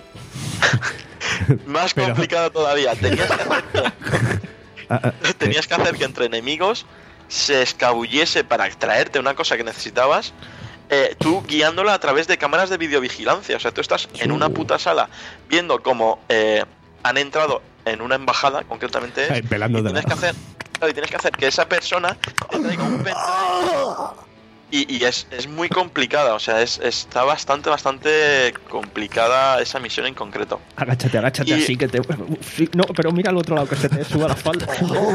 en- más Pero- complicado todavía, tenías que hacer que, Ah, ah, tenías que hacer que entre enemigos se escabullese para extraerte una cosa que necesitabas, eh, tú guiándola a través de cámaras de videovigilancia. O sea, tú estás en una puta sala viendo cómo eh, han entrado en una embajada, concretamente es, Ay, y pelándotela. tienes que hacer claro, y tienes que hacer que esa persona te traiga un pendrive. Y, y es, es muy complicada, o sea, es, está bastante, bastante complicada esa misión en concreto. Agáchate, agáchate Y- así que te. Sí, no, pero mira al otro lado que se te suba la falda.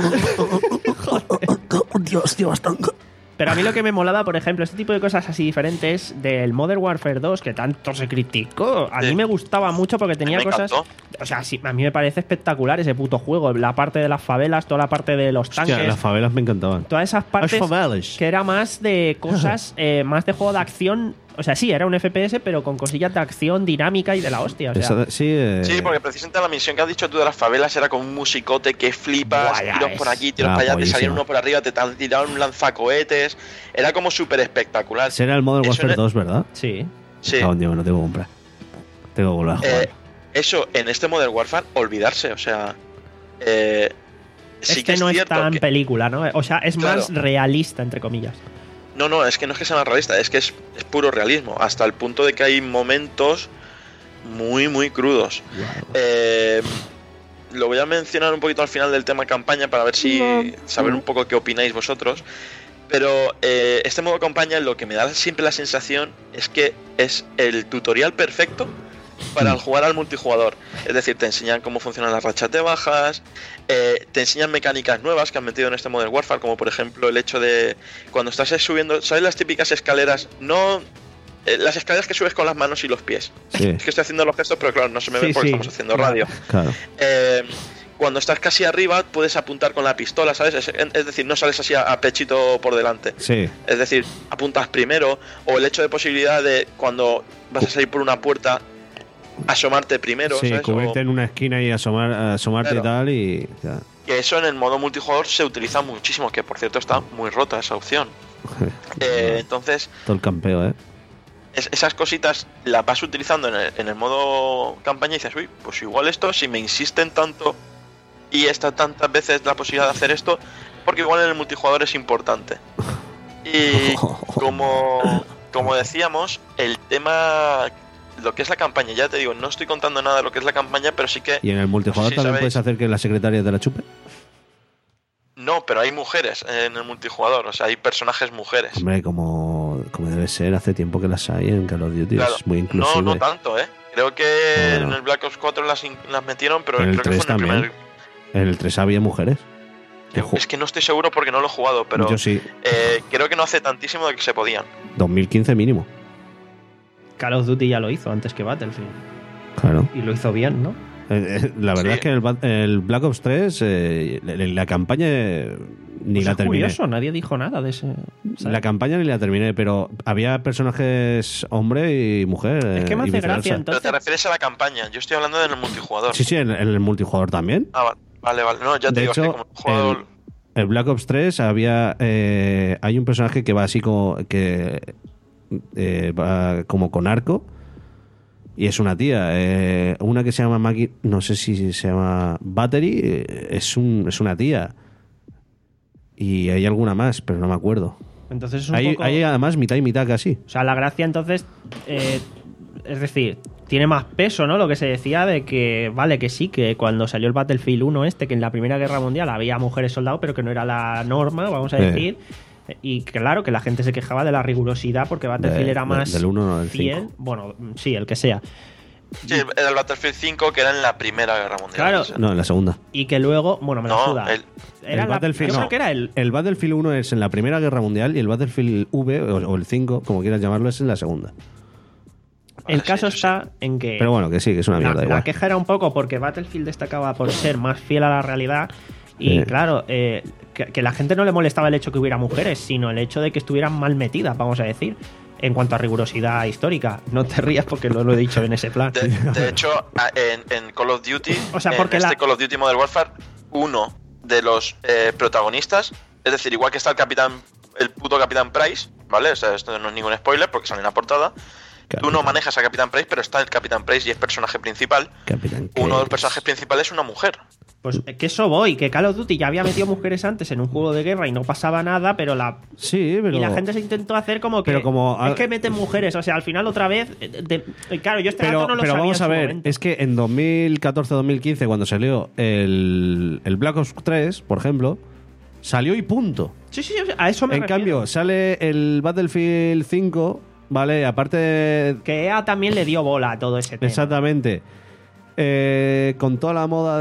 Dios, tío, bastante. Pero a mí lo que me molaba, por ejemplo, este tipo de cosas así diferentes del Modern Warfare dos, que tanto se criticó, a Sí. mí me gustaba mucho porque tenía me cosas. encantó. O sea, sí, a mí me parece espectacular ese puto juego. La parte de las favelas, toda la parte de los Hostia, tanques. las favelas me encantaban. Todas esas partes Las favelas. que era más de cosas, eh, más de juego de acción. O sea, sí, era un F P S, pero con cosillas de acción dinámica y de la hostia. O sea, Esa de- sí, eh, Sí, porque precisamente la misión que has dicho tú de las favelas era con un musicote que flipas, Buah, ya tiros ves. por aquí, tiros Ah, para allá, te buenísimo. salieron uno por arriba, te tan- tiraron un lanzacohetes. Era como súper espectacular. ese era el Modern Eso Warfare era- dos, ¿verdad? sí. Sí. Ah, Dios, me lo tengo que comprar. Tengo que volver a jugar. Eh, eso, en este Modern Warfare, olvidarse, o sea. Eh, sí este que es no es cierto tan que- película, ¿no? O sea, es Claro. más realista, entre comillas. No, no, es que no es que sea más realista, es que es, es puro realismo, hasta el punto de que hay momentos muy, muy crudos. Eh, lo voy a mencionar un poquito al final del tema campaña para ver si saber un poco qué opináis vosotros. Pero eh, este modo campaña lo que me da siempre la sensación es que es el tutorial perfecto para jugar al multijugador. Es decir, te enseñan cómo funcionan las rachas de bajas, eh, te enseñan mecánicas nuevas que han metido en este Modern Warfare, como por ejemplo el hecho de cuando estás subiendo, ¿sabes las típicas escaleras? No eh, las escaleras que subes con las manos y los pies. Sí, Es que estoy haciendo los gestos, pero claro, no se me Sí, ve porque sí. estamos haciendo radio. claro. Eh, cuando estás casi arriba puedes apuntar con la pistola, ¿sabes? Es, es decir, no sales así a, a pechito por delante. Sí, Es decir, apuntas primero, o el hecho de posibilidad de cuando vas a salir por una puerta, asomarte primero, Sí, ¿sabes? cubrirte O- en una esquina y asomar, asomarte Claro. y tal y... ya. que eso en el modo multijugador se utiliza muchísimo, que por cierto está muy rota esa opción. Eh, entonces, Todo el campeo, ¿eh? es- esas cositas las vas utilizando en el, en el modo campaña y dices, uy, pues igual esto, si me insisten tanto y está tantas veces la posibilidad de hacer esto, porque igual en el multijugador es importante. Y como, como decíamos, el tema, lo que es la campaña, ya te digo, no estoy contando nada de lo que es la campaña, pero sí que... ¿Y en el multijugador Sí, también sabéis. puedes hacer que la secretaria te la chupe? No, pero hay mujeres en el multijugador, o sea, hay personajes mujeres. Hombre, como, como debe ser, hace tiempo que las hay en Call of Duty, Claro. es muy inclusive. No, no tanto, ¿eh? Creo que No, no. en el Black Ops cuatro las, in- las metieron, pero En el creo que tres fue en el también. primer... En el tres había mujeres. Yo- Ojo. es que no estoy seguro porque no lo he jugado, pero Yo sí, eh, creo que no hace tantísimo de que se podían. dos mil quince mínimo. Call of Duty ya lo hizo antes que Battlefield. Claro. Y lo hizo bien, ¿no? Eh, eh, La verdad Sí. es que el, Ba- el Black Ops tres, eh, la, la campaña eh, ni Pues la es terminé. curioso, nadie dijo nada de ese. ¿sabes? La campaña ni la terminé, pero había personajes hombre y mujer. Es que me eh, y hace viceversa. gracia, Pero entonces. te refieres a la campaña, yo estoy hablando del multijugador. Sí, sí, en, en el multijugador también. Ah, va- vale, vale. No, ya te De digo, es que hecho, como he jugado... el, el Black Ops tres había eh, hay un personaje que va así como que eh, va como con arco y es una tía, eh, una que se llama Maggie, no sé si se llama Battery, eh, es un es una tía y hay alguna más, pero no me acuerdo. Entonces es un Hay, poco. hay además mitad y mitad casi. O sea, la gracia entonces. eh, es decir, tiene más peso, ¿no? Lo que se decía de que, vale, que sí, que cuando salió el Battlefield uno este, que en la Primera Guerra Mundial había mujeres soldados, pero que no era la norma, vamos a Sí. decir. Y claro, que la gente se quejaba de la rigurosidad porque Battlefield De- era de- más del uno, no del fiel. cinco. Bueno, sí, el que sea. Sí, era el Battlefield cinco, que era en la Primera Guerra Mundial. Claro. o sea. No, en la segunda. Y que luego, bueno, me la No, suda. el- Era el la- Battlefield yo no. creo que era el. El Battlefield uno es en la Primera Guerra Mundial y el Battlefield V o, o el cinco, como quieras llamarlo, es en la segunda. El Vale, caso sí, está en que. Pero bueno, que sí, que es una La, mierda la igual. queja era un poco porque Battlefield destacaba por ser más fiel a la realidad y Sí. claro, eh, que, que la gente no le molestaba el hecho que hubiera mujeres, sino el hecho de que estuvieran mal metidas, vamos a decir, en cuanto a rigurosidad histórica. No te rías porque lo, lo he dicho en ese plan. De, de hecho, a- en, en Call of Duty, O sea, en porque este la- Call of Duty Modern Warfare, uno de los eh, protagonistas, es decir, igual que está el capitán, el puto Capitán Price, ¿vale? O sea, esto no es ningún spoiler porque sale en la portada. Tú no manejas a Capitán Price, pero está el Capitán Price y es personaje principal. Capitán Uno de los Craig. personajes principales es una mujer. Pues eh, que eso voy, que Call of Duty ya había metido mujeres antes en un juego de guerra y no pasaba nada, pero la Sí, pero... y la gente se intentó hacer como que Pero como- es que meten mujeres, o sea, al final otra vez eh, de- eh, claro, yo este Pero, dato no lo pero sabía vamos en a su ver, momento. es que en dos mil catorce dos mil quince, cuando salió el, el Black Ops tres, por ejemplo, salió y punto. Sí, sí, sí, a eso me En refiero. cambio, sale el Battlefield cinco, ¿vale? Aparte de- Que E A también le dio bola a todo ese tema. Exactamente. Eh, con toda la moda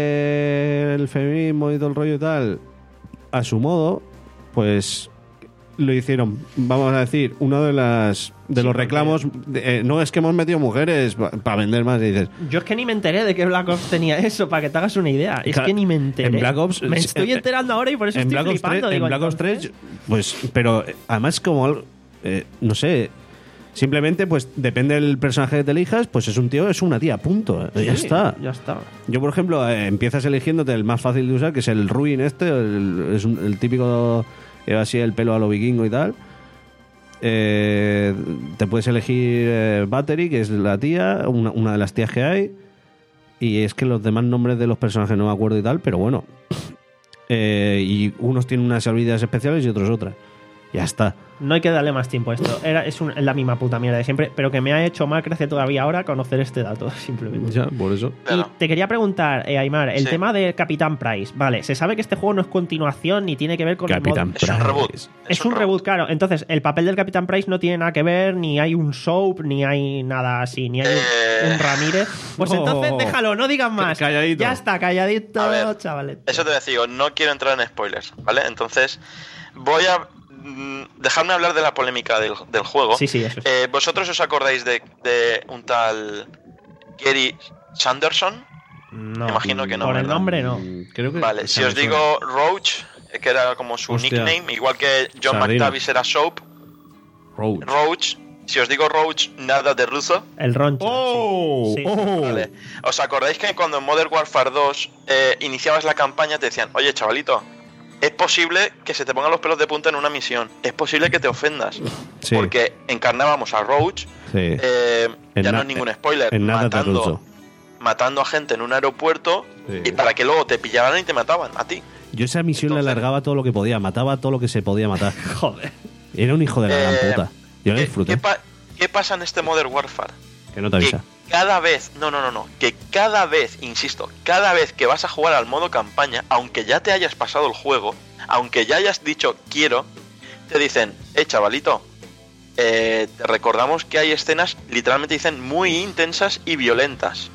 del feminismo y todo el rollo y tal, a su modo, pues lo hicieron, vamos a decir, uno de las de Sí, los porque- reclamos, de, eh, no es que hemos metido mujeres para vender más, y dices, Yo es que ni me enteré de que Black Ops tenía eso, para que te hagas una idea. Es Claro, que ni me enteré. en Black Ops- me estoy eh, enterando ahora y por eso en estoy Black Ops flipando. tres, digo, en Black Ops entonces- tres, pues, pero eh, además como algo, eh, no sé, simplemente pues depende del personaje que te elijas, pues es un tío, es una tía, punto, eh, ya Sí, está. Ya está. Yo, por ejemplo, eh, empiezas eligiéndote el más fácil de usar, que es el Ruin este, el, es un- el típico, eh, así el pelo a lo vikingo y tal. Eh, te puedes elegir eh, Battery, que es la tía, una, una de las tías que hay. Y es que los demás nombres de los personajes no me acuerdo y tal, pero bueno. Eh, y unos tienen unas habilidades especiales y otros otras. Ya está. No hay que darle más tiempo a esto. Era, es, un- es la misma puta mierda de siempre, pero que me ha hecho más gracia todavía ahora conocer este dato, simplemente. Ya, por eso. Claro. Y te quería preguntar, eh, Aymar, el Sí. tema de Capitán Price. Vale, se sabe que este juego no es continuación ni tiene que ver con Capitán el modo... Es un reboot. Price. Es un reboot, claro. Entonces, el papel del Capitán Price no tiene nada que ver, ni hay un soap, ni hay nada así, ni hay un- Eh. un Ramírez. Pues No. entonces déjalo, no digas más. Calladito. Ya está, calladito, A ver. chavales. Eso te decía, no quiero entrar en spoilers, ¿vale? Entonces, voy a mm, dejarme hablar de la polémica del, del juego. Sí, sí, eso es. Eh, ¿Vosotros os acordáis de, de un tal Gary Sanderson? No, imagino que no, por el ¿verdad? nombre no. Mm, Creo que Vale, si os digo Roach, eh, que era como su Hostia. nickname, igual que John Sardina. McTavish era Soap, Roach. Roach si os digo Roach, nada de ruso. El roncho. ¡Oh! Sí. ¡Oh! Vale. ¿Os acordáis que cuando en Modern Warfare dos eh, iniciabas la campaña te decían, oye, chavalito, es posible que se te pongan los pelos de punta en una misión, es posible que te ofendas? Sí. Porque encarnábamos a Roach, Sí. eh, En ya no na- es ningún spoiler, en nada de matando, ruso. matando a gente en un aeropuerto Sí. y para que luego te pillaran y te mataban a ti. Yo esa misión Entonces- la alargaba todo lo que podía, mataba todo lo que se podía matar. Joder. Era un hijo de la Eh, gran puta. Yo la ¿Qué, disfruté. qué pa- qué pasa en este Modern Warfare? Que no te Que avisa. cada vez, no, no, no, no, que cada vez, insisto, cada vez que vas a jugar al modo campaña, aunque ya te hayas pasado el juego, aunque ya hayas dicho quiero, te dicen, eh, chavalito, eh, te recordamos que hay escenas, literalmente dicen, muy intensas y violentas.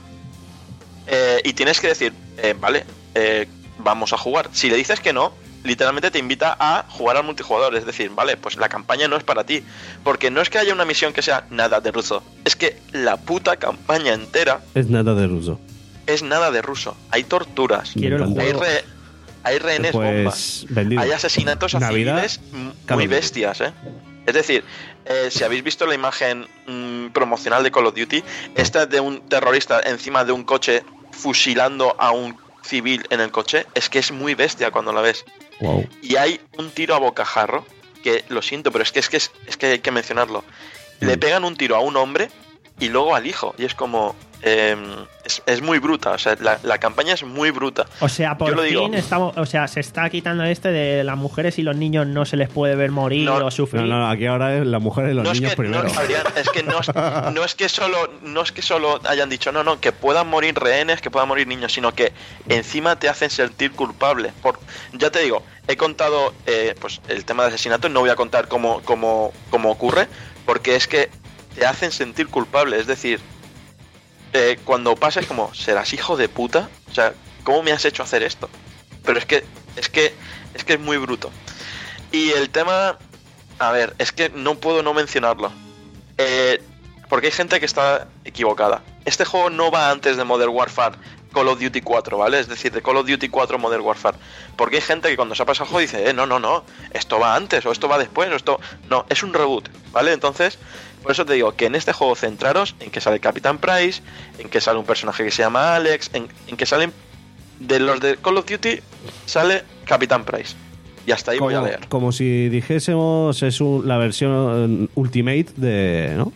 Eh, y tienes que decir, eh, vale, eh, vamos a jugar. Si le dices que no, literalmente te invita a jugar al multijugador. Es decir, vale, pues la campaña no es para ti. Porque no es que haya una misión que sea nada de ruso. Es que la puta campaña entera Es nada de ruso. es nada de ruso. Hay torturas, Quiero el encanta. hay, juego. re- hay rehenes bombas, Pues vendido. hay asesinatos a Navidad, civiles m- Call muy of Duty. bestias, ¿eh? Es decir, eh, si habéis visto la imagen mm, promocional de Call of Duty, esta es de un terrorista encima de un coche fusilando a un civil en el coche, es que es muy bestia cuando la ves. Wow. Y hay un tiro a bocajarro, que lo siento, pero es que, es que, es, es que hay que mencionarlo. Le Mm. pegan un tiro a un hombre y luego al hijo, y es como... eh, es, es muy bruta, o sea, la, la campaña es muy bruta. O sea, por Yo lo fin digo. estamos, o sea, se está quitando este de las mujeres y los niños no se les puede ver morir No, o sufrir. No, no, aquí ahora es la mujer y los no es niños que, primero. No, Adrián, es que no es, no es que solo no es que solo hayan dicho no, no, que puedan morir rehenes, que puedan morir niños, sino que encima te hacen sentir culpable. Por, ya te digo, he contado eh, pues el tema de asesinato, no voy a contar cómo, cómo, cómo ocurre, porque es que te hacen sentir culpable, es decir, eh, cuando pasa es como, ¿serás hijo de puta? O sea, ¿cómo me has hecho hacer esto? Pero es que, es que, es que es muy bruto. Y el tema, a ver, es que no puedo no mencionarlo. Eh, porque hay gente que está equivocada. Este juego no va antes de Modern Warfare Call of Duty cuatro, ¿vale? Es decir, de Call of Duty cuatro Modern Warfare. Porque hay gente que cuando se ha pasado el juego dice, eh, no, no, no, esto va antes, o esto va después, o esto... No, es un reboot, ¿vale? Entonces, por eso te digo que en este juego centraros en que sale Capitán Price, en que sale un personaje que se llama Alex, en, en que salen... De los de Call of Duty sale Capitán Price. Y hasta ahí voy a Como, leer. como si dijésemos es un- la versión Ultimate de, ¿no?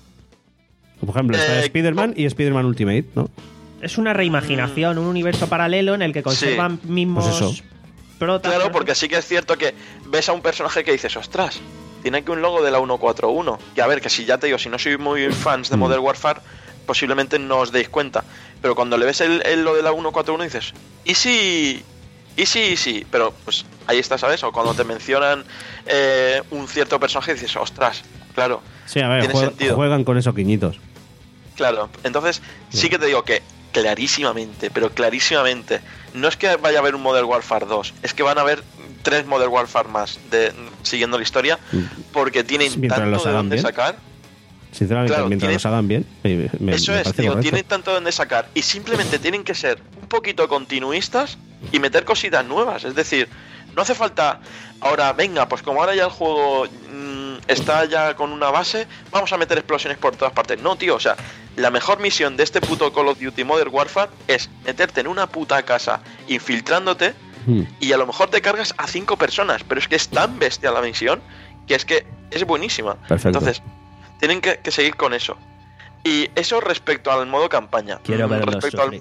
Por ejemplo, está Eh, Spider-Man y Spider-Man Ultimate, ¿no? Es una reimaginación, un universo paralelo en el que conservan mismos Pues eso. protas. Claro, porque sí que es cierto que ves a un personaje que dices, ostras, tiene aquí un logo de la ciento cuarenta y uno. Que a ver, que si ya te digo, si no sois muy fans de Mm. Modern Warfare, posiblemente no os deis cuenta. Pero cuando le ves el, el lo de la ciento cuarenta y uno dices, ¿y si? ¿Y sí? ¿Y sí? Pero pues ahí está, ¿sabes? O cuando te mencionan eh, un cierto personaje dices, ostras, claro, Sí, a ver, Tiene jue- sentido. juegan con esos quiñitos. claro. Entonces sí que te digo que clarísimamente, pero clarísimamente, no es que vaya a haber un Modern Warfare dos, es que van a haber tres Modern Warfare más de, siguiendo la historia, porque tienen Mientras tanto los de hagan dónde bien. sacar. Sinceramente, Claro, mientras tiene- los hagan bien, me, me- Eso me es, parece digo, correcto. tienen tanto donde sacar y simplemente tienen que ser un poquito continuistas y meter cositas nuevas. Es decir, no hace falta ahora, venga, pues como ahora ya el juego mm, está ya con una base, vamos a meter explosiones por todas partes. No, tío, o sea, la mejor misión de este puto Call of Duty Modern Warfare es meterte en una puta casa infiltrándote Mm. y a lo mejor te cargas a cinco personas, pero es que es tan bestia la misión que es que es buenísima. Perfecto. Entonces, tienen que, que seguir con eso. Y eso respecto al modo campaña. Quiero Mm, verlos respecto al, sufrir.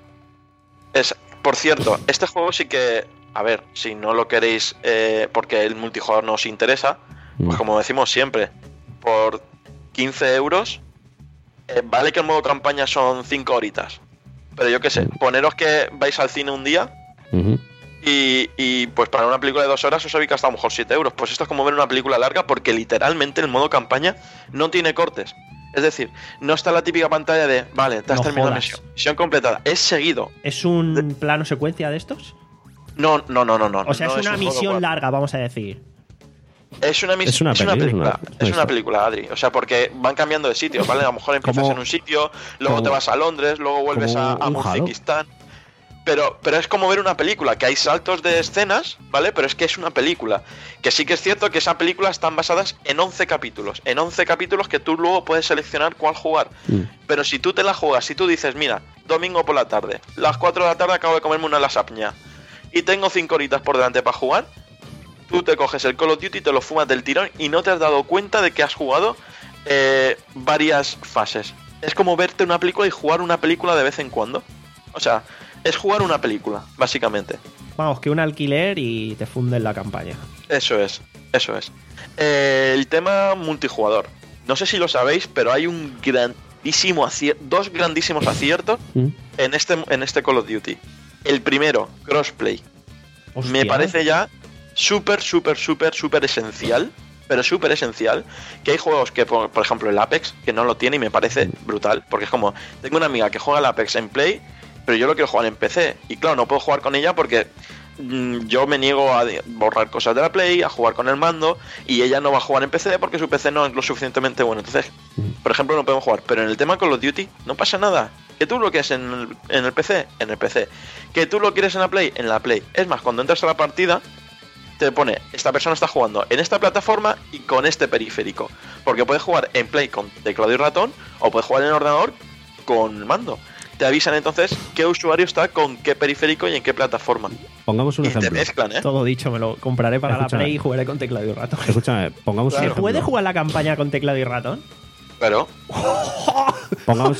es, por cierto, este juego sí que, a ver, si no lo queréis eh, porque el multijugador no os interesa, pues Mm. como decimos siempre, por quince euros, eh, vale que el modo campaña son cinco horitas. Pero yo qué sé, poneros que vais al cine un día Ujú. y, y, pues para una película de dos horas os habéis gastado a lo mejor siete euros. Pues esto es como ver una película larga porque literalmente el modo campaña no tiene cortes. Es decir, no está la típica pantalla de, vale, te has No terminado la jodas. misión, misión completada. Es seguido. ¿Es un plano secuencia de estos? No, no, no, no, no. O sea, no es una un modo misión guap. larga, vamos a decir. Es una, mis- Es una es una peli, es película. una- Es una una película, Adri. O sea, porque van cambiando de sitio, ¿vale? A lo mejor empiezas Como- en un sitio, luego como- te vas a Londres, luego vuelves como a, a un Halo. Muzikistán. Pero, pero es como ver una película, que hay saltos de escenas, ¿vale? Pero es que es una película. Que sí que es cierto que esa película están basadas en once capítulos. En once capítulos que tú luego puedes seleccionar cuál jugar. Mm. Pero si tú te la juegas, si tú dices, mira, domingo por la tarde, las cuatro de la tarde acabo de comerme una lasaña y tengo cinco horitas por delante para jugar, tú te coges el Call of Duty, te lo fumas del tirón y no te has dado cuenta de que has jugado eh, varias fases. Es como verte una película y jugar una película de vez en cuando. O sea... es jugar una película, básicamente. Vamos, que un alquiler y te funden la campaña. Eso es, eso es. Eh, el tema multijugador. No sé si lo sabéis, pero hay un grandísimo acierto, dos grandísimos aciertos ¿Mm? en este en este Call of Duty. El primero, crossplay. Hostia. Me parece ya súper, súper, súper, súper esencial. Pero súper esencial. Que hay juegos que, por, por ejemplo, el Apex, que no lo tiene y me parece brutal. Porque es como, tengo una amiga que juega el Apex en Play, pero yo lo quiero jugar en P C. Y claro, no puedo jugar con ella porque mmm, yo me niego a borrar cosas de la Play, a jugar con el mando, y ella no va a jugar en P C porque su P C no es lo suficientemente bueno. Entonces, por ejemplo, no podemos jugar. Pero en el tema Call of Duty no pasa nada. Que tú lo quieres en el, en el P C, en el P C. Que tú lo quieres en la Play, en la Play. Es más, cuando entras a la partida, te pone, esta persona está jugando en esta plataforma y con este periférico. Porque puedes jugar en Play con teclado y ratón, o puedes jugar en el ordenador con mando. Te avisan entonces qué usuario está con qué periférico y en qué plataforma. Pongamos un y ejemplo. Te mezclan, ¿eh? Todo dicho, me lo compraré para Escúchame. la Play y jugaré con teclado y ratón. Escúchame, pongamos ¿Se un ejemplo. puede jugar la campaña con teclado y ratón? Claro. Pongamos...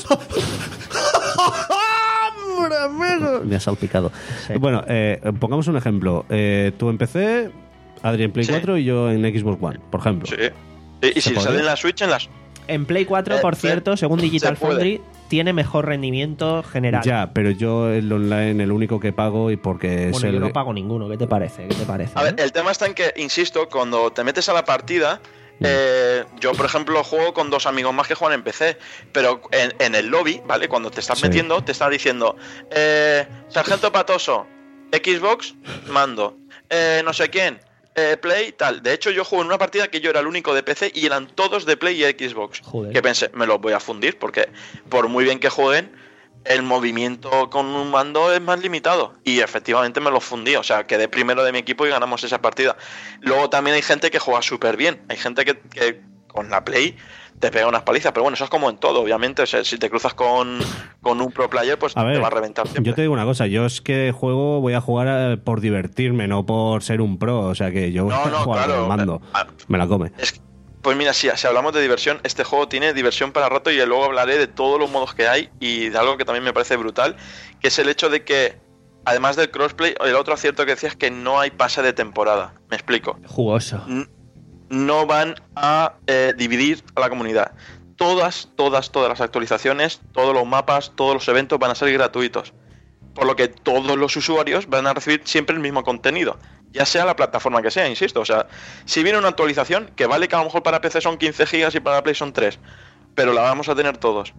Me ha salpicado. Sí. Bueno, eh, pongamos un ejemplo. Eh, tú en P C, Adri en Play sí. cuatro y yo en Xbox One, por ejemplo. Sí. Y, y si sale en la Switch, en las... En Play cuatro, eh, por cierto, eh, según Digital Foundry, tiene mejor rendimiento general. Ya, pero yo el online, el único que pago y porque bueno, es el... yo no pago ninguno. ¿Qué te parece? ¿Qué te parece? A eh? ver, el tema está en que, insisto, cuando te metes a la partida... Eh, yo, por ejemplo, juego con dos amigos más que juegan en P C, pero en, en el lobby, ¿vale? Cuando te estás sí. metiendo, te está diciendo eh, Sargento Patoso, Xbox, mando, eh, no sé quién, eh, Play, tal. De hecho, yo juego en una partida que yo era el único de P C y eran todos de Play y Xbox. Joder. Que pensé, me los voy a fundir, porque por muy bien que jueguen, el movimiento con un mando es más limitado. Y efectivamente me lo fundí. O sea, quedé primero de mi equipo y ganamos esa partida. Luego también hay gente que juega súper bien. Hay gente que, que con la Play te pega unas palizas. Pero bueno, eso es como en todo, obviamente. O sea, si te cruzas con, con un pro player, pues a te ver, va a reventar siempre. Yo te digo una cosa. Yo es que juego, voy a jugar por divertirme, no por ser un pro. O sea, que yo voy no, a no, jugar claro. con el mando. Me la come. Es que, pues mira, si, si hablamos de diversión, este juego tiene diversión para rato y luego hablaré de todos los modos que hay y de algo que también me parece brutal, que es el hecho de que, además del crossplay, el otro acierto que decías es que no hay pase de temporada. Me explico. Jugoso. No van a eh, dividir a la comunidad. Todas, todas, todas las actualizaciones, todos los mapas, todos los eventos van a ser gratuitos. Por lo que todos los usuarios van a recibir siempre el mismo contenido. Ya sea la plataforma que sea, insisto. O sea, si viene una actualización, que vale que a lo mejor para P C son quince gigas y para Play son tres, pero la vamos a tener todos.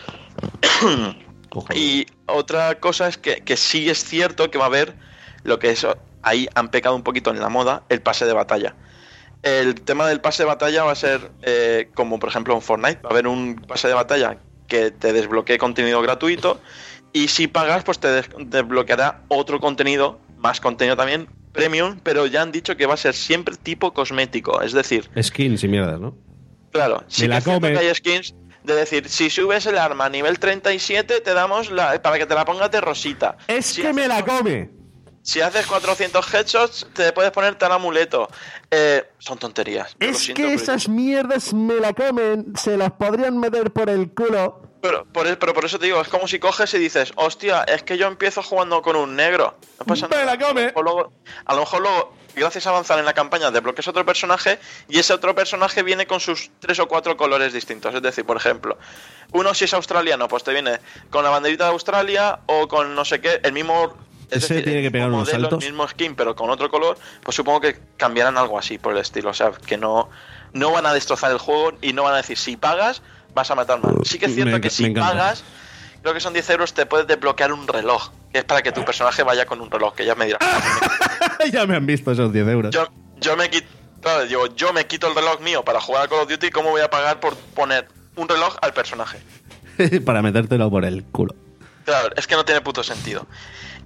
Y otra cosa es que, que sí es cierto que va a haber lo que es, ahí han pecado un poquito en la moda, el pase de batalla. El tema del pase de batalla va a ser eh, como por ejemplo en Fortnite. Va a haber un pase de batalla que te desbloquee contenido gratuito y si pagas pues te des- desbloqueará otro contenido, más contenido también premium, pero ya han dicho que va a ser siempre tipo cosmético, es decir... Skins y mierdas, ¿no? Claro, sí que es cierto que hay skins de decir, si subes el arma a nivel treinta y siete te damos la para que te la pongas de rosita. ¡Es si que haces, me la come! Si haces cuatrocientos headshots te puedes poner tal amuleto. Eh, son tonterías. Es siento, que esas mierdas me la comen, se las podrían meter por el culo... Pero por, pero por eso te digo, es como si coges y dices, hostia, es que yo empiezo jugando con un negro. No pasa ¡Me nada. la come! O luego, a lo mejor luego, gracias a avanzar en la campaña, desbloqueas otro personaje y ese otro personaje viene con sus tres o cuatro colores distintos. Es decir, por ejemplo, uno si es australiano, pues te viene con la banderita de Australia o con no sé qué, el mismo... Es Ese decir, tiene que pegar unos modelo, saltos. el mismo skin, pero con otro color, pues supongo que cambiarán algo así por el estilo. O sea, que no, no van a destrozar el juego y no van a decir, si pagas... vas a matar más. Sí que es cierto me, que si pagas, creo que son diez euros, te puedes desbloquear un reloj, que es para que tu personaje vaya con un reloj, que ya me dirás. Ya me han visto esos diez euros. Yo, yo, me quito, claro, digo, yo me quito el reloj mío para jugar a Call of Duty, ¿cómo voy a pagar por poner un reloj al personaje? Para metértelo por el culo. Claro, es que no tiene puto sentido.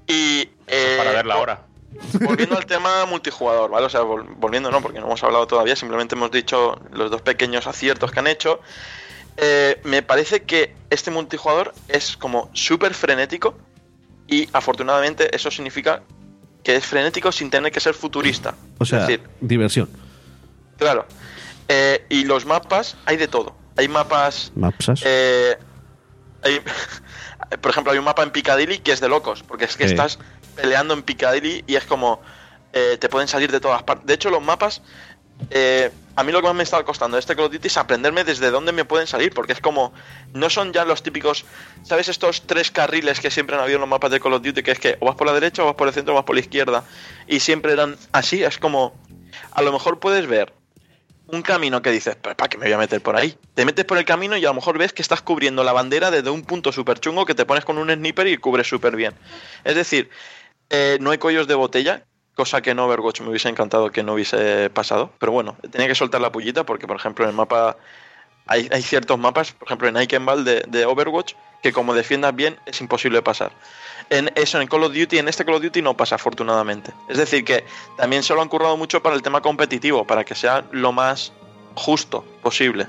Y eh, Para verla ahora. Volviendo al tema multijugador, ¿vale? O sea, vol- volviendo no, porque no hemos hablado todavía, simplemente hemos dicho los dos pequeños aciertos que han hecho. Eh, me parece que este multijugador es como súper frenético y afortunadamente eso significa que es frenético sin tener que ser futurista. O sea, es decir, diversión. claro. Eh, y los mapas, hay de todo. Hay mapas... Mapsas. Eh, hay, por ejemplo, hay un mapa en Piccadilly que es de locos, porque es que Sí. estás peleando en Piccadilly y es como... eh, te pueden salir de todas partes. De hecho, los mapas... Eh, a mí lo que más me está costando de este Call of Duty es aprenderme desde dónde me pueden salir, porque es como... No son ya los típicos... ¿Sabes estos tres carriles que siempre han habido en los mapas de Call of Duty? Que es que o vas por la derecha, o vas por el centro, o vas por la izquierda. Y siempre eran así, es como... A lo mejor puedes ver un camino que dices, pues ¿para qué me voy a meter por ahí? Te metes por el camino y a lo mejor ves que estás cubriendo la bandera desde un punto súper chungo que te pones con un sniper y cubres súper bien. Es decir, eh, no hay cuellos de botella, cosa que en Overwatch me hubiese encantado que no hubiese pasado. Pero bueno, tenía que soltar la pullita porque, por ejemplo, en el mapa... Hay, hay ciertos mapas, por ejemplo en Eichenwald de, de Overwatch, que como defiendas bien es imposible pasar. En eso, en Call of Duty, en este Call of Duty no pasa, afortunadamente. Es decir, que también se lo han currado mucho para el tema competitivo, para que sea lo más justo posible.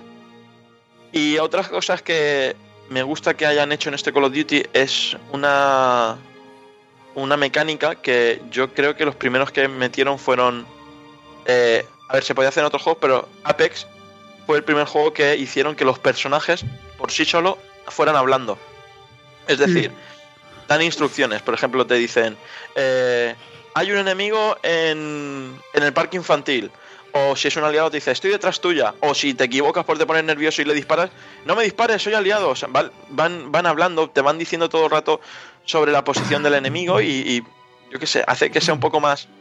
Y otras cosas que me gusta que hayan hecho en este Call of Duty es una, una mecánica que yo creo que los primeros que metieron fueron... Eh, a ver, se podía hacer en otros juegos, pero Apex fue el primer juego que hicieron que los personajes por sí solo fueran hablando. Es decir... Mm. Dan instrucciones, por ejemplo, te dicen eh, hay un enemigo en, en el parque infantil, o si es un aliado te dice estoy detrás tuya, o si te equivocas por te pones nervioso y le disparas, no me dispares, soy aliado. O sea, van, van, van hablando, te van diciendo todo el rato sobre la posición del enemigo y, y yo qué sé, hace que sea un poco más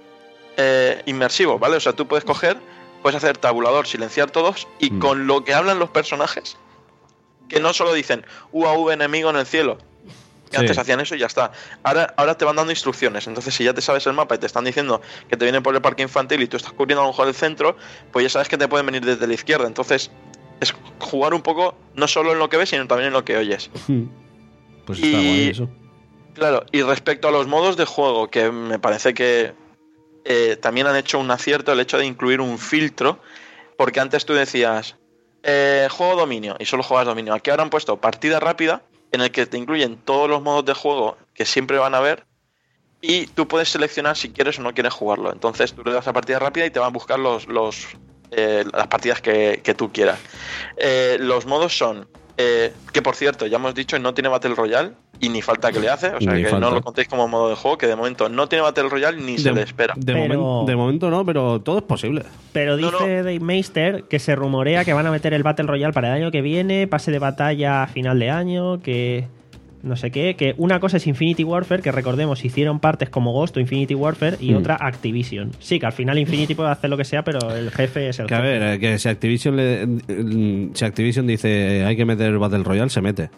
eh, inmersivo, ¿vale? O sea, tú puedes coger, puedes hacer tabulador, silenciar todos y mm. con lo que hablan los personajes, que no solo dicen U A V enemigo en el cielo, que sí. Antes hacían eso y ya está. Ahora, ahora te van dando instrucciones. Entonces, si ya te sabes el mapa y te están diciendo que te vienen por el parque infantil y tú estás cubriendo a lo mejor el centro, pues ya sabes que te pueden venir desde la izquierda. Entonces, es jugar un poco no solo en lo que ves, sino también en lo que oyes. Pues está y, guay eso. Claro, y respecto a los modos de juego, que me parece que eh, también han hecho un acierto el hecho de incluir un filtro, porque antes tú decías eh, juego dominio y solo juegas dominio. Aquí ahora han puesto partida rápida, en el que te incluyen todos los modos de juego que siempre van a haber y tú puedes seleccionar si quieres o no quieres jugarlo. Entonces tú le das a partida rápida y te van a buscar los, los, eh, las partidas que, que tú quieras. Eh, los modos son, eh, que por cierto, ya hemos dicho, no tiene Battle Royale y ni falta que le hace, o sea ni que falta. No lo contéis como modo de juego, que de momento no tiene Battle Royale ni de, se le espera. De, pero, momen, de momento no, pero todo es posible. Pero dice no, no. Dave Meister que se rumorea que van a meter el Battle Royale para el año que viene, pase de batalla a final de año, que no sé qué, que una cosa es Infinity Warfare, que recordemos hicieron partes como Ghost o Infinity Warfare, y mm. otra Activision. Sí, que al final Infinity puede hacer lo que sea, pero el jefe es el que jefe. A ver, que si Activision, le, si Activision dice hay que meter el Battle Royale, se mete.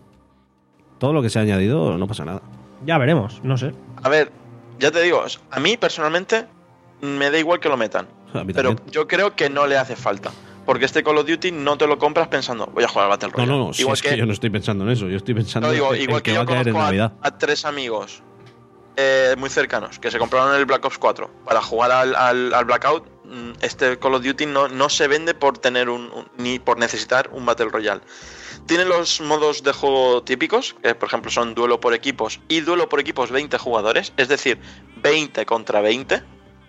Todo lo que se ha añadido no pasa nada. Ya veremos, no sé. A ver, ya te digo, a mí personalmente me da igual que lo metan, pero yo creo que no le hace falta. Porque este Call of Duty no te lo compras pensando voy a jugar al Battle Royale. No, no, no, igual si que, es que yo no estoy pensando en eso. Yo estoy pensando no, digo, en igual que, que va yo a caer en conozco Navidad. a, a tres amigos eh, muy cercanos que se compraron el Black Ops cuatro para jugar al, al, al Blackout. Este Call of Duty no, no se vende por tener un, un ni por necesitar un Battle Royale. Tiene los modos de juego típicos, que por ejemplo son duelo por equipos y duelo por equipos veinte jugadores, es decir, veinte contra veinte.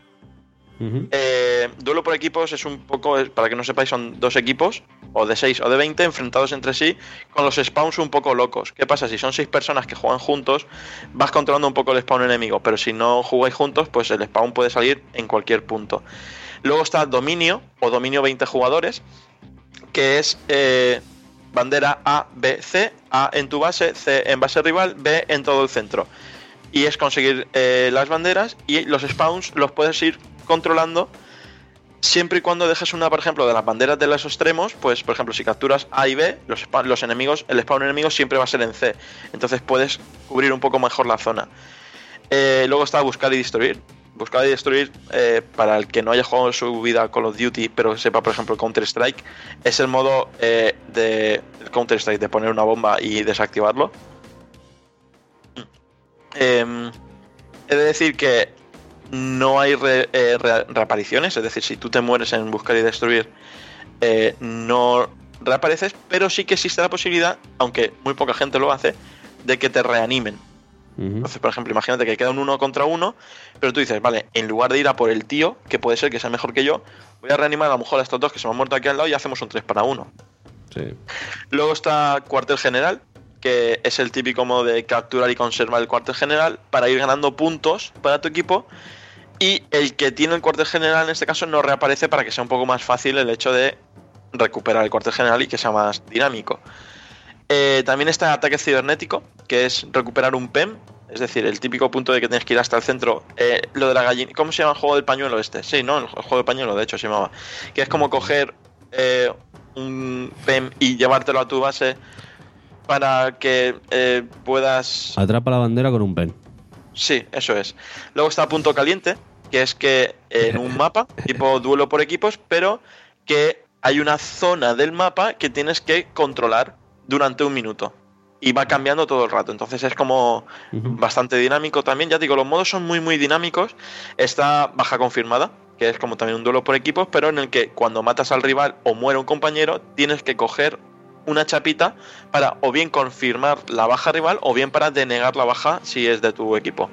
Uh-huh. Eh, duelo por equipos es un poco, para que no sepáis, son dos equipos, o de seis o de veinte, enfrentados entre sí, con los spawns un poco locos. ¿Qué pasa? Si son seis personas que juegan juntos, vas controlando un poco el spawn enemigo, pero si no jugáis juntos, pues el spawn puede salir en cualquier punto. Luego está dominio, o dominio veinte jugadores, que es eh, bandera A, B, C, A en tu base, C en base rival, B en todo el centro. Y es conseguir eh, las banderas, y los spawns los puedes ir controlando siempre y cuando dejes una, por ejemplo, de las banderas de los extremos. Pues por ejemplo, si capturas A y B, los, los enemigos, el spawn enemigo siempre va a ser en C, entonces puedes cubrir un poco mejor la zona. Eh, luego está buscar y destruir. Buscar y destruir, eh, para el que no haya jugado en su vida Call of Duty pero sepa, por ejemplo, Counter Strike, es el modo eh, de Counter Strike de poner una bomba y desactivarlo. Eh, He de decir que no hay re, eh, re, reapariciones, es decir, si tú te mueres en buscar y destruir, eh, no reapareces, pero sí que existe la posibilidad, aunque muy poca gente lo hace, de que te reanimen. Uh-huh. Entonces, por ejemplo, imagínate que queda un uno contra uno, pero tú dices, vale, en lugar de ir a por el tío, que puede ser que sea mejor que yo, voy a reanimar a lo mejor a estos dos que se me han muerto aquí al lado y hacemos un tres para uno. Sí. Luego está cuartel general, que es el típico modo de capturar y conservar el cuartel general para ir ganando puntos para tu equipo, y el que tiene el cuartel general en este caso no reaparece para que sea un poco más fácil el hecho de recuperar el cuartel general y que sea más dinámico. Eh, también está ataque cibernético, que es recuperar un P E M, es decir, el típico punto de que tienes que ir hasta el centro. Eh, lo de la gallina, ¿cómo se llama el juego del pañuelo este? Sí, ¿no? El juego del pañuelo, de hecho, se llamaba. Que es como coger eh, un P E M y llevártelo a tu base para que eh, puedas... Atrapa la bandera con un pen. Sí, eso es. Luego está punto caliente, que es que en un mapa, tipo duelo por equipos, pero que hay una zona del mapa que tienes que controlar durante un minuto. Y va cambiando todo el rato. Entonces es como uh-huh. bastante dinámico también. Ya digo, los modos son muy, muy dinámicos. Está baja confirmada, que es como también un duelo por equipos, pero en el que cuando matas al rival o muere un compañero, tienes que coger una chapita para o bien confirmar la baja rival o bien para denegar la baja si es de tu equipo.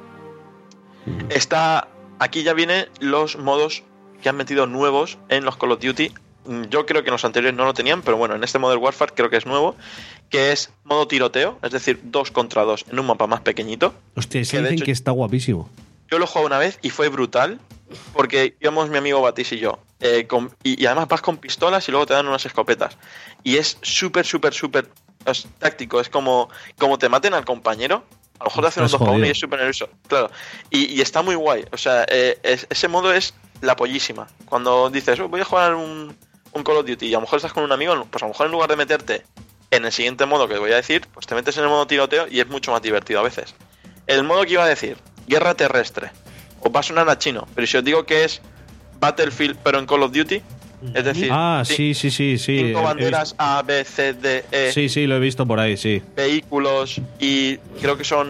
Está, aquí ya vienen los modos que han metido nuevos en los Call of Duty. Yo creo que en los anteriores no lo tenían, pero bueno, en este Modern Warfare creo que es nuevo, que es modo tiroteo, es decir, dos contra dos en un mapa más pequeñito. Hostia, se dicen hecho, que está guapísimo. Yo lo he jugado una vez y fue brutal, porque íbamos mi amigo Batis y yo, eh, con, y, y además vas con pistolas y luego te dan unas escopetas. Y es súper, súper, súper es táctico, es como, como te maten al compañero. A lo mejor te hacen un dos para uno y es súper nervioso. Claro. Y, y está muy guay. O sea, eh, es, ese modo es la pollísima. Cuando dices, oh, voy a jugar un, un Call of Duty y a lo mejor estás con un amigo, pues a lo mejor en lugar de meterte en el siguiente modo que voy a decir, pues te metes en el modo tiroteo y es mucho más divertido a veces. El modo que iba a decir, guerra terrestre. Os va a sonar a chino, pero si os digo que es Battlefield pero en Call of Duty, es decir, ah, sí, sí, sí, sí. cinco banderas A, B, C, D, E. Sí, sí, lo he visto por ahí, sí. Vehículos y creo que son...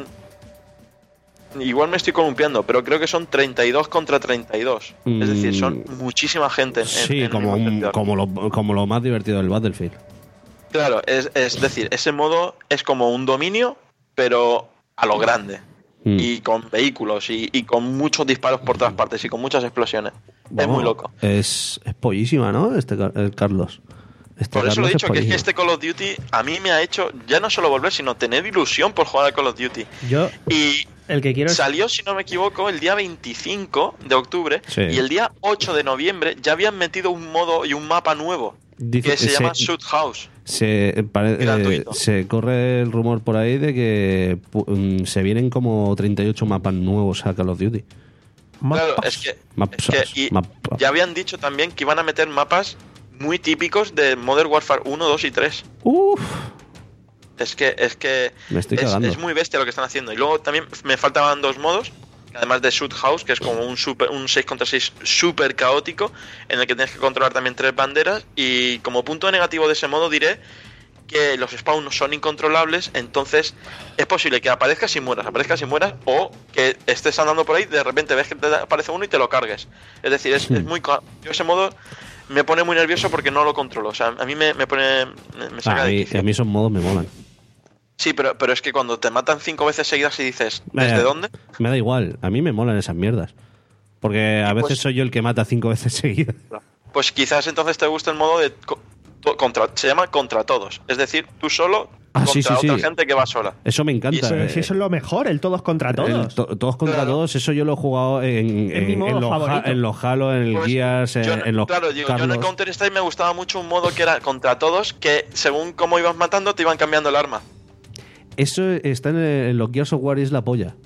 Igual me estoy columpiando, pero creo que son treinta y dos contra treinta y dos. Mm. Es decir, son muchísima gente. En, sí, en como, un, como, lo, como lo más divertido del Battlefield. Claro, es, es decir, ese modo es como un dominio, pero a lo grande. Mm. Y con vehículos y, y con muchos disparos por todas partes y con muchas explosiones. Bueno, es muy loco. Es, es pollísima, ¿no? Este el Carlos. Este por eso Carlos lo he dicho, es que es que este Call of Duty a mí me ha hecho ya no solo volver, sino tener ilusión por jugar al Call of Duty. Yo, y el que quiero salió, si no me equivoco, el día veinticinco de octubre, sí. Y el día ocho de noviembre ya habían metido un modo y un mapa nuevo. Dice, que se, se llama Shoot House. Se, pare, eh, se corre el rumor por ahí de que um, se vienen como treinta y ocho mapas nuevos a Call of Duty. Claro, es que, mapas, es que y mapas. Ya habían dicho también que iban a meter mapas muy típicos de Modern Warfare uno, dos y tres. Uff. Es que, es que Me estoy es, cagando. es muy bestia lo que están haciendo. Y luego también me faltaban dos modos, además de Shoot House, que es como un super, un seis contra seis súper caótico, en el que tienes que controlar también tres banderas. Y como punto negativo de ese modo diré que los spawns son incontrolables, entonces es posible que aparezcas y mueras, aparezcas y mueras, o que estés andando por ahí, de repente ves que te aparece uno y te lo cargues. Es decir, es, es muy... Yo ese modo me pone muy nervioso porque no lo controlo. O sea, a mí me, me pone... Me saca ah, de a, mí, a mí esos modos me molan. Sí, pero, pero es que cuando te matan cinco veces seguidas y dices, ¿desde me, dónde? Me da igual, a mí me molan esas mierdas. Porque a veces pues, soy yo el que mata cinco veces seguidas. Pues quizás entonces te guste el modo de... Contra, se llama contra todos. Es decir, tú solo ah, contra sí, sí, otra sí. gente que va sola. Eso me encanta. Pero si eso es lo mejor, el todos contra todos. El to, todos contra claro. todos, eso yo lo he jugado en, en, en, en, los, ha, en los Halo, en el pues Gears, en, yo, en los Claro, digo, Carlos. yo en el Counter-Strike me gustaba mucho un modo que era contra todos, que según cómo ibas matando te iban cambiando el arma. Eso está en, el, en los Gears of War y es la polla.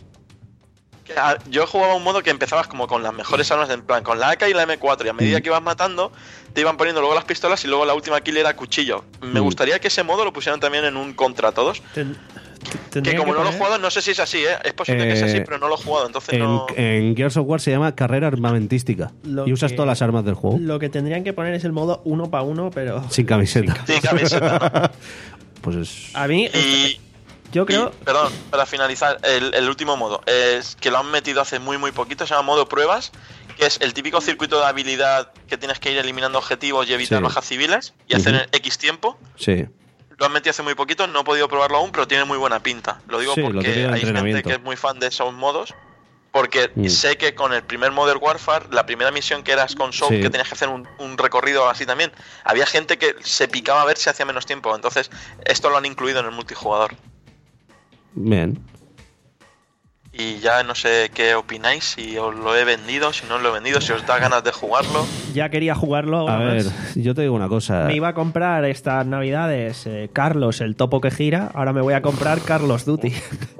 Yo jugaba un modo que empezabas como con las mejores armas, en plan, con la A K y la M cuatro, y a medida mm. que ibas matando, te iban poniendo luego las pistolas y luego la última kill era cuchillo. Me mm. gustaría que ese modo lo pusieran también en un contra todos. Ten, que como que no poner... lo he jugado, no sé si es así, ¿eh? Es posible eh, que sea así, pero no lo he jugado, entonces en, no... En Gears of War se llama carrera armamentística. Lo y usas que, todas las armas del juego. Lo que tendrían que poner es el modo uno para uno, pero... Sin camiseta. Sin camiseta. Pues es... A mí... Y... Yo creo... Y, perdón, para finalizar, el, el último modo es que lo han metido hace muy muy poquito, se llama modo pruebas, que es el típico circuito de habilidad que tienes que ir eliminando objetivos y evitar Sí. bajas civiles y hacer Ujú. en X tiempo. Sí. Lo han metido hace muy poquito, no he podido probarlo aún, pero tiene muy buena pinta. Lo digo Sí, lo porque típico de hay gente entrenamiento. que es muy fan de esos modos. Porque Mm. sé que con el primer Modern Warfare, la primera misión que eras con Soap, Sí. que tenías que hacer un, un recorrido así también, había gente que se picaba a ver si hacía menos tiempo. Entonces, esto lo han incluido en el multijugador. Bien. Y ya no sé qué opináis, si os lo he vendido, si no os lo he vendido, si os da ganas de jugarlo. Ya quería jugarlo. A ahora ver, más. yo te digo una cosa. Me iba a comprar estas navidades eh, Carlos, el topo que gira. Ahora me voy a comprar Carlos Duty.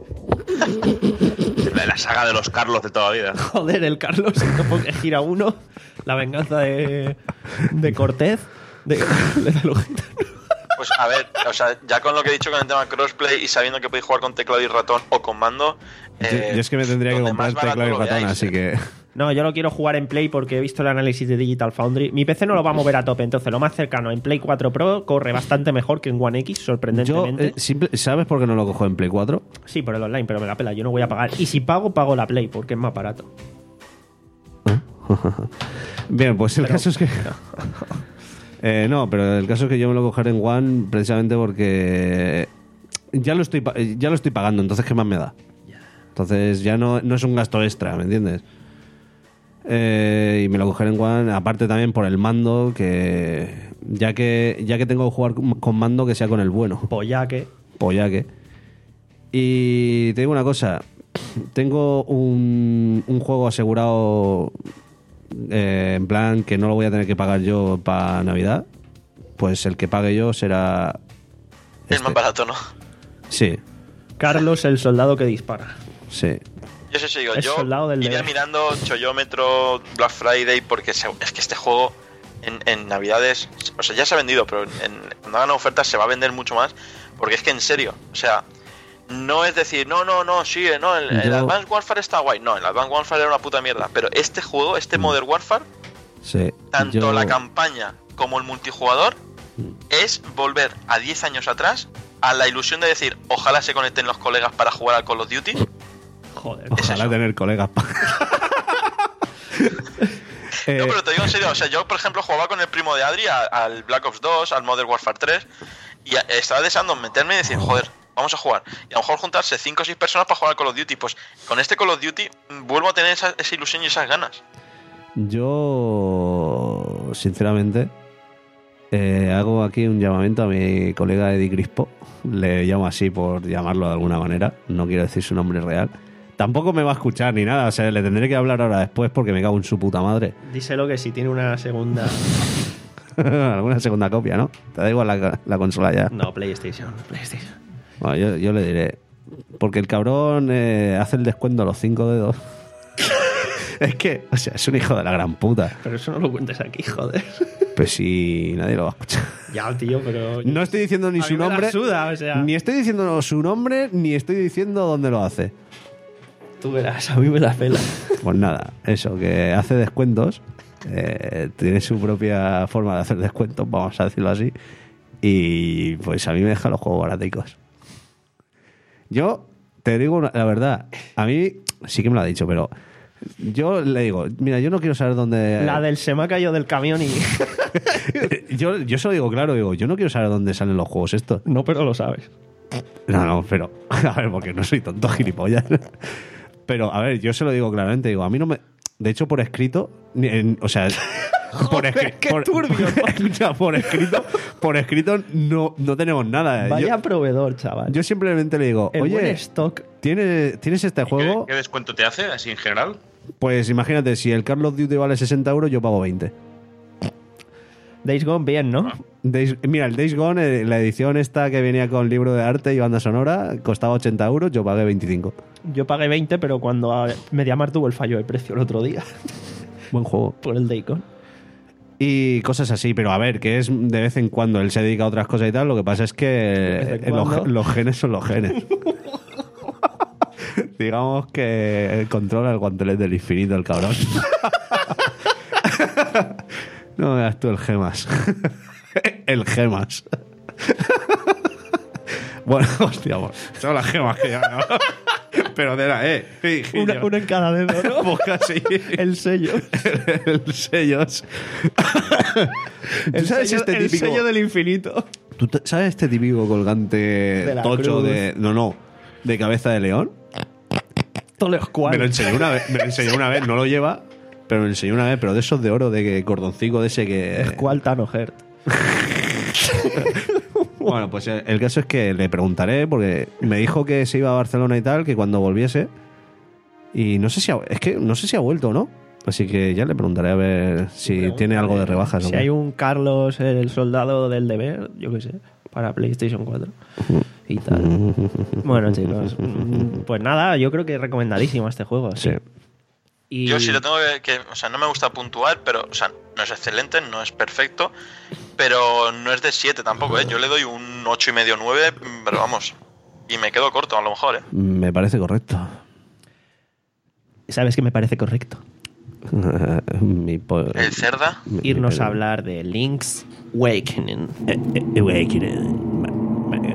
La, la saga de los Carlos de toda la vida. Joder, el Carlos, el topo que gira uno. La venganza de, de Cortez. De, de la Lujita. Pues a ver, o sea, ya con lo que he dicho con el tema crossplay y sabiendo que podéis jugar con teclado y ratón o con mando. Yo, eh, yo es que me tendría que donde comprar más teclado y barato lo ratón, veáis, así eh. que. No, yo lo quiero jugar en Play porque he visto el análisis de Digital Foundry. Mi P C no lo va a mover a tope, entonces lo más cercano en Play cuatro Pro corre bastante mejor que en One X, Yo, sorprendentemente. eh, simple- ¿sabes por qué no lo cojo en Play cuatro? Sí, por el online, pero me la pela, yo no voy a pagar. Y si pago, pago la Play porque es más barato. Bien, pues el Pero- caso es que. Eh, no, pero el caso es que yo me lo cogeré en One precisamente porque ya lo estoy pa- ya lo estoy pagando, entonces ¿qué más me da? Entonces ya no, no es un gasto extra, ¿me entiendes? Eh, y me lo cogeré en One, aparte también por el mando, que ya que ya que tengo que jugar con con mando, que sea con el bueno, Pues ya que... pollaque. Y te digo una cosa, tengo un, un juego asegurado, eh, en plan que no lo voy a tener que pagar yo para Navidad, pues el que pague yo será... Es este. más barato, ¿no? Sí, Carlos, el soldado que dispara. sí. Yo sé si digo, Es yo soldado del iría deber. mirando Choyómetro, Black Friday, porque se- es que este juego en, en Navidades, o sea, ya se ha vendido, pero en, cuando hagan ofertas se va a vender mucho más, porque es que en serio, o sea, no es decir, no, no, no, sí, eh, no, el, el Yo- Advanced Warfare está guay, no, el Advanced Warfare era una puta mierda, pero este juego, este Modern Warfare, Sí. tanto Yo- la campaña como el multijugador, es volver a diez años atrás a la ilusión de decir, ojalá se conecten los colegas para jugar al Call of Duty. Joder. Ojalá eso. tener colegas. pa- Eh, No, pero te digo en serio, o sea, yo por ejemplo jugaba con el primo de Adri a- al Black Ops dos, al Modern Warfare tres, y a- estaba deseando meterme y decir, joder, vamos a jugar. Y a lo mejor juntarse cinco o seis personas para jugar al Call of Duty. Pues con este Call of Duty mm, vuelvo a tener esa, esa ilusión y esas ganas. Yo, sinceramente, eh, hago aquí un llamamiento a mi colega Eddie Crispo. Le llamo así por llamarlo de alguna manera. No quiero decir su nombre real. Tampoco me va a escuchar ni nada. O sea, le tendré que hablar ahora después porque me cago en su puta madre. Díselo que si tiene una segunda... Alguna segunda copia, ¿no? Te da igual la, la consola ya. No, PlayStation, PlayStation. Bueno, yo, yo le diré. Porque el cabrón eh, hace el descuento a los cinco dedos. Es que, o sea, es un hijo de la gran puta. Pero eso no lo cuentes aquí, joder. Pues si nadie lo va a escuchar. Ya, tío, pero... No estoy diciendo ni A su mí me la nombre. suda, o sea. Ni estoy diciendo su nombre, ni estoy diciendo dónde lo hace. Tú verás, a mí me la pela. Pues nada, eso, que hace descuentos. eh, tiene su propia forma de hacer descuentos, vamos a decirlo así. Y pues a mí me deja los juegos baraticos. Yo te digo una- la verdad, a mí sí que me lo ha dicho, pero yo le digo, mira, yo no quiero saber dónde... La del se me ha caído del camión y... yo, yo se lo digo claro, digo, yo no quiero saber dónde salen los juegos estos. No, pero lo sabes. No, no, pero a ver, porque no soy tonto gilipollas. Pero a ver, yo se lo digo claramente, digo, a mí no me... De hecho, por escrito, ni en- o sea... por, escri- qué por- turbio, escucha, por escrito, por escrito no, no tenemos nada. Vaya Yo, proveedor, chaval. yo simplemente le digo, El buen oye, stock. ¿tienes, ¿tienes este ¿Qué, juego? qué descuento te hace así en general? Pues imagínate, si el Call of Duty vale sesenta euros, yo pago veinte. Days Gone, bien, ¿no? Days- mira, el Days Gone, eh, la edición esta que venía con libro de arte y banda sonora, costaba ochenta euros, yo pagué veinticinco. Yo pagué veinte, pero cuando a- Mediamar tuvo el fallo de precio el otro día Buen juego. por el Days Gone. Y cosas así, pero a ver, que es de vez en cuando él se dedica a otras cosas y tal, lo que pasa es que vez en eh, los, cuando. los genes son los genes. Digamos que controla el guantelete del infinito el cabrón. No me das tú el gemas. El gemas. Bueno, hostia, bueno, son las gemas que ya no. Pero de la, eh. Una, una en cada dedo, ¿no? Pues casi. El sello. El, el sellos. El, sabes sello, este el típico- sello del infinito. ¿Tú te- sabes este típico colgante De la tocho cruz. de. No, no. De cabeza de león? Todos los Me lo cuales. enseñó una vez, me lo enseñó una vez, no lo lleva, pero me lo enseñó una vez, pero de esos de oro, de que cordoncico de ese que. ¿Cuál Tano Hert? Bueno, pues el, el caso es que le preguntaré, porque me dijo que se iba a Barcelona y tal, que cuando volviese. Y no sé si ha, es que no sé si ha vuelto o no. Así que ya le preguntaré a ver si tiene algo de rebajas. o Si qué. hay un Carlos, el soldado del deber, yo qué sé, para PlayStation cuatro y tal. Bueno, chicos, mm, pues nada, yo creo que es recomendadísimo este juego. Sí. Y Yo sí lo tengo que, que- o sea, no me gusta puntuar, pero, o sea, no es excelente, no es perfecto, pero no es de siete tampoco, ¿eh? Yo le doy un ocho y medio, nueve, pero vamos, y me quedo corto a lo mejor, ¿eh? Me parece correcto. ¿Sabes qué me parece correcto? Mi po- El Cerda, mi- Irnos mi- a hablar de Link's Awakening. Eh, eh, Awakening. Ma- ma-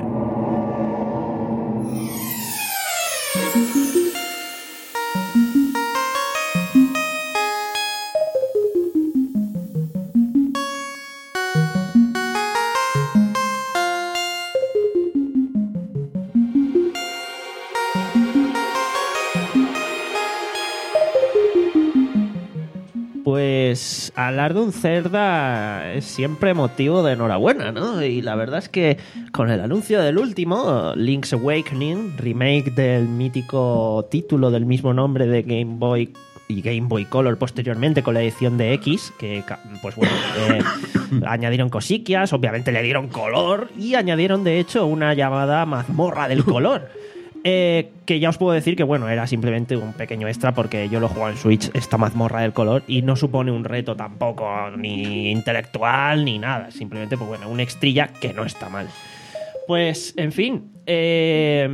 Pues hablar de un Zelda es siempre motivo de enhorabuena, ¿no? Y la verdad es que con el anuncio del último, Link's Awakening, remake del mítico título del mismo nombre de Game Boy y Game Boy Color posteriormente con la edición de X, que ca- pues bueno, eh, añadieron cosiquias, obviamente le dieron color y añadieron de hecho una llamada mazmorra del color. Eh, que ya os puedo decir que bueno, era simplemente un pequeño extra porque yo lo juego en Switch, esta mazmorra del color, y no supone un reto tampoco, ni intelectual, ni nada. Simplemente, pues bueno, una extrilla que no está mal. Pues, en fin, eh,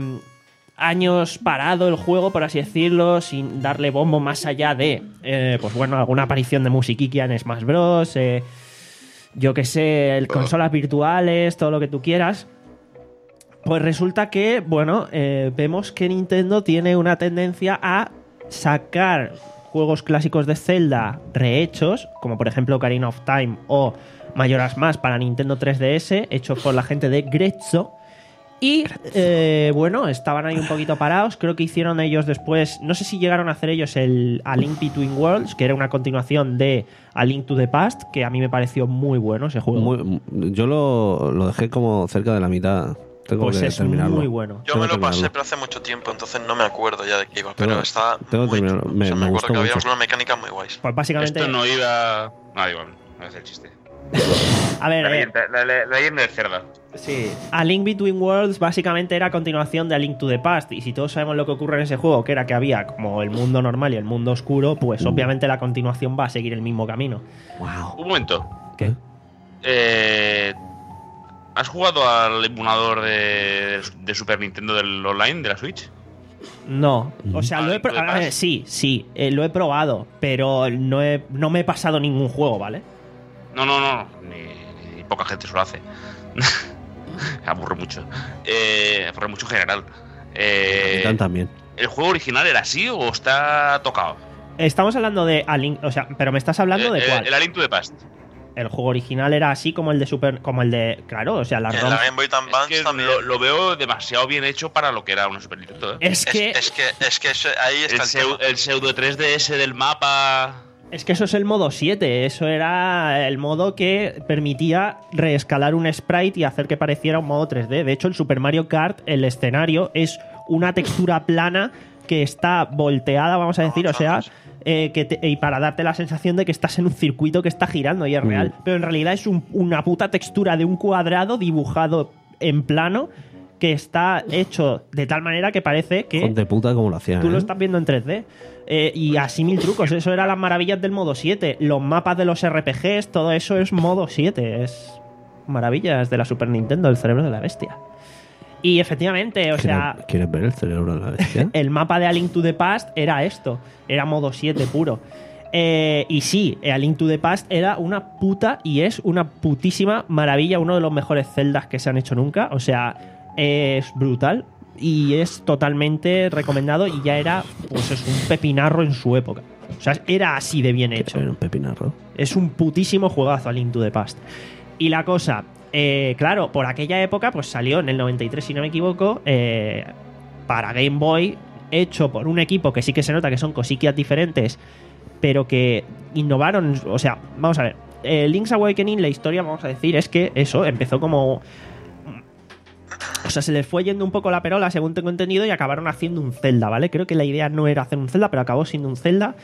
años parado el juego, por así decirlo, sin darle bombo más allá de, eh, pues bueno, alguna aparición de musiquiquia en Smash Bros. Eh, yo que sé, el- consolas virtuales, todo lo que tú quieras. Pues resulta que, bueno, eh, vemos que Nintendo tiene una tendencia a sacar juegos clásicos de Zelda rehechos, como por ejemplo Ocarina of Time o Majora's Mask para Nintendo tres D S, hechos por la gente de Grezzo. Y, eh, bueno, estaban ahí un poquito parados. Creo que hicieron ellos después, no sé si llegaron a hacer ellos el A Link Between Worlds, que era una continuación de A Link to the Past, que a mí me pareció muy bueno ese juego. Muy- yo lo, lo dejé como cerca de la mitad. Tengo pues que es terminarlo. muy bueno. yo Tengo me que lo pasé, terminarlo. pero hace mucho tiempo, entonces no me acuerdo ya de qué iba, Tengo- pero está tengo que muy terminarlo. chulo. Me- O sea, me me acuerdo gustó que había mucho. unas mecánicas muy guays. Pues básicamente... Esto no iba. No, igual, no es el chiste. A ver, La eh, leyenda, la, la- la leyenda del cerda. sí. A Link Between Worlds básicamente era continuación de A Link to the Past. Y si todos sabemos lo que ocurre en ese juego, que era que había como el mundo normal y el mundo oscuro, pues obviamente la continuación va a seguir el mismo camino. Un momento. ¿Qué? Eh, ¿Has jugado al emulador de, de Super Nintendo del online de la Switch? No, o sea, Ah, lo he Link to pro- the a ver, Past. sí, sí, eh, lo he probado, pero no, he- no me he pasado ningún juego, ¿vale? No, no, no. Ni, ni poca gente se lo hace. Aburre mucho. Eh, aburre mucho en general. Eh, Titán también. ¿El juego original era así o está tocado? Estamos hablando de A Link, o sea, pero me estás hablando Eh, de eh, cuál. El A Link to the Past. El juego original era así como el de Super, como el de, claro, o sea, las En ROMs. la Game Boy Es Advance que también. lo, lo veo demasiado bien hecho para lo que era una Super Nintendo. ¿eh? Es que Es, es que, es que eso- ahí está El, el, seu- tema. el pseudo tres D S del mapa. Es que eso es el modo siete, eso era el modo que permitía reescalar un sprite y hacer que pareciera un modo tres D. De hecho, el Super Mario Kart, el escenario, es una textura plana que está volteada, vamos a decir, o sea, eh, que te- y para darte la sensación de que estás en un circuito que está girando y es real. Pero en realidad es un- una puta textura de un cuadrado dibujado en plano que está hecho de tal manera que parece que... Hijo de puta como lo hacían. Tú lo ¿eh? estás viendo en tres D. Eh, y así mil trucos. Eso eran las maravillas del modo siete. Los mapas de los R P Gs, todo eso es modo siete. Es maravillas de la Super Nintendo, el cerebro de la bestia. Y efectivamente, o sea, ¿Quieres, ¿Quieres ver el cerebro de la bestia? el mapa de A Link to the Past era esto. Era modo siete puro. Eh, y sí, A Link to the Past era una puta y es una putísima maravilla. Uno de los mejores Zeldas que se han hecho nunca. O sea, es brutal y es totalmente recomendado y ya era, pues es un pepinarro en su época. O sea, era así de bien hecho. Era un pepinarro. Es un putísimo juegazo a Link to the Past. Y la cosa, eh, claro, por aquella época, pues salió en el noventa y tres, si no me equivoco, eh, para Game Boy, hecho por un equipo que sí que se nota que son cosiquias diferentes, pero que innovaron. O sea, vamos a ver, eh, Link's Awakening, la historia, vamos a decir, es que eso empezó como... O sea, se les fue yendo un poco la perola, según tengo entendido, y acabaron haciendo un Zelda, ¿vale? Creo que la idea no era hacer un Zelda, pero acabó siendo un Zelda.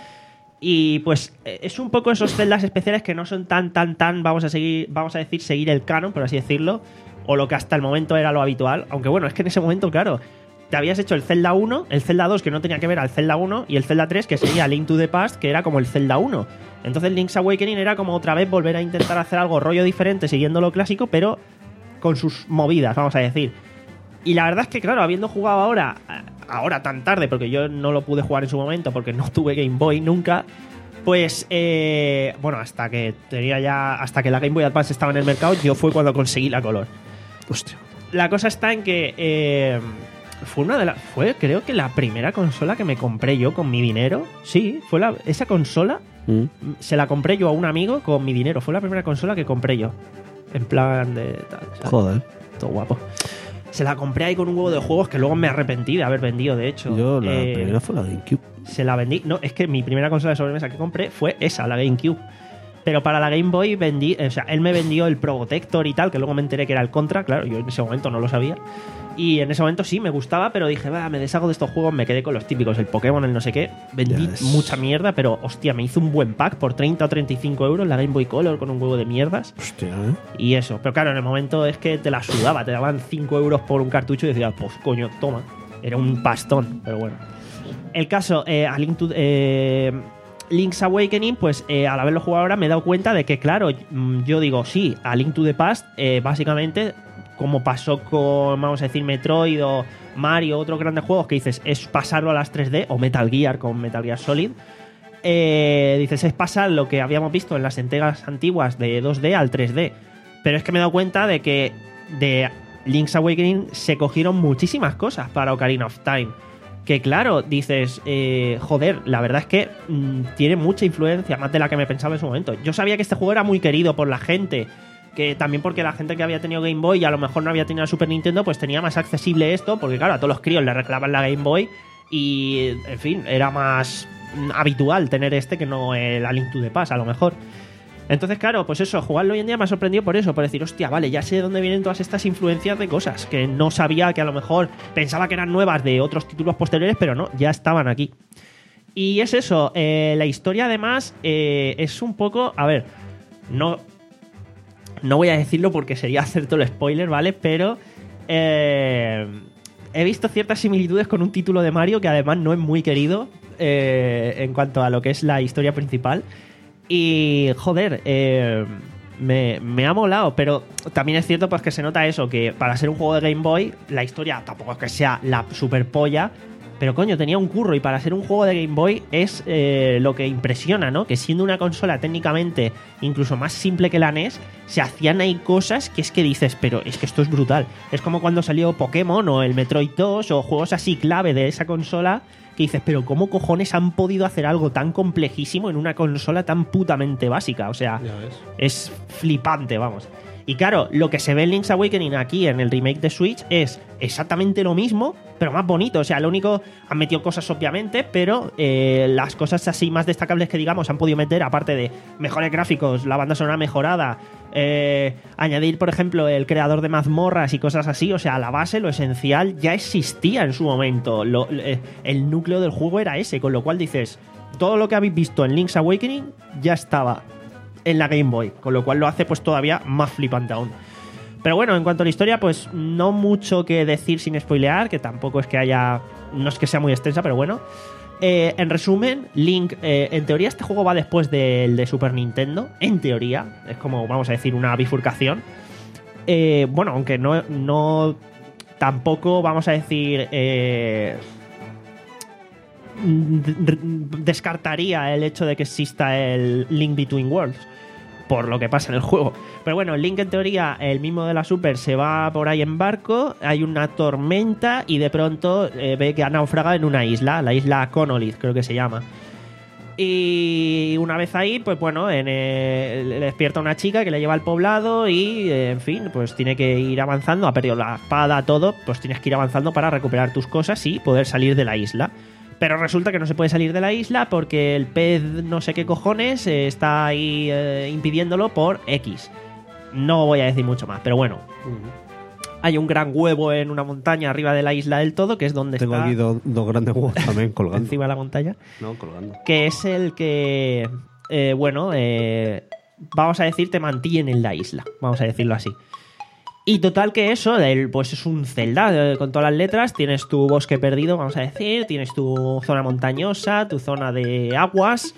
Y pues es un poco esos Zeldas especiales que no son tan, tan, tan, vamos a seguir, vamos a decir, seguir el canon, por así decirlo, o lo que hasta el momento era lo habitual. Aunque bueno, es que en ese momento, claro, te habías hecho el Zelda uno, el Zelda dos, que no tenía que ver al Zelda uno, y el Zelda tres, que sería Link to the Past, que era como el Zelda uno. Entonces Link's Awakening era como otra vez volver a intentar hacer algo rollo diferente, siguiendo lo clásico, pero con sus movidas, vamos a decir. Y la verdad es que, claro, habiendo jugado ahora, ahora tan tarde, porque yo no lo pude jugar en su momento, porque no tuve Game Boy nunca, pues, eh, bueno, hasta que tenía ya, hasta que la Game Boy Advance estaba en el mercado, yo fue cuando conseguí la color. Hostia. La cosa está en que eh, fue una de las, fue, creo que la primera consola que me compré yo con mi dinero. Sí, fue la, esa consola, Mm. se la compré yo a un amigo con mi dinero. Fue la primera consola que compré yo. En plan de tal, ¿sabes? Joder. Todo guapo. Se la compré ahí con un huevo de juegos que luego me arrepentí de haber vendido, de hecho. Yo la Eh, primera fue la GameCube. Se la vendí. No, es que mi primera consola de sobremesa que compré fue esa, la GameCube. Pero para la Game Boy vendí, o sea, él me vendió el Probotector y tal, que luego me enteré que era el Contra, claro, yo en ese momento no lo sabía. Y en ese momento sí me gustaba, pero dije, va, me deshago de estos juegos, me quedé con los típicos, el Pokémon, el no sé qué. Vendí Ya ves. mucha mierda, pero hostia, me hizo un buen pack por treinta o treinta y cinco euros la Game Boy Color con un huevo de mierdas. Hostia, ¿eh? Y eso, pero claro, en el momento es que te la sudaba, te daban cinco euros por un cartucho y decías, pues coño, toma. Era un pastón, pero bueno. El caso, eh, a Link to, eh, Link's Awakening, pues eh, al haberlo jugado ahora me he dado cuenta de que, claro, mm, yo digo, sí, a Link to the Past, eh, básicamente, como pasó con, vamos a decir, Metroid o Mario, otros grandes juegos que dices, es pasarlo a las tres D, o Metal Gear con Metal Gear Solid. Eh, dices, es pasar lo que habíamos visto en las entregas antiguas de dos D al tres D. Pero es que me he dado cuenta de que de Link's Awakening se cogieron muchísimas cosas para Ocarina of Time. Que claro, dices, eh, joder, la verdad es que mmm, tiene mucha influencia, más de la que me pensaba en su momento. Yo sabía que este juego era muy querido por la gente, que también porque la gente que había tenido Game Boy y a lo mejor no había tenido la Super Nintendo, pues tenía más accesible esto, porque claro, a todos los críos le reclamaban la Game Boy y, en fin, era más mm, habitual tener este que no el A Link to the Past, a lo mejor. Entonces, claro, pues eso, jugarlo hoy en día me ha sorprendido por eso, por decir, hostia, vale, ya sé de dónde vienen todas estas influencias de cosas que no sabía, que a lo mejor pensaba que eran nuevas de otros títulos posteriores, pero no, ya estaban aquí. Y es eso, eh, la historia además eh, es un poco, a ver, no, no voy a decirlo porque sería hacer todo el spoiler, ¿vale? Pero eh, he visto ciertas similitudes con un título de Mario que además no es muy querido eh, en cuanto a lo que es la historia principal. Y, joder, eh, me, me ha molado, pero también es cierto pues que se nota eso, que para ser un juego de Game Boy, la historia tampoco es que sea la super polla, pero coño, tenía un curro y para ser un juego de Game Boy es eh, lo que impresiona, ¿no? Que siendo una consola técnicamente incluso más simple que la N E S, se hacían ahí cosas que es que dices, pero es que esto es brutal. Es como cuando salió Pokémon o el Metroid dos o juegos así clave de esa consola que dices, pero ¿cómo cojones han podido hacer algo tan complejísimo en una consola tan putamente básica? O sea, Ya ves. es flipante, vamos. Y claro, lo que se ve en Link's Awakening aquí en el remake de Switch es exactamente lo mismo, pero más bonito. O sea, lo único, han metido cosas obviamente, pero eh, las cosas así más destacables que digamos han podido meter, aparte de mejores gráficos, la banda sonora mejorada, eh, añadir, por ejemplo, el creador de mazmorras y cosas así. O sea, la base, lo esencial, ya existía en su momento. Lo, eh, el núcleo del juego era ese, con lo cual dices, todo lo que habéis visto en Link's Awakening ya estaba en la Game Boy, con lo cual lo hace pues todavía más flipante aún. Pero bueno, en cuanto a la historia, pues no mucho que decir sin spoilear, que tampoco es que haya, no es que sea muy extensa, pero bueno. Eh, en resumen, Link, eh, en teoría este juego va después del de Super Nintendo, en teoría, es como, vamos a decir, una bifurcación. Eh, bueno, aunque no, no tampoco, vamos a decir, eh, descartaría el hecho de que exista el Link Between Worlds. por lo que pasa en el juego. Pero bueno, Link en teoría, el mismo de la Super, se va por ahí en barco, hay una tormenta y de pronto eh, ve que ha naufragado en una isla, la isla Conolith creo que se llama. Y una vez ahí, pues bueno, en, eh, le despierta una chica que le lleva al poblado y, eh, en fin, pues tiene que ir avanzando, ha perdido la espada, todo, pues tienes que ir avanzando para recuperar tus cosas y poder salir de la isla. Pero resulta que no se puede salir de la isla porque el pez no sé qué cojones eh, está ahí eh, impidiéndolo por X. No voy a decir mucho más, pero bueno. Uh-huh. Hay un gran huevo en una montaña arriba de la isla del todo, que es donde Tengo está... aquí dos dos grandes huevos también colgando. Encima de la montaña. No, colgando. Que es el que, eh, bueno, eh, vamos a decir, te mantiene en la isla. Vamos a decirlo así. Y total que eso, el, pues es un Zelda eh, con todas las letras. Tienes tu bosque perdido, vamos a decir. Tienes tu zona montañosa, tu zona de aguas,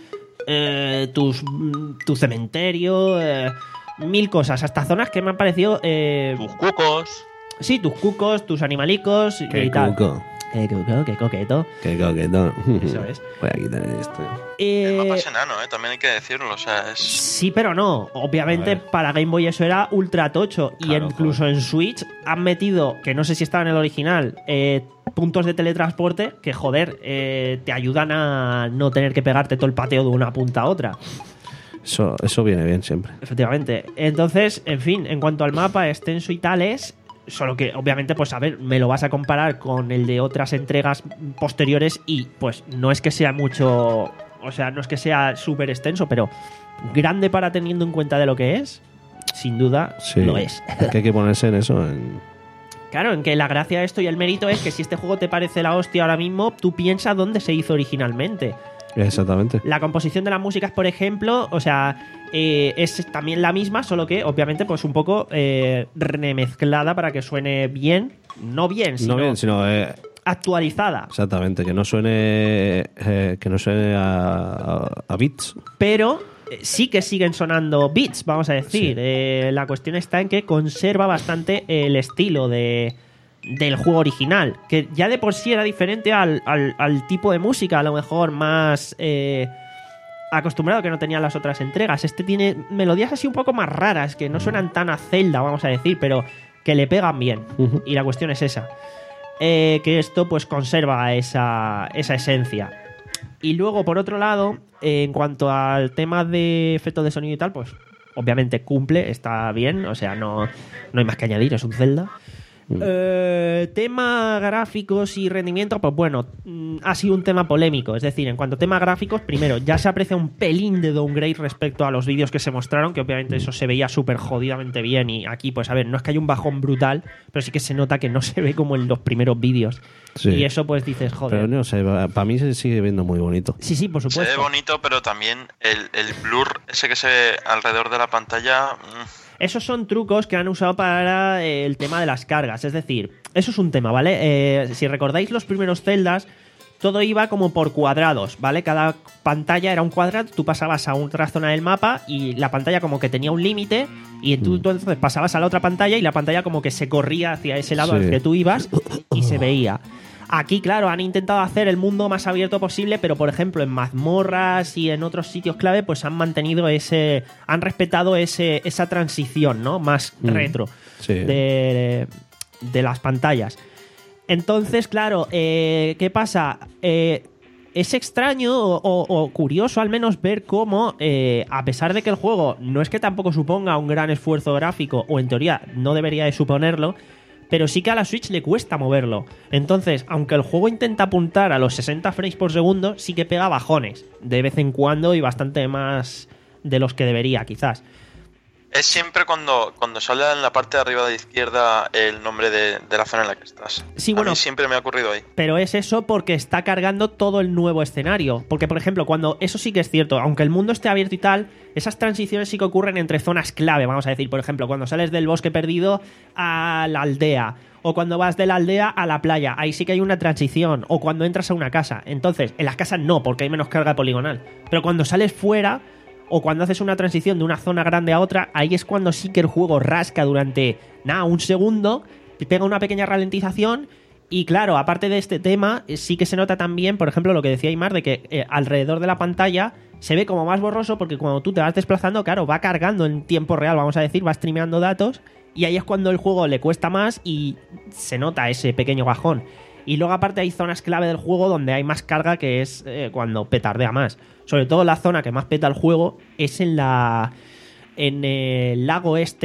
eh, tus, tu cementerio, eh, mil cosas. Hasta zonas que me han parecido... Eh, Tus cucos. Sí, tus cucos, tus animalicos Qué y tal. cuco. Qué cuco, qué coqueto. Qué coqueto. Eso es. Voy a quitar esto. Eh, El mapa es enano, ¿eh? También hay que decirlo. O sea, es. Sí, pero no. Obviamente A ver. para Game Boy eso era ultra tocho. Y Claro, incluso en Switch han metido, que no sé si estaba en el original, eh, puntos de teletransporte que, joder, eh, te ayudan a no tener que pegarte todo el pateo de una punta a otra. Eso, eso viene bien siempre. Efectivamente. Entonces, en fin, en cuanto al mapa extenso y tales, solo que obviamente, pues a ver, me lo vas a comparar con el de otras entregas posteriores y pues no es que sea mucho, o sea, no es que sea súper extenso, pero grande para teniendo en cuenta de lo que es, sin duda Sí. lo es. Que hay que ponerse en eso. En... Claro, en que la gracia de esto y el mérito es que si este juego te parece la hostia ahora mismo, tú piensas dónde se hizo originalmente. Exactamente. La composición de las músicas, por ejemplo, o sea, eh, es también la misma, solo que obviamente pues un poco eh, remezclada para que suene bien, no bien, sino, No bien, sino... eh, actualizada, exactamente, que no suene eh, que no suene a, a, a beats. pero eh, sí que siguen sonando beats, vamos a decir. Sí. Eh, la cuestión está en que conserva bastante el estilo de del juego original, que ya de por sí era diferente al, al, al tipo de música, a lo mejor más eh, acostumbrado que no tenían las otras entregas. Este tiene melodías así un poco más raras, que no suenan tan a Zelda, vamos a decir, pero que le pegan bien. Uh-huh. Y la cuestión es esa. Eh, que esto pues conserva esa, esa esencia. Y luego, por otro lado, eh, en cuanto al tema de efectos de sonido y tal, pues obviamente cumple, está bien, o sea, no, no hay más que añadir, es un Zelda. Eh, tema gráficos y rendimiento, pues bueno, mm, ha sido un tema polémico. Es decir, en cuanto a temas gráficos, primero, ya se aprecia un pelín de downgrade respecto a los vídeos que se mostraron, que obviamente eso se veía súper jodidamente bien. Y aquí, pues a ver, no es que haya un bajón brutal, pero sí que se nota que no se ve como en los primeros vídeos. Sí. Y eso, pues dices, joder. Pero no sé, para mí se sigue viendo muy bonito. Sí, sí, por Se ve supuesto. bonito, pero también el, el blur ese que se ve alrededor de la pantalla. mm, Esos son trucos que han usado para eh, el tema de las cargas. Es decir, eso es un tema, ¿vale? Eh, si recordáis los primeros Zeldas, todo iba como por cuadrados, ¿vale? Cada pantalla era un cuadrado, tú pasabas a otra zona del mapa y la pantalla como que tenía un límite y tú, tú entonces pasabas a la otra pantalla y la pantalla como que se corría hacia ese lado Sí. al que tú ibas y se veía. Aquí, claro, han intentado hacer el mundo más abierto posible, pero por ejemplo en mazmorras y en otros sitios clave, pues han mantenido ese, han respetado ese, esa transición, ¿no? Más Mm. retro Sí. de, de las pantallas. Entonces, claro, eh, ¿qué pasa? Eh, es extraño o, o- o curioso al menos ver cómo, eh, a pesar de que el juego no es que tampoco suponga un gran esfuerzo gráfico, o en teoría no debería de suponerlo, pero sí que a la Switch le cuesta moverlo. Entonces, aunque el juego intenta apuntar a los sesenta frames por segundo, sí que pega bajones de vez en cuando y bastante más de los que debería, quizás. Es siempre cuando, cuando sale en la parte de arriba de la izquierda el nombre de, de la zona en la que estás. Sí, A bueno. mí siempre me ha ocurrido ahí. Pero es eso porque está cargando todo el nuevo escenario. Porque, por ejemplo, cuando... Eso sí que es cierto. Aunque el mundo esté abierto y tal, esas transiciones sí que ocurren entre zonas clave, vamos a decir. Por ejemplo, cuando sales del bosque perdido a la aldea. O cuando vas de la aldea a la playa. Ahí sí que hay una transición. O cuando entras a una casa. Entonces, en las casas no, porque hay menos carga poligonal. Pero cuando sales fuera... O cuando haces una transición de una zona grande a otra, ahí es cuando sí que el juego rasca durante, nada, un segundo, te pega una pequeña ralentización y claro, aparte de este tema, eh, sí que se nota también, por ejemplo, lo que decía Aymar, de que eh, alrededor de la pantalla se ve como más borroso porque cuando tú te vas desplazando, claro, va cargando en tiempo real, vamos a decir, va streameando datos y ahí es cuando el juego le cuesta más y se nota ese pequeño bajón. Y luego aparte hay zonas clave del juego donde hay más carga, que es eh, cuando petardea más. Sobre todo la zona que más peta el juego es en la en el lago este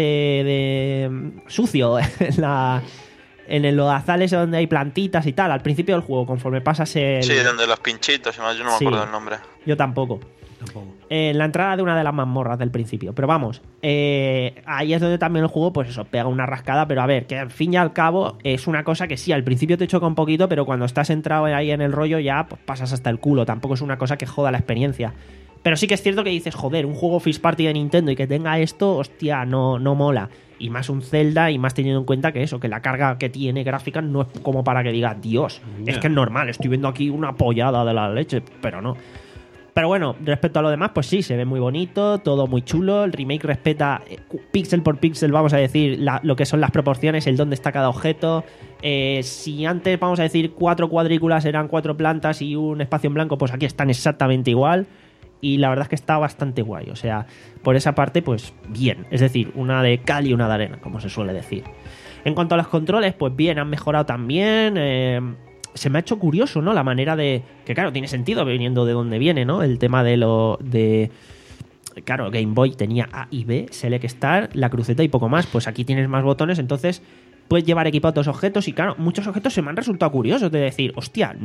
de sucio, en la en el lodazal ese donde hay plantitas y tal, al principio del juego, conforme pasas el... Sí, donde los pinchitos, yo no me Sí. acuerdo el nombre. Yo tampoco. Tampoco. Eh, en la entrada de una de las mazmorras del principio. Pero vamos, eh, ahí es donde también el juego, pues eso, pega una rascada. Pero a ver, que al fin y al cabo es una cosa que sí, al principio te choca un poquito, pero cuando estás entrado ahí en el rollo ya pues, pasas hasta el culo. Tampoco es una cosa que joda la experiencia. Pero sí que es cierto que dices, joder, un juego first party de Nintendo y que tenga esto, hostia, no, no mola. Y más un Zelda, y más teniendo en cuenta que eso, que la carga que tiene gráfica no es como para que diga, Dios, es que es normal, estoy viendo aquí una pollada de la leche, pero no. Pero bueno, respecto a lo demás, pues sí, se ve muy bonito, todo muy chulo. El remake respeta eh, píxel por píxel, vamos a decir, la, lo que son las proporciones, el dónde está cada objeto. Eh, si antes, vamos a decir, cuatro cuadrículas eran cuatro plantas y un espacio en blanco, pues aquí están exactamente igual. Y la verdad es que está bastante guay. O sea, por esa parte, pues bien. Es decir, una de cal y una de arena, como se suele decir. En cuanto a los controles, pues bien, han mejorado también. Eh, se me ha hecho curioso, ¿no? La manera de... Que claro, tiene sentido viniendo de donde viene, ¿no? El tema de lo... de claro, Game Boy tenía A y B, Select Star, la cruceta y poco más. Pues aquí tienes más botones, entonces puedes llevar equipados objetos y claro, muchos objetos se me han resultado curiosos de decir, hostia,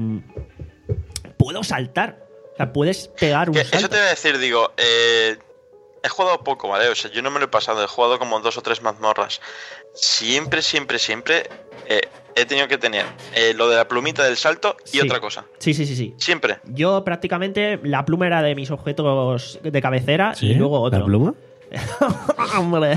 puedo saltar. O sea, puedes pegar un Que salto. eso te voy a decir, digo, eh, he jugado poco, ¿vale? O sea, yo no me lo he pasado, he jugado como dos o tres mazmorras. Siempre, siempre, siempre eh, he tenido que tener eh, lo de la plumita del salto y Sí. otra cosa. Sí, sí, sí, sí. Siempre. Yo prácticamente la pluma era de mis objetos de cabecera ¿Sí? y luego otro. ¿La pluma? Hombre.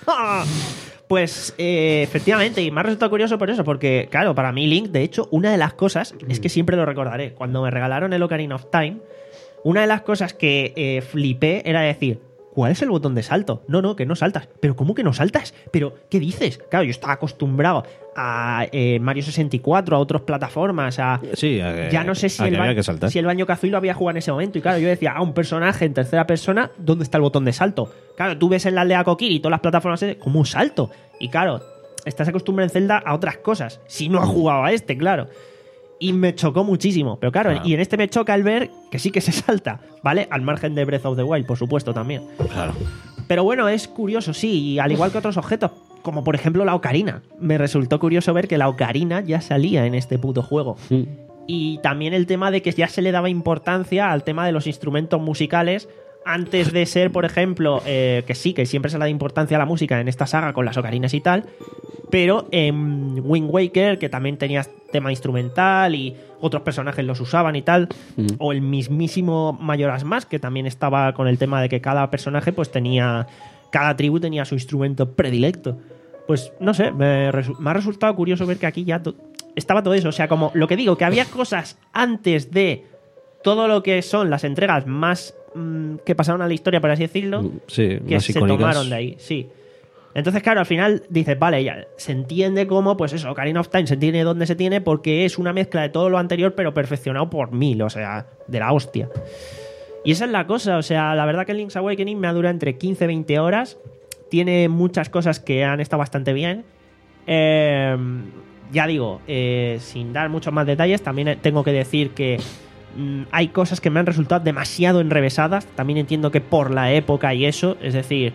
Pues eh, efectivamente, y me ha resultado curioso por eso, porque claro, para mí Link, de hecho, una de las cosas, es que siempre lo recordaré, cuando me regalaron el Ocarina of Time, una de las cosas que eh, flipé era decir, ¿cuál es el botón de salto? No, no, que no saltas. ¿Pero cómo que no saltas? ¿Pero qué dices? Claro, yo estaba acostumbrado a eh, Mario sesenta y cuatro, a otras plataformas, a... Sí, a, Ya no sé si a el, que había ba- que saltar. si el Banjo Kazooie lo había jugado en ese momento. Y claro, yo decía, ah, un personaje en tercera persona, ¿dónde está el botón de salto? Claro, tú ves en la aldea Kokiri y todas las plataformas como un salto. Y claro, estás acostumbrado en Zelda a otras cosas. Si no has jugado a este, claro. Y me chocó muchísimo. Pero claro, Claro. y en este me choca el ver que sí que se salta, ¿vale? Al margen de Breath of the Wild, por supuesto, también. Claro. Pero bueno, es curioso, sí, y al igual que otros objetos, como por ejemplo la ocarina. Me resultó curioso ver que la ocarina ya salía en este puto juego. Mm. Y también el tema de que ya se le daba importancia al tema de los instrumentos musicales antes de ser, por ejemplo, eh, que sí, que siempre se le da importancia a la música en esta saga con las ocarinas y tal, pero en Wind Waker, que también tenías tema instrumental y otros personajes los usaban y tal, Mm. o el mismísimo Majora's Mask, que también estaba con el tema de que cada personaje pues tenía, cada tribu tenía su instrumento predilecto. Pues no sé, me, resu- me ha resultado curioso ver que aquí ya to- estaba todo eso. O sea, como lo que digo, que había cosas antes de todo lo que son las entregas más mm, que pasaron a la historia, por así decirlo, Sí, que más se icónicas. tomaron de ahí, sí. Entonces, claro, al final dices, vale, ya se entiende cómo, pues eso, Ocarina of Time se tiene donde se tiene porque es una mezcla de todo lo anterior, pero perfeccionado por mil, o sea, de la hostia. Y esa es la cosa, o sea, la verdad que Link's Awakening me ha durado entre quince a veinte horas, tiene muchas cosas que han estado bastante bien. Eh, ya digo, eh, sin dar muchos más detalles, también tengo que decir que mm, hay cosas que me han resultado demasiado enrevesadas, también entiendo que por la época y eso, es decir...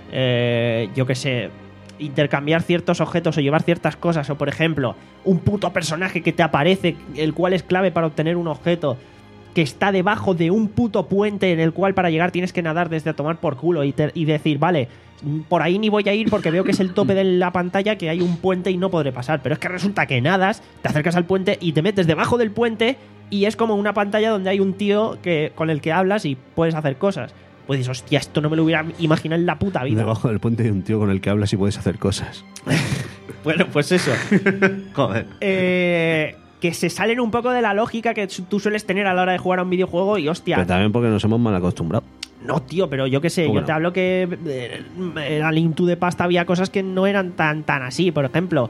Eh, yo que sé, intercambiar ciertos objetos o llevar ciertas cosas, o por ejemplo, un puto personaje que te aparece, el cual es clave para obtener un objeto, que está debajo de un puto puente en el cual para llegar tienes que nadar desde a tomar por culo y, te- y decir, vale, por ahí ni voy a ir porque veo que es el tope de la pantalla, que hay un puente y no podré pasar. Pero es que resulta que nadas, te acercas al puente y te metes debajo del puente y es como una pantalla donde hay un tío que, con el que hablas y puedes hacer cosas. Pues dices, hostia, esto no me lo hubiera imaginado en la puta vida. Debajo del puente hay un tío con el que hablas y puedes hacer cosas. Bueno, pues eso. Joder. Eh, que se salen un poco de la lógica que tú sueles tener a la hora de jugar a un videojuego y hostia. Pero también porque nos hemos mal acostumbrado. No, tío, pero yo qué sé, Bueno. yo te hablo que eh, en A Link to the Past había cosas que no eran tan, tan así. Por ejemplo,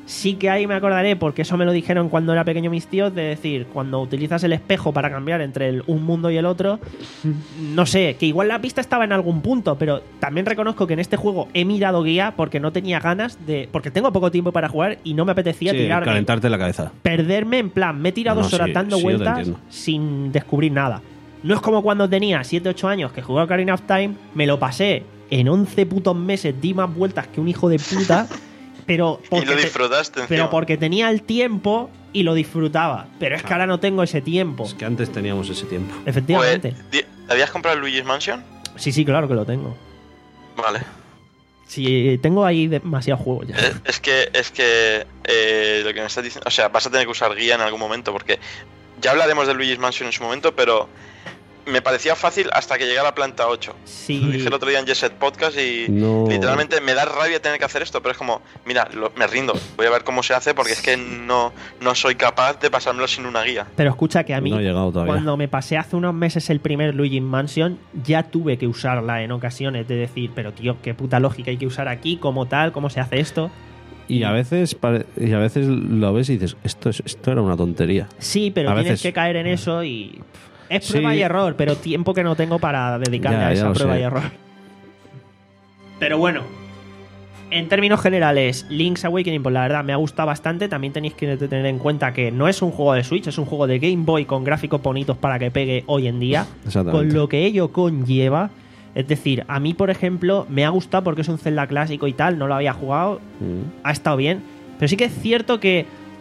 Sí que ahí me acordaré, porque eso me lo dijeron cuando era pequeño mis tíos, de decir, cuando utilizas el espejo para cambiar entre el, un mundo y el otro, no sé, que igual la pista estaba en algún punto, pero también reconozco que en este juego he mirado guía porque no tenía ganas de... Porque tengo poco tiempo para jugar y no me apetecía Sí, tirarme. calentarte la cabeza. Perderme en plan, me he tirado No, dos horas sí, dando sí, yo te vueltas entiendo. sin descubrir nada. No es como cuando tenía siete ocho años que jugaba Ocarina of Time, me lo pasé en once putos meses, di más vueltas que un hijo de puta, pero Y porque, lo te- disfrutaste pero encima. porque tenía el tiempo y lo disfrutaba. Pero es que ahora no tengo ese tiempo. Es que antes teníamos ese tiempo. Efectivamente. Pues, di- ¿habías comprado el Luigi's Mansion? Sí, sí, claro que lo tengo. Vale. Sí, tengo ahí demasiados juegos ya. Es, es que, es que eh, lo que me estás diciendo, o sea, vas a tener que usar guía en algún momento, porque ya hablaremos del Luigi's Mansion en su momento, pero me parecía fácil hasta que llegué a la planta ocho. Sí. Lo dije el otro día en Jet Podcast y No. literalmente me da rabia tener que hacer esto, pero es como, mira, lo- me rindo, voy a ver cómo se hace porque es que no, no soy capaz de pasármelo sin una guía. Pero escucha que a mí, No he llegado todavía. cuando me pasé hace unos meses el primer Luigi's Mansion, ya tuve que usarla en ocasiones, de decir, pero tío, qué puta lógica hay que usar aquí, cómo tal, cómo se hace esto. Y a veces pare- y a veces lo ves y dices, esto, es, esto era una tontería. Sí, pero A tienes veces- que caer en eso y... pff, es Sí. prueba y error, pero tiempo que no tengo para dedicarme Ya, a ya esa lo prueba sé. y error. Pero bueno, en términos generales, Link's Awakening, pues la verdad me ha gustado bastante. También tenéis que tener en cuenta que no es un juego de Switch, es un juego de Game Boy con gráficos bonitos para que pegue hoy en día. Exactamente. Con lo que ello conlleva. Es decir, a mí, por ejemplo, me ha gustado porque es un Zelda clásico y tal, no lo había jugado, Mm. ha estado bien. Pero sí que es cierto que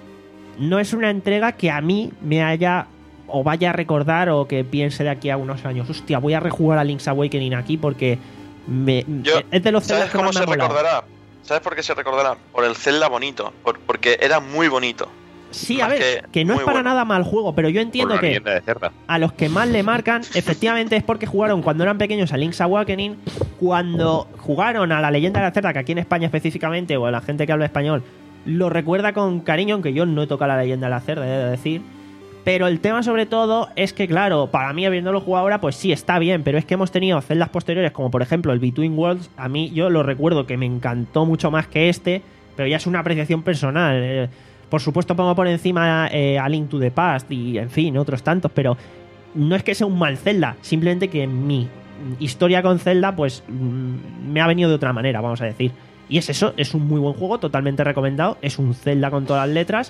no es una entrega que a mí me haya o vaya a recordar o que piense de aquí a unos años, hostia, voy a rejugar a Link's Awakening aquí porque me, Yo, es de los Zelda ¿sabes que cómo más me se ha molado. recordará? ¿Sabes por qué se recordará? Por el Zelda bonito, por- porque era muy bonito. Sí, a Más ver, que que no es muy para bueno. nada mal juego, pero yo Por entiendo una que leyenda de Zelda. a los que más le marcan, efectivamente es porque jugaron cuando eran pequeños a Link's Awakening, cuando jugaron a la leyenda de la Zelda, que aquí en España específicamente, o a la gente que habla español, lo recuerda con cariño, aunque yo no he tocado la leyenda de la Zelda, he de decir. Pero el tema sobre todo es que, claro, para mí habiéndolo jugado ahora, pues sí, está bien, pero es que hemos tenido celdas posteriores, como por ejemplo el Between Worlds, a mí yo lo recuerdo que me encantó mucho más que este, pero ya es una apreciación personal. Eh, por supuesto pongo por encima eh, a Link to the Past y, en fin, otros tantos, pero no es que sea un mal Zelda, simplemente que mi historia con Zelda, pues mm, me ha venido de otra manera, vamos a decir. Y es eso, es un muy buen juego, totalmente recomendado, es un Zelda con todas las letras,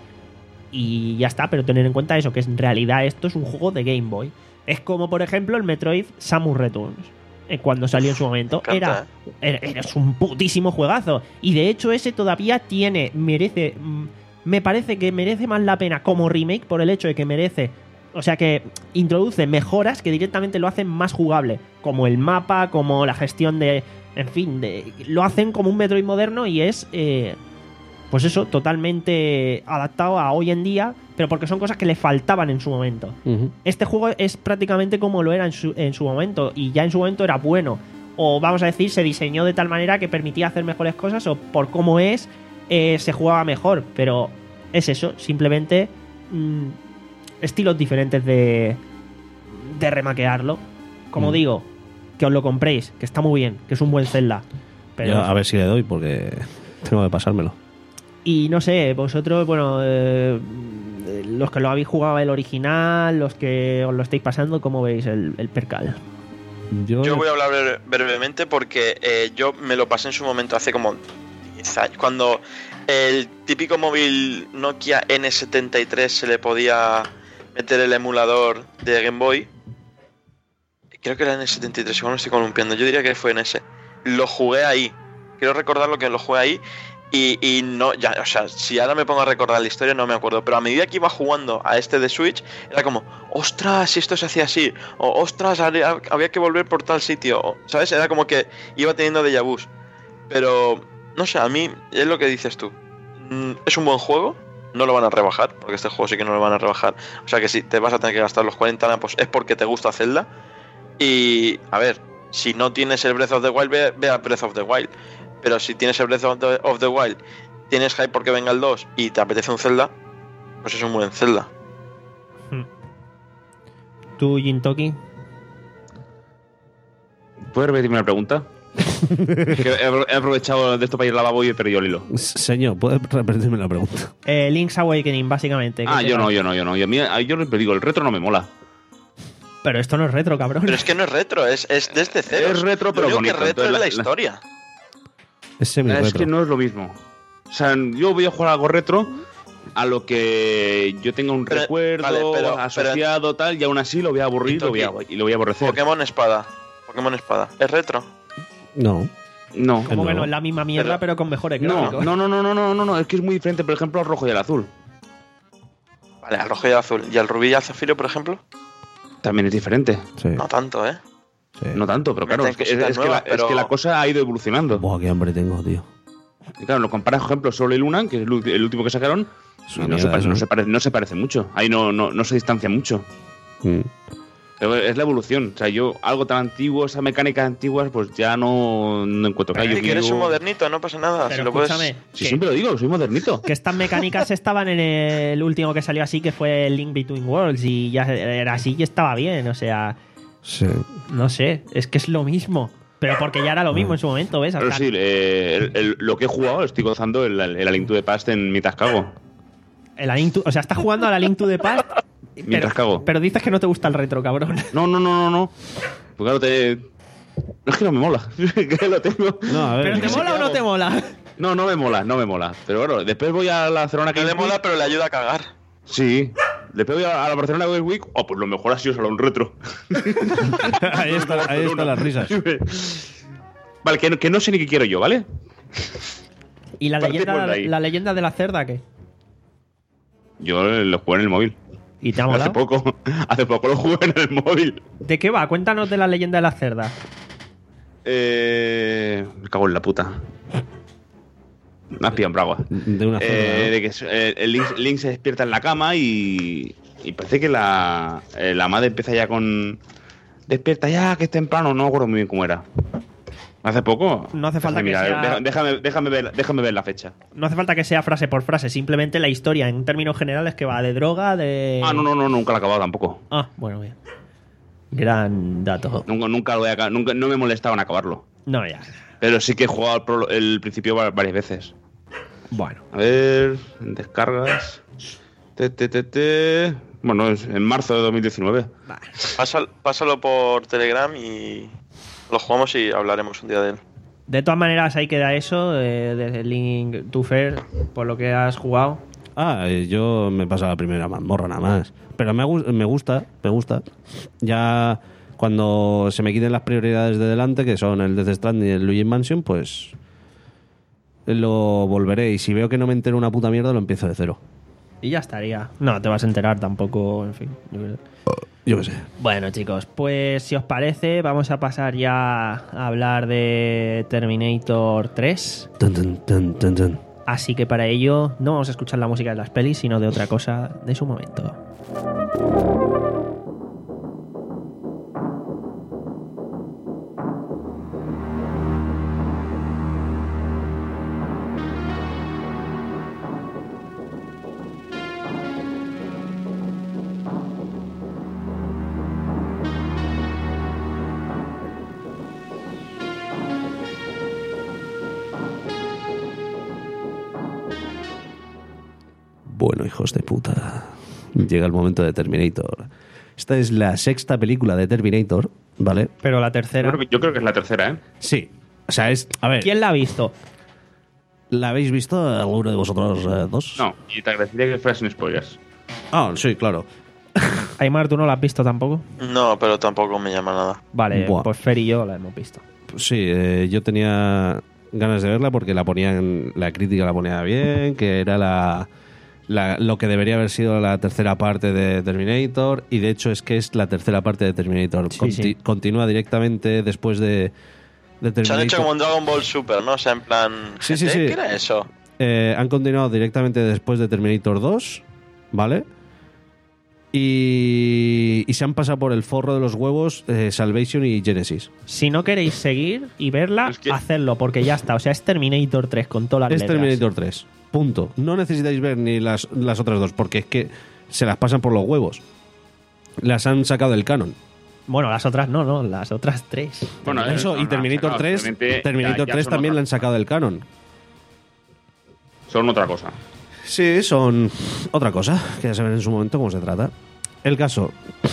y ya está, pero tener en cuenta eso, que en realidad esto es un juego de Game Boy. Es como, por ejemplo, el Metroid Samus Returns, eh, cuando salió en su momento. Me encanta, Era, era, era un putísimo juegazo. Y de hecho ese todavía tiene, merece, mm, me parece que merece más la pena como remake por el hecho de que merece, o sea que introduce mejoras que directamente lo hacen más jugable, como el mapa, como la gestión de, en fin, de, lo hacen como un Metroid moderno y es... Eh, pues eso, totalmente adaptado a hoy en día, pero porque son cosas que le faltaban en su momento. Ujú. Este juego es prácticamente como lo era en su, en su momento, y ya en su momento era bueno. O vamos a decir, se diseñó de tal manera que permitía hacer mejores cosas, o por cómo es, eh, se jugaba mejor. Pero es eso, simplemente mmm, estilos diferentes de, de remaquearlo. Como Mm. digo, que os lo compréis, que está muy bien, que es un buen Zelda. Pero Yo a ver si le doy porque tengo que pasármelo. Y no sé, vosotros, bueno, eh, los que lo habéis jugado el original, los que os lo estáis pasando, ¿cómo veis el, el percal? Yo, Yo voy a hablar bre- brevemente porque eh, yo me lo pasé en su momento hace como diez años, cuando el típico móvil Nokia N setenta y tres se le podía meter el emulador de Game Boy. Creo que era N setenta y tres, igual me estoy columpiando. Yo diría que fue en ese. Lo jugué ahí. Quiero recordar lo que lo jugué ahí. Y, y no, ya, o sea, si ahora me pongo a recordar la historia no me acuerdo, pero a medida que iba jugando a este de Switch, era como, ostras, si esto se hacía así, o ostras, había, había que volver por tal sitio, o, ¿sabes? Era como que iba teniendo déjà vus. Pero, no sé, a mí es lo que dices tú. Mm, es un buen juego, no lo van a rebajar, porque este juego sí que no lo van a rebajar. O sea que si te vas a tener que gastar los cuarenta napos es porque te gusta Zelda. Y, a ver, si no tienes el Breath of the Wild, ve, ve a Breath of the Wild. Pero si tienes el Breath of the, of the Wild, tienes hype porque venga el dos y te apetece un Zelda, pues es un buen Zelda. ¿Tú, Jintoki? ¿Puedes repetirme la pregunta? Es que he, he aprovechado de esto para ir al lavabo y he perdido el hilo. Señor, ¿puedes repetirme la pregunta? Eh, Link's Awakening, básicamente. Ah, ¿qué yo te no, parece? yo no, yo no. Yo, a mí- a- yo siempre digo, el retro no me mola. Pero esto no es retro, cabrón. Pero es que no es retro, es, es desde cero. Es retro, pero Lo único bonito, que es retro es entonces la, la- historia. Es semi-retro. Es que no es lo mismo. O sea, yo voy a jugar algo retro a lo que yo tenga un Pero- recuerdo vale, pero- asociado, tal, y aún así lo voy a aburrir ¿Y tú lo voy a, qué? y lo voy a aborrecer. Pokémon Espada. Pokémon Espada. ¿Es retro? No. No. Como que no. no es la misma mierda, pero, Pero- con mejores No, gráficos. no, no, no, no, no, no, no, es que es muy diferente, por ejemplo, al rojo y al azul. Vale, al rojo y al azul. ¿Y al rubí y al zafiro, por ejemplo? También es diferente. Sí. No tanto, ¿eh? sí. No tanto, pero claro, Meten es que, es, cositas es que la, nuevas, es que pero- la cosa ha ido evolucionando. Buah, qué hambre tengo, tío. Y claro, lo comparas, por ejemplo, Sol y Luna, que es el, ulti- el último que sacaron, Es y una no, se mierda parece, eso, no, ¿no? se parece, no se parece mucho. Ahí no, no, no se distancia mucho. Mm. Pero es la evolución. O sea, yo, algo tan antiguo, esas mecánicas antiguas, pues ya no, no encuentro Pero callo. Si quieres Digo- un modernito, no pasa nada. Pero si lo puedes... escúchame, Sí, que, siempre lo digo, soy modernito. que estas mecánicas estaban en el último que salió así, que fue el Link Between Worlds, y ya era así y estaba bien. O sea, Sí. no sé, es que es lo mismo. Pero porque ya era lo mismo en su momento, ¿ves? Pero Hasta- sí, eh, el- el- lo que he jugado, estoy gozando el, el A Link to the Past en mientras cago. el A Link to- o sea, estás jugando a la Link to the Past. Mientras pero, cago. pero dices que no te gusta el retro, cabrón. No, no, no, no, no. Pues claro, te... Es que no me mola. que lo tengo. No, a ver. ¿Pero te sé mola qué o no hago. te mola? No, no me mola, no me mola. Pero bueno, después voy a la Barcelona Que Games le mola, Week. pero le ayuda a cagar. Sí. Después voy a la Barcelona Games Week. Oh, pues lo mejor ha sido solo un retro. ahí está, ahí están las risas. Vale, que, no- que no sé ni qué quiero yo, ¿vale? ¿Y la Partimos leyenda, de ahí. la leyenda de la cerda qué? Yo lo jugué en el móvil. ¿Y te ha Hace molado? poco. Hace poco lo jugué en el móvil. ¿De qué va? Cuéntanos de la leyenda de la cerda. Eh, me cago en la puta. Me has pillado en bragua. De una Eh, cerda, de que es- eh, el Link, Link se despierta en la cama y, y parece que la, eh, la madre empieza ya con... Despierta ya, que es temprano, no me acuerdo muy bien cómo era. ¿Hace poco? No hace falta Déjame que mirar, sea- deja- déjame, déjame, ver, déjame ver la fecha. No hace falta que sea frase por frase, simplemente la historia en términos generales que va de droga, de... Ah, no, no, no, nunca la he acabado tampoco. Ah, bueno, bien. Gran dato. Nunca, nunca, lo he acabado- nunca no me he molestado en acabarlo. No, ya. Pero sí que he jugado el, prolo- el principio va- varias veces. Bueno. A ver, descargas. Te, te, te, te. Bueno, es en marzo de dos mil diecinueve. Pásalo, pásalo por Telegram y lo jugamos y hablaremos un día de él. De todas maneras, ahí queda eso, eh, de Link to Fair, por lo que has jugado. Ah, eh, yo me he pasado la primera mazmorra nada más. Pero me, gu- me gusta, me gusta. Ya cuando se me quiten las prioridades de delante, que son el Death Stranding y el Luigi Mansion, pues lo volveré. Y si veo que no me entero una puta mierda, lo empiezo de cero. Y ya estaría. No, te vas a enterar tampoco, en fin. yo creo. Yo qué sé. Bueno, chicos, pues si os parece, vamos a pasar ya a hablar de Terminator tres. Tun, tun, tun, tun, tun. Así que para ello no vamos a escuchar la música de las pelis, sino de otra cosa de su momento. Bueno, hijos de puta. Llega el momento de Terminator. Esta es la sexta película de Terminator, ¿vale? Pero la Yo tercera... creo, que, yo creo que es la tercera, ¿eh? Sí. O sea, es... A ver, ¿Quién la ha visto? ¿la habéis visto alguno de vosotros eh, dos? No, y te agradecería que fuera sin spoilers. Ah, sí, claro. Aymar, ¿tú no la has visto tampoco? No, pero tampoco me llama nada. Vale, Buah. pues Fer y yo la hemos visto. Pues sí, eh, yo tenía ganas de verla porque la ponían, la crítica la ponía bien, que era la, la- lo que debería haber sido la tercera parte de Terminator, y de hecho es que es la tercera parte de Terminator. Sí, Conti- sí. Continúa directamente después de, de Se han hecho Terminator. como un Dragon Ball Super, ¿no? O sea, en plan... Sí, sí, ¿eh? sí. ¿Qué era eso? Eh, han continuado directamente después de Terminator dos, ¿vale? Y, y se han pasado por el forro de los huevos eh, Salvation y Genesis. Si no queréis seguir y verla, Es que- hacedlo, porque ya está. O sea, es Terminator tres con todas las Es letras. Terminator tres. Punto. No necesitáis ver ni las, las otras dos, porque es que se las pasan por los huevos. Las han sacado del canon. Bueno, las otras no, no, las otras tres. Bueno, Eso, no, y no, Terminator sacado, tres, obviamente, Terminator ya- ya tres son también otra- la han sacado del canon. Son otra cosa. Sí, son otra cosa, que ya saben en su momento cómo se trata. El caso,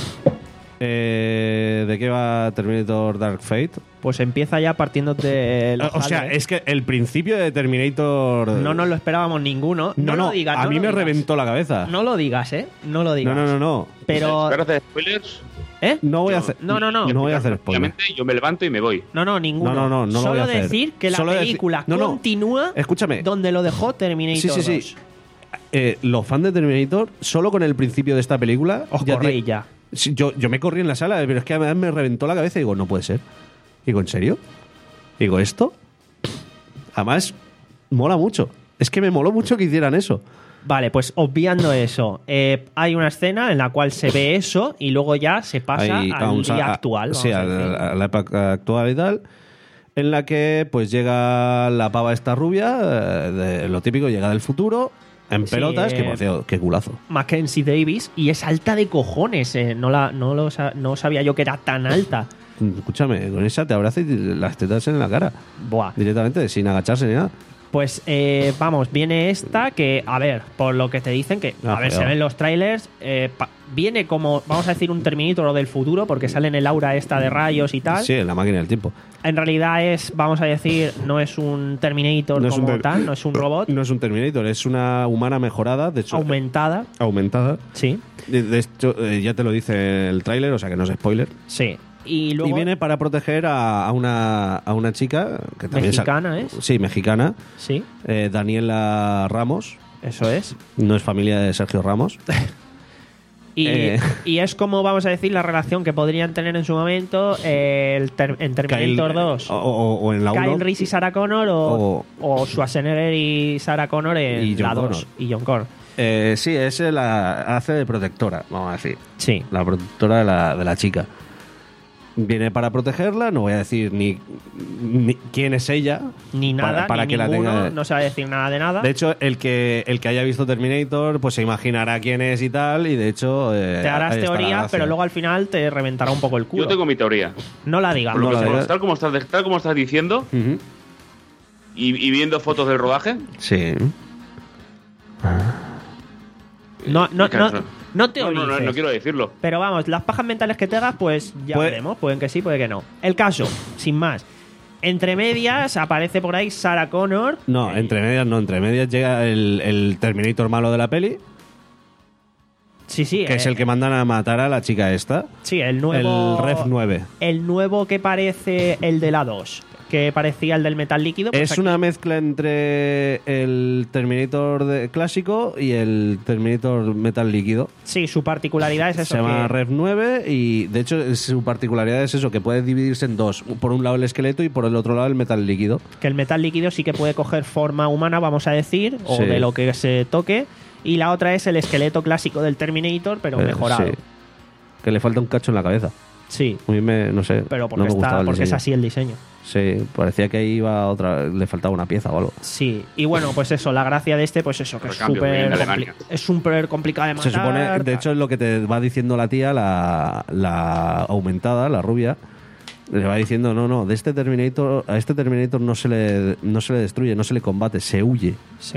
eh, ¿de qué va Terminator Dark Fate? Pues empieza ya partiendo de los o sea, padres. es que el principio de Terminator... No nos lo esperábamos ninguno. No, No, no, lo digas. a no mí lo me digas. reventó la cabeza. No lo digas, ¿eh? No lo digas. no, no, no, no. Pero. ¿Espero hacer spoilers? ¿Eh? No voy a Yo- hacer... No, no, no. No voy a hacer spoiler. Obviamente, yo me levanto y me voy. No, no, ninguno. No, no, no, no lo Solo voy a hacer. decir que la Solo decir- película No, no. continúa Escúchame. donde lo dejó Terminator Sí, sí, sí. dos. Eh, los fans de Terminator, solo con el principio de esta película... Os ya corréis ti- ya. Sí, yo, yo me corrí en la sala, pero es que además me reventó la cabeza y digo, no puede ser. Digo, ¿en serio? Digo, ¿esto? Además, mola mucho. Es que me moló mucho que hicieran eso. Vale, pues obviando eso, eh, hay una escena en la cual se ve eso y luego ya se pasa Ahí, al a un- día a- actual. Sí, vamos a a decir. la, a la época actual y tal. En la que pues llega la pava esta rubia, eh, de lo típico, llega del futuro, en Sí, pelotas, que eh, por cierto, qué culazo. Mackenzie Davis y es alta de cojones. eh, No, la, no, lo sa- no sabía yo que era tan alta. Escúchame, con esa te abraza y te- las tetas en la cara. Buah. Directamente, sin agacharse ni nada. Pues eh, vamos, viene esta que, a ver, por lo que te dicen, que Ah, a ver, feo. se ven los trailers, eh, pa- viene como, vamos a decir, un Terminator del futuro, porque sale en el aura esta de rayos y tal. Sí, en la máquina del tiempo. En realidad es, vamos a decir, no es un Terminator No es un como ter- tal, no es un robot, No es un Terminator, es una humana mejorada, de hecho, aumentada, aumentada. sí, De, de hecho, eh, ya te lo dice el tráiler, o sea que no es spoiler. sí. Y luego, Y viene para proteger a, a una, a una chica que también sa- mexicana, ¿es? Sí, mexicana. Sí, eh, Daniela Ramos. eso es. No es familia de Sergio Ramos. Y, Eh. y es como, vamos a decir, la relación que podrían tener en su momento eh, el ter- en Terminator Kyle- dos. O, o- o en la Kyle uno. Reese y Sarah Connor o, o Schwarzenegger y Sarah Connor en Y John la dos. Connor. Y John Connor. Eh, sí, es la hace de protectora, vamos a decir. Sí. La protectora de la, de la chica. Viene para protegerla, no voy a decir ni, ni quién es ella. Ni para- nada, para ni que la ninguno, tenga- no se va a decir nada de nada. De hecho, el que, el que haya visto Terminator, pues se imaginará quién es y tal, y de hecho... eh, te harás ahí está la teoría, gracia. pero luego al final te reventará un poco el culo. Yo tengo mi teoría. No la digas. Por lo No que la sea, digas. tal, como estás, tal como estás diciendo Ujú. y, y viendo fotos del rodaje, Sí. No, no, que- no, no te no, no, no, orices. no quiero decirlo. Pero vamos, las pajas mentales que te hagas, pues ya Puede- veremos. Pueden que sí, puede que no. El caso, sin más. Entre medias aparece por ahí Sarah Connor. No, entre medias no, entre medias llega el, el Terminator malo de la peli, Sí, sí. que eh, es el que mandan a matar a la chica esta. Sí, el nuevo. El Rev nueve. El nuevo que parece el de la dos. Que parecía el del metal líquido. pues Es aquí- una mezcla entre el Terminator de- clásico y el Terminator metal líquido. Sí, su particularidad es eso. Se llama que- Rev nueve y de hecho es- su particularidad es eso, que puede dividirse en dos. Por un lado el esqueleto y por el otro lado el metal líquido. que el metal líquido sí que puede coger forma humana, vamos a decir, o Sí. de lo que se toque. Y la otra es el esqueleto clásico del Terminator, pero Eh, mejorado. sí. Que le falta un cacho en la cabeza. Sí, A mí me, no sé, pero no porque, me gustaba está, el porque es diseño. así el diseño. Sí, parecía que iba otra, le faltaba una pieza o algo. Sí, y bueno, pues eso, la gracia de este, pues eso, que es Recambio, viene súper de compli- Alemania. es súper complicado de matar. Se supone, de tal. hecho, es lo que te va diciendo la tía, la, la aumentada, la rubia. Le va diciendo, no, no, de este Terminator, a este Terminator no se le, no se le destruye, no se le combate, se huye. Sí.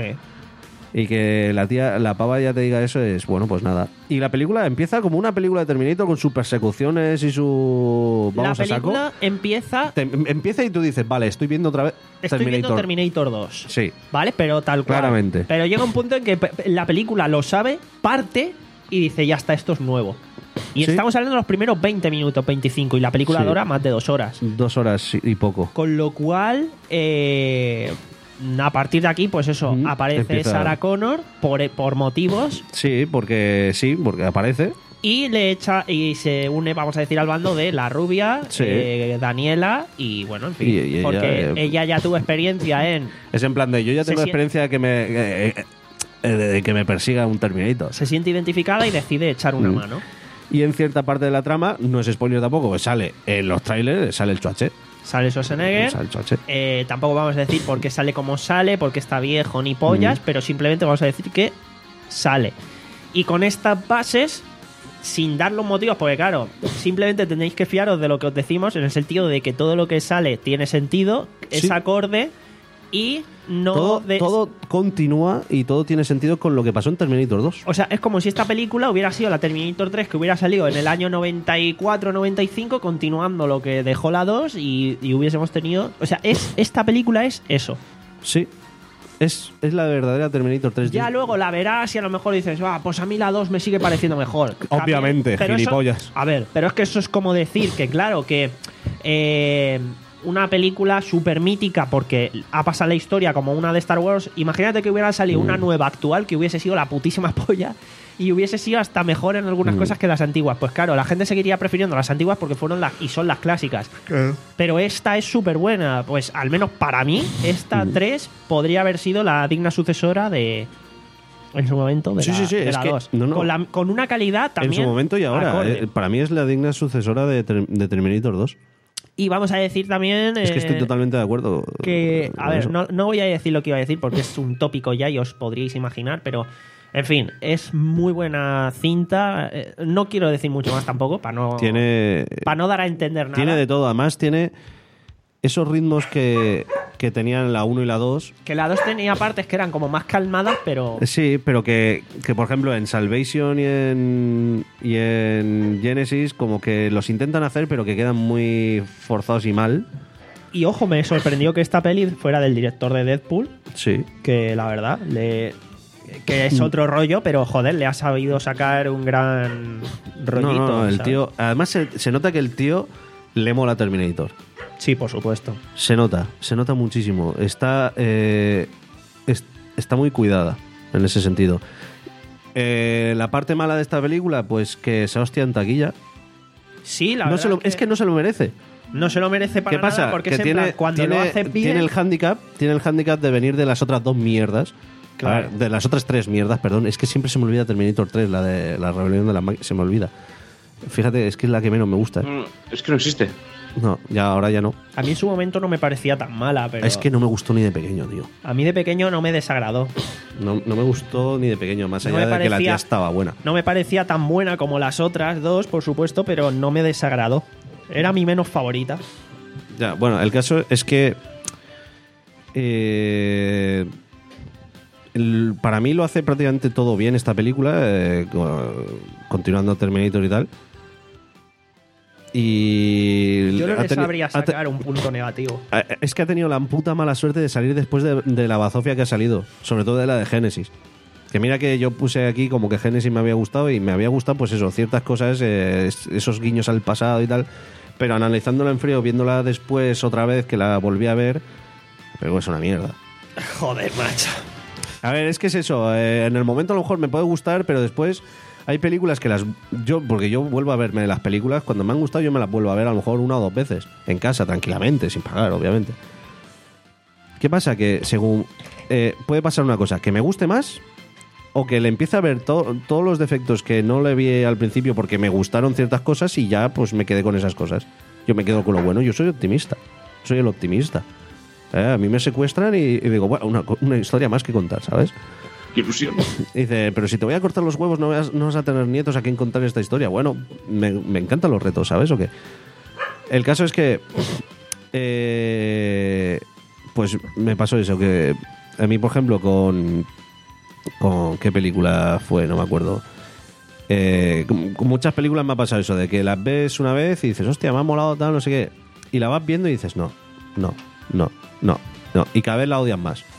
Y que la tía, la pava ya te diga eso es, bueno, pues nada. Y la película empieza como una película de Terminator con sus persecuciones y su... Vamos la a saco. película empieza. Te- empieza y tú dices, vale, estoy viendo otra vez Estoy Terminator. viendo Terminator dos. Sí. ¿Vale? Pero tal cual. Claramente. Pero llega un punto en que pe- la película lo sabe, parte y dice, ya está, esto es nuevo. Y Sí. estamos hablando de los primeros veinte minutos, veinticinco, y la película Sí. dura más de dos horas. Dos horas y poco. Con lo cual, eh, a partir de aquí, pues eso, Ujú. aparece Empieza- Sarah Connor por, por motivos Sí, porque sí, porque aparece. y le echa y se une, vamos a decir, al bando de la rubia, Sí. eh, Daniela y bueno, en fin, Y- y ella, porque eh, ella ya tuvo experiencia en Es en plan de, yo ya Se tengo sien- experiencia de que me, eh, eh, de que me persiga un Terminator. se siente identificada y decide echar una Mm. mano. Y en cierta parte de la trama, no es spoiler tampoco, pues sale en los trailers, sale el chuache. Sale Schwarzenegger. Sale el chuache. Eh, tampoco vamos a decir por qué sale como sale, porque está viejo ni pollas, Mm. pero simplemente vamos a decir que sale. Y con estas bases sin dar los motivos, porque claro, simplemente tenéis que fiaros de lo que os decimos, en el sentido de que todo lo que sale tiene sentido, es Sí. acorde y no... todo, de- todo continúa y todo tiene sentido con lo que pasó en Terminator dos. O sea, es como si esta película hubiera sido la Terminator tres, que hubiera salido en el año noventa y cuatro noventa y cinco, continuando lo que dejó la dos, y, y hubiésemos tenido... O sea, es esta película es eso. Sí. Es, es la verdadera Terminator tres. Ya luego la verás y a lo mejor dices, ah, pues a mí la dos me sigue pareciendo mejor. Obviamente, Pero eso- gilipollas. a ver, pero es que eso es como decir que, claro, que eh, una película súper mítica porque ha pasado la historia como una de Star Wars. Imagínate que hubiera salido Mm. una nueva actual que hubiese sido la putísima polla y hubiese sido hasta mejor en algunas Mm. cosas que las antiguas. Pues claro, la gente seguiría prefiriendo las antiguas porque fueron las y son las clásicas. Pero esta es súper buena. Pues al menos para mí, esta Mm. tres podría haber sido la digna sucesora de. En su momento, de Sí, la, sí, sí, de es la que- dos. no, no. Con, la- con una calidad En también. su momento y ahora. acorde. eh, para mí es la digna sucesora de, Ter- de Terminator dos. Y vamos a decir también. Es que eh, estoy totalmente de acuerdo. que, a con ver, eso. no, no voy a decir lo que iba a decir porque es un tópico ya y os podríais imaginar, pero en fin, es muy buena cinta. Eh, No quiero decir mucho más tampoco para no, Tiene. para no dar a entender nada. Tiene de todo. Además, tiene esos ritmos que, que tenían la uno y la dos. Que la dos tenía partes que eran como más calmadas, pero. Sí, pero que, que, por ejemplo, en Salvation y en, y en Genesis, como que los intentan hacer, pero que quedan muy forzados y mal. Y ojo, me sorprendió que esta peli fuera del director de Deadpool, Sí. que la verdad, le, que es otro rollo, pero joder, le ha sabido sacar un gran rollito. No, no, no, el ¿sabes? tío. Además, se, se nota que el tío le mola Terminator. Sí, por supuesto. Se nota, se nota muchísimo. Está, eh, es- está muy cuidada en ese sentido. Eh, la parte mala de esta película, pues que se hostia en taquilla. Sí, la No verdad se lo- es que no se lo merece. no se lo merece para ¿Qué pasa? nada porque que es en tiene, plan, cuando tiene, lo hace bien. tiene el handicap, tiene el handicap de venir de las otras dos mierdas. Claro. A ver, de las otras tres mierdas, perdón. Es que siempre se me olvida Terminator tres, la de la rebelión de la máquina. Se me olvida. Fíjate, es que es la que menos me gusta. No, no, es que no existe. No, ya ahora ya no. A mí en su momento no me parecía tan mala, pero Es que no me gustó ni de pequeño, tío. a mí de pequeño no me desagradó. No, no me gustó ni de pequeño, más No allá me de que la parecía- tía estaba buena. No me parecía tan buena como las otras dos, por supuesto, pero no me desagradó. Era mi menos favorita. Ya, bueno, el caso es que eh, el- para mí lo hace prácticamente todo bien esta película, eh, co- continuando Terminator y tal. Y Yo no ha le teni- sabría ha te- sacar un punto negativo. eh, es que ha tenido la puta mala suerte de salir después de, de la bazofia que ha salido, sobre todo de la de Genesis. Que mira que yo puse aquí como que Genesis me había gustado y me había gustado pues eso, ciertas cosas, eh, es- esos guiños al pasado y tal, pero analizándola en frío, viéndola después otra vez que la volví a ver, pero es una mierda. Joder, macho. A ver, es que es eso, eh, en el momento a lo mejor me puede gustar, pero después hay películas que las... yo Porque yo vuelvo a verme las películas, cuando me han gustado yo me las vuelvo a ver a lo mejor una o dos veces, en casa, tranquilamente, sin pagar, obviamente. ¿Qué pasa? Que según... eh, puede pasar una cosa, que me guste más o que le empiece a ver to- todos los defectos que no le vi al principio porque me gustaron ciertas cosas y ya pues me quedé con esas cosas. Yo me quedo con lo bueno, yo soy optimista, soy el optimista. Eh, a mí me secuestran y, y digo, bueno, una, una historia más que contar, ¿sabes? Qué ilusión. Y dice, pero si te voy a cortar los huevos no vas, no vas a tener nietos a quien contar esta historia. Bueno, me, me encantan los retos, ¿sabes o qué? El caso es que eh, pues me pasó eso, que a mí, por ejemplo, con con qué película fue, no me acuerdo. Eh, con, con muchas películas me ha pasado eso, de que las ves una vez y dices, hostia, me ha molado tal, no sé qué. Y la vas viendo y dices, no, no, no, no, no. Y cada vez la odias más.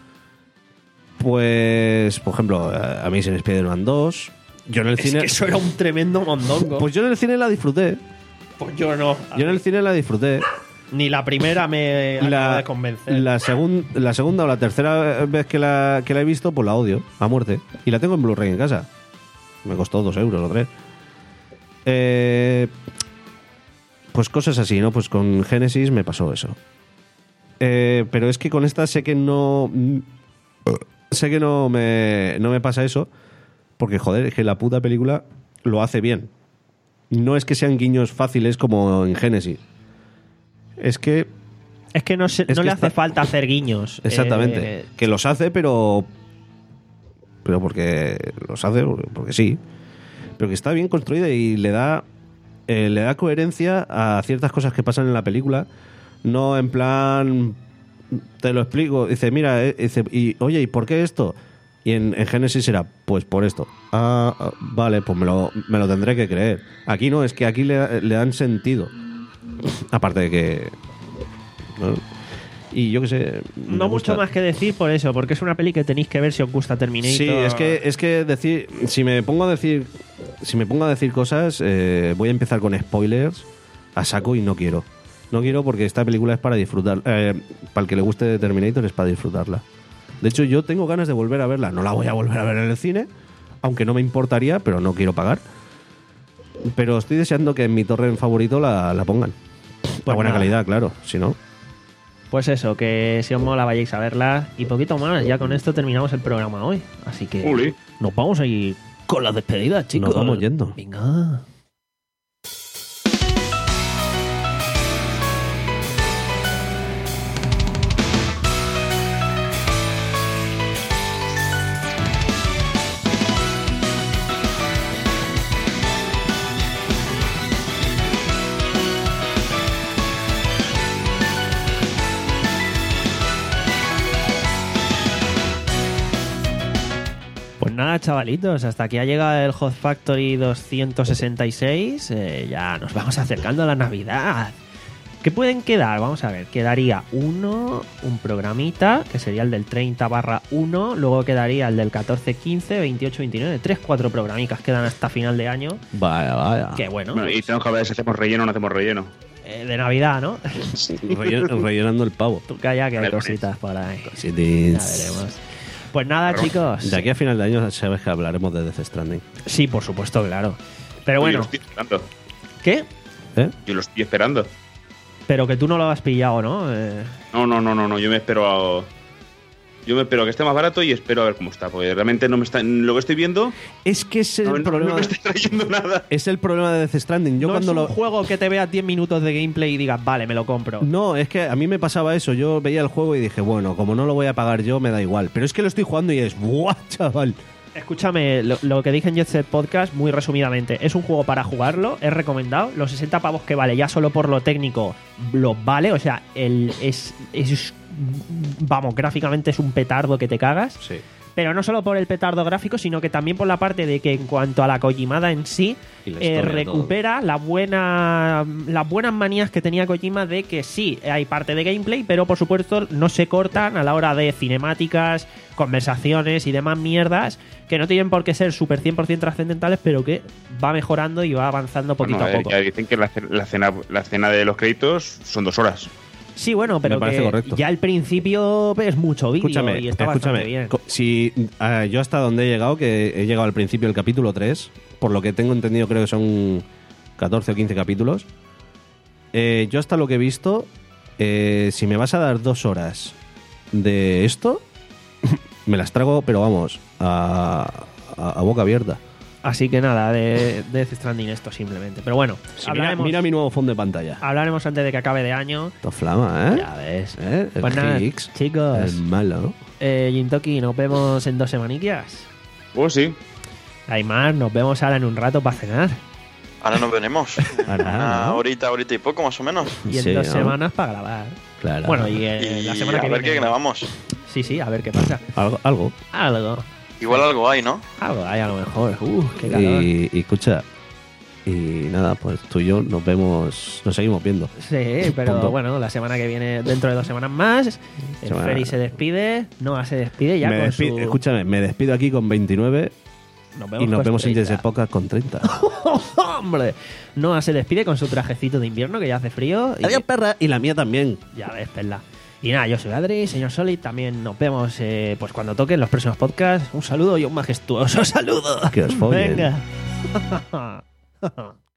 Pues, por ejemplo, a mí se me Spider-Man dos. Yo en el Es cine. que eso era un tremendo mondongo. Pues yo en el cine la disfruté. Pues yo no. Yo en el cine la disfruté. Ni la primera me acaba La, de convencer. la, segun- la segunda o la tercera vez que la, que la he visto, pues la odio a muerte. Y la tengo en Blu-ray en casa. Me costó dos euros o tres. Eh, pues cosas así, ¿no? Pues con Genesis me pasó eso. Eh, pero es que con esta sé que no... Sé que no me, no me pasa eso. Porque, joder, es que la puta película lo hace bien. No es que sean guiños fáciles como en Genesis. Es que... Es que no, se- Es no que le está- hace falta hacer guiños. Exactamente. Eh, Que los hace, pero... Pero porque los hace, porque sí. pero que está bien construida y le da, eh, le da coherencia a ciertas cosas que pasan en la película. No en plan, te lo explico, dice, mira, eh, dice, y, oye, ¿y por qué esto? Y en, en Génesis era, pues por esto. Ah, ah, vale, pues me lo, me lo tendré que creer. Aquí no, es que aquí le, le dan sentido. Aparte de que... ¿no? Y yo qué sé... me No gusta. mucho más que decir por eso, porque es una peli que tenéis que ver si os gusta Terminator. Sí, es que, es que decir... Si me pongo a decir... Si me pongo a decir cosas, eh, voy a empezar con spoilers a saco y no quiero. No quiero porque esta película es para disfrutar. Eh, para el que le guste Terminator es para disfrutarla. De hecho, yo tengo ganas de volver a verla. No la voy a volver a ver en el cine, aunque no me importaría, pero no quiero pagar. Pero estoy deseando que en mi torrent favorito la, la pongan. Pues a buena nada. calidad, claro. Si no... Pues eso, que si os mola vayáis a verla y poquito más. Ya con esto terminamos el programa hoy. Así que Uli. nos vamos a ir con la despedida, chicos. Nos vamos yendo. Venga. Pues nada, chavalitos, hasta aquí ha llegado el Hot Factory doscientos sesenta y seis. Eh, ya nos vamos acercando a la Navidad. ¿Qué pueden quedar? Vamos a ver, quedaría uno, un programita, que sería el del treinta barra uno, luego quedaría el del catorce, quince, veintiocho, veintinueve, tres, cuatro programicas quedan hasta final de año. Vaya, vaya. Que bueno, Bueno, y tenemos que ver si hacemos relleno o no hacemos relleno. eh, de Navidad, ¿no? Rellen- rellenando el pavo. Tú calla que hay Vale, cositas por ahí. Ya Cositins. veremos. Pues nada, chicos. De aquí a final de año sabes que hablaremos de Death Stranding. Sí, por supuesto, claro. Pero Yo bueno, lo estoy esperando. ¿qué? ¿Eh? Yo lo estoy esperando. Pero que tú no lo has pillado, ¿no? Eh, No, no, no, no, no. Yo me espero a... Yo me espero a que esté más barato y espero a ver cómo está. Porque realmente no me está... Lo que estoy viendo Es que es el no, no- problema. no me está trayendo nada. Es el problema de Death Stranding. Yo no cuando es un lo. juego que te veas diez minutos de gameplay y digas, vale, me lo compro. No, es que a mí me pasaba eso. Yo veía el juego y dije, bueno, como no lo voy a pagar yo, me da igual. Pero es que lo estoy jugando y es, ¡buah, chaval! Escúchame, lo, lo que dije en Jet Set Podcast, muy resumidamente, es un juego para jugarlo, es recomendado. Los sesenta pavos que vale, ya solo por lo técnico, lo vale. O sea, el, es, es. Vamos, gráficamente es un petardo que te cagas. Sí. Pero no solo por el petardo gráfico, sino que también por la parte de que en cuanto a la Kojimada en sí, Y la eh, historia, recupera la buena, las buenas manías que tenía Kojima de que sí, hay parte de gameplay, pero por supuesto no se cortan a la hora de cinemáticas, conversaciones y demás mierdas que no tienen por qué ser súper cien por ciento trascendentales, pero que va mejorando y va avanzando poquito Bueno, a eh, poco. ya dicen que la, ce- la cena, la cena de los créditos son dos horas. Sí, bueno, pero Me parece que correcto. ya al principio es mucho vídeo Escúchame, y está bastante escúchame. bien. Co- Si ah, yo hasta donde he llegado, que he llegado al principio del capítulo tres, por lo que tengo entendido creo que son catorce o quince capítulos, eh, yo hasta lo que he visto, eh, si me vas a dar dos horas de esto, me las trago, pero vamos, a, a- a boca abierta. Así que nada, de, de Death Stranding esto simplemente. Pero bueno, Sí, mira, hablaremos, mira mi nuevo fondo de pantalla. hablaremos antes de que acabe de año. Esto flama, ¿eh? Ya ves. ¿Eh? El Pues nada, Higgs, chicos, el malo. eh, Jintoki, nos vemos en dos semaniquillas. Pues sí. Aymar, nos vemos ahora en un rato para cenar. Ahora nos veremos. Ahora, Una ¿no? horita, horita y poco, más o menos. Y en Sí, dos ¿no? semanas para grabar. Claro. Bueno, y, eh, Y la semana a que ver viene. qué grabamos. Sí, sí, a ver qué pasa. Algo, algo. Algo. Igual algo hay, ¿no? Algo hay a lo mejor. Uh, qué calor. Y, y escucha, y nada, pues tú y yo nos vemos, nos seguimos viendo. Sí, pero Punto. bueno, la semana que viene, dentro de dos semanas más, el Semana- Feri se despide, Noah se despide ya Me con despi- su... Escúchame, me despido aquí con veintinueve Nos y nos con vemos en treinta. Jesse Podcast con treinta. ¡Hombre! Noah se despide con su trajecito de invierno que ya hace frío. Y Adiós, perra. Y la mía también. ya ves, perla. Y nada, yo soy Adri, señor Solid. También nos vemos eh, pues cuando toquen los próximos podcasts. Un saludo y un majestuoso saludo. Que os follen. Venga.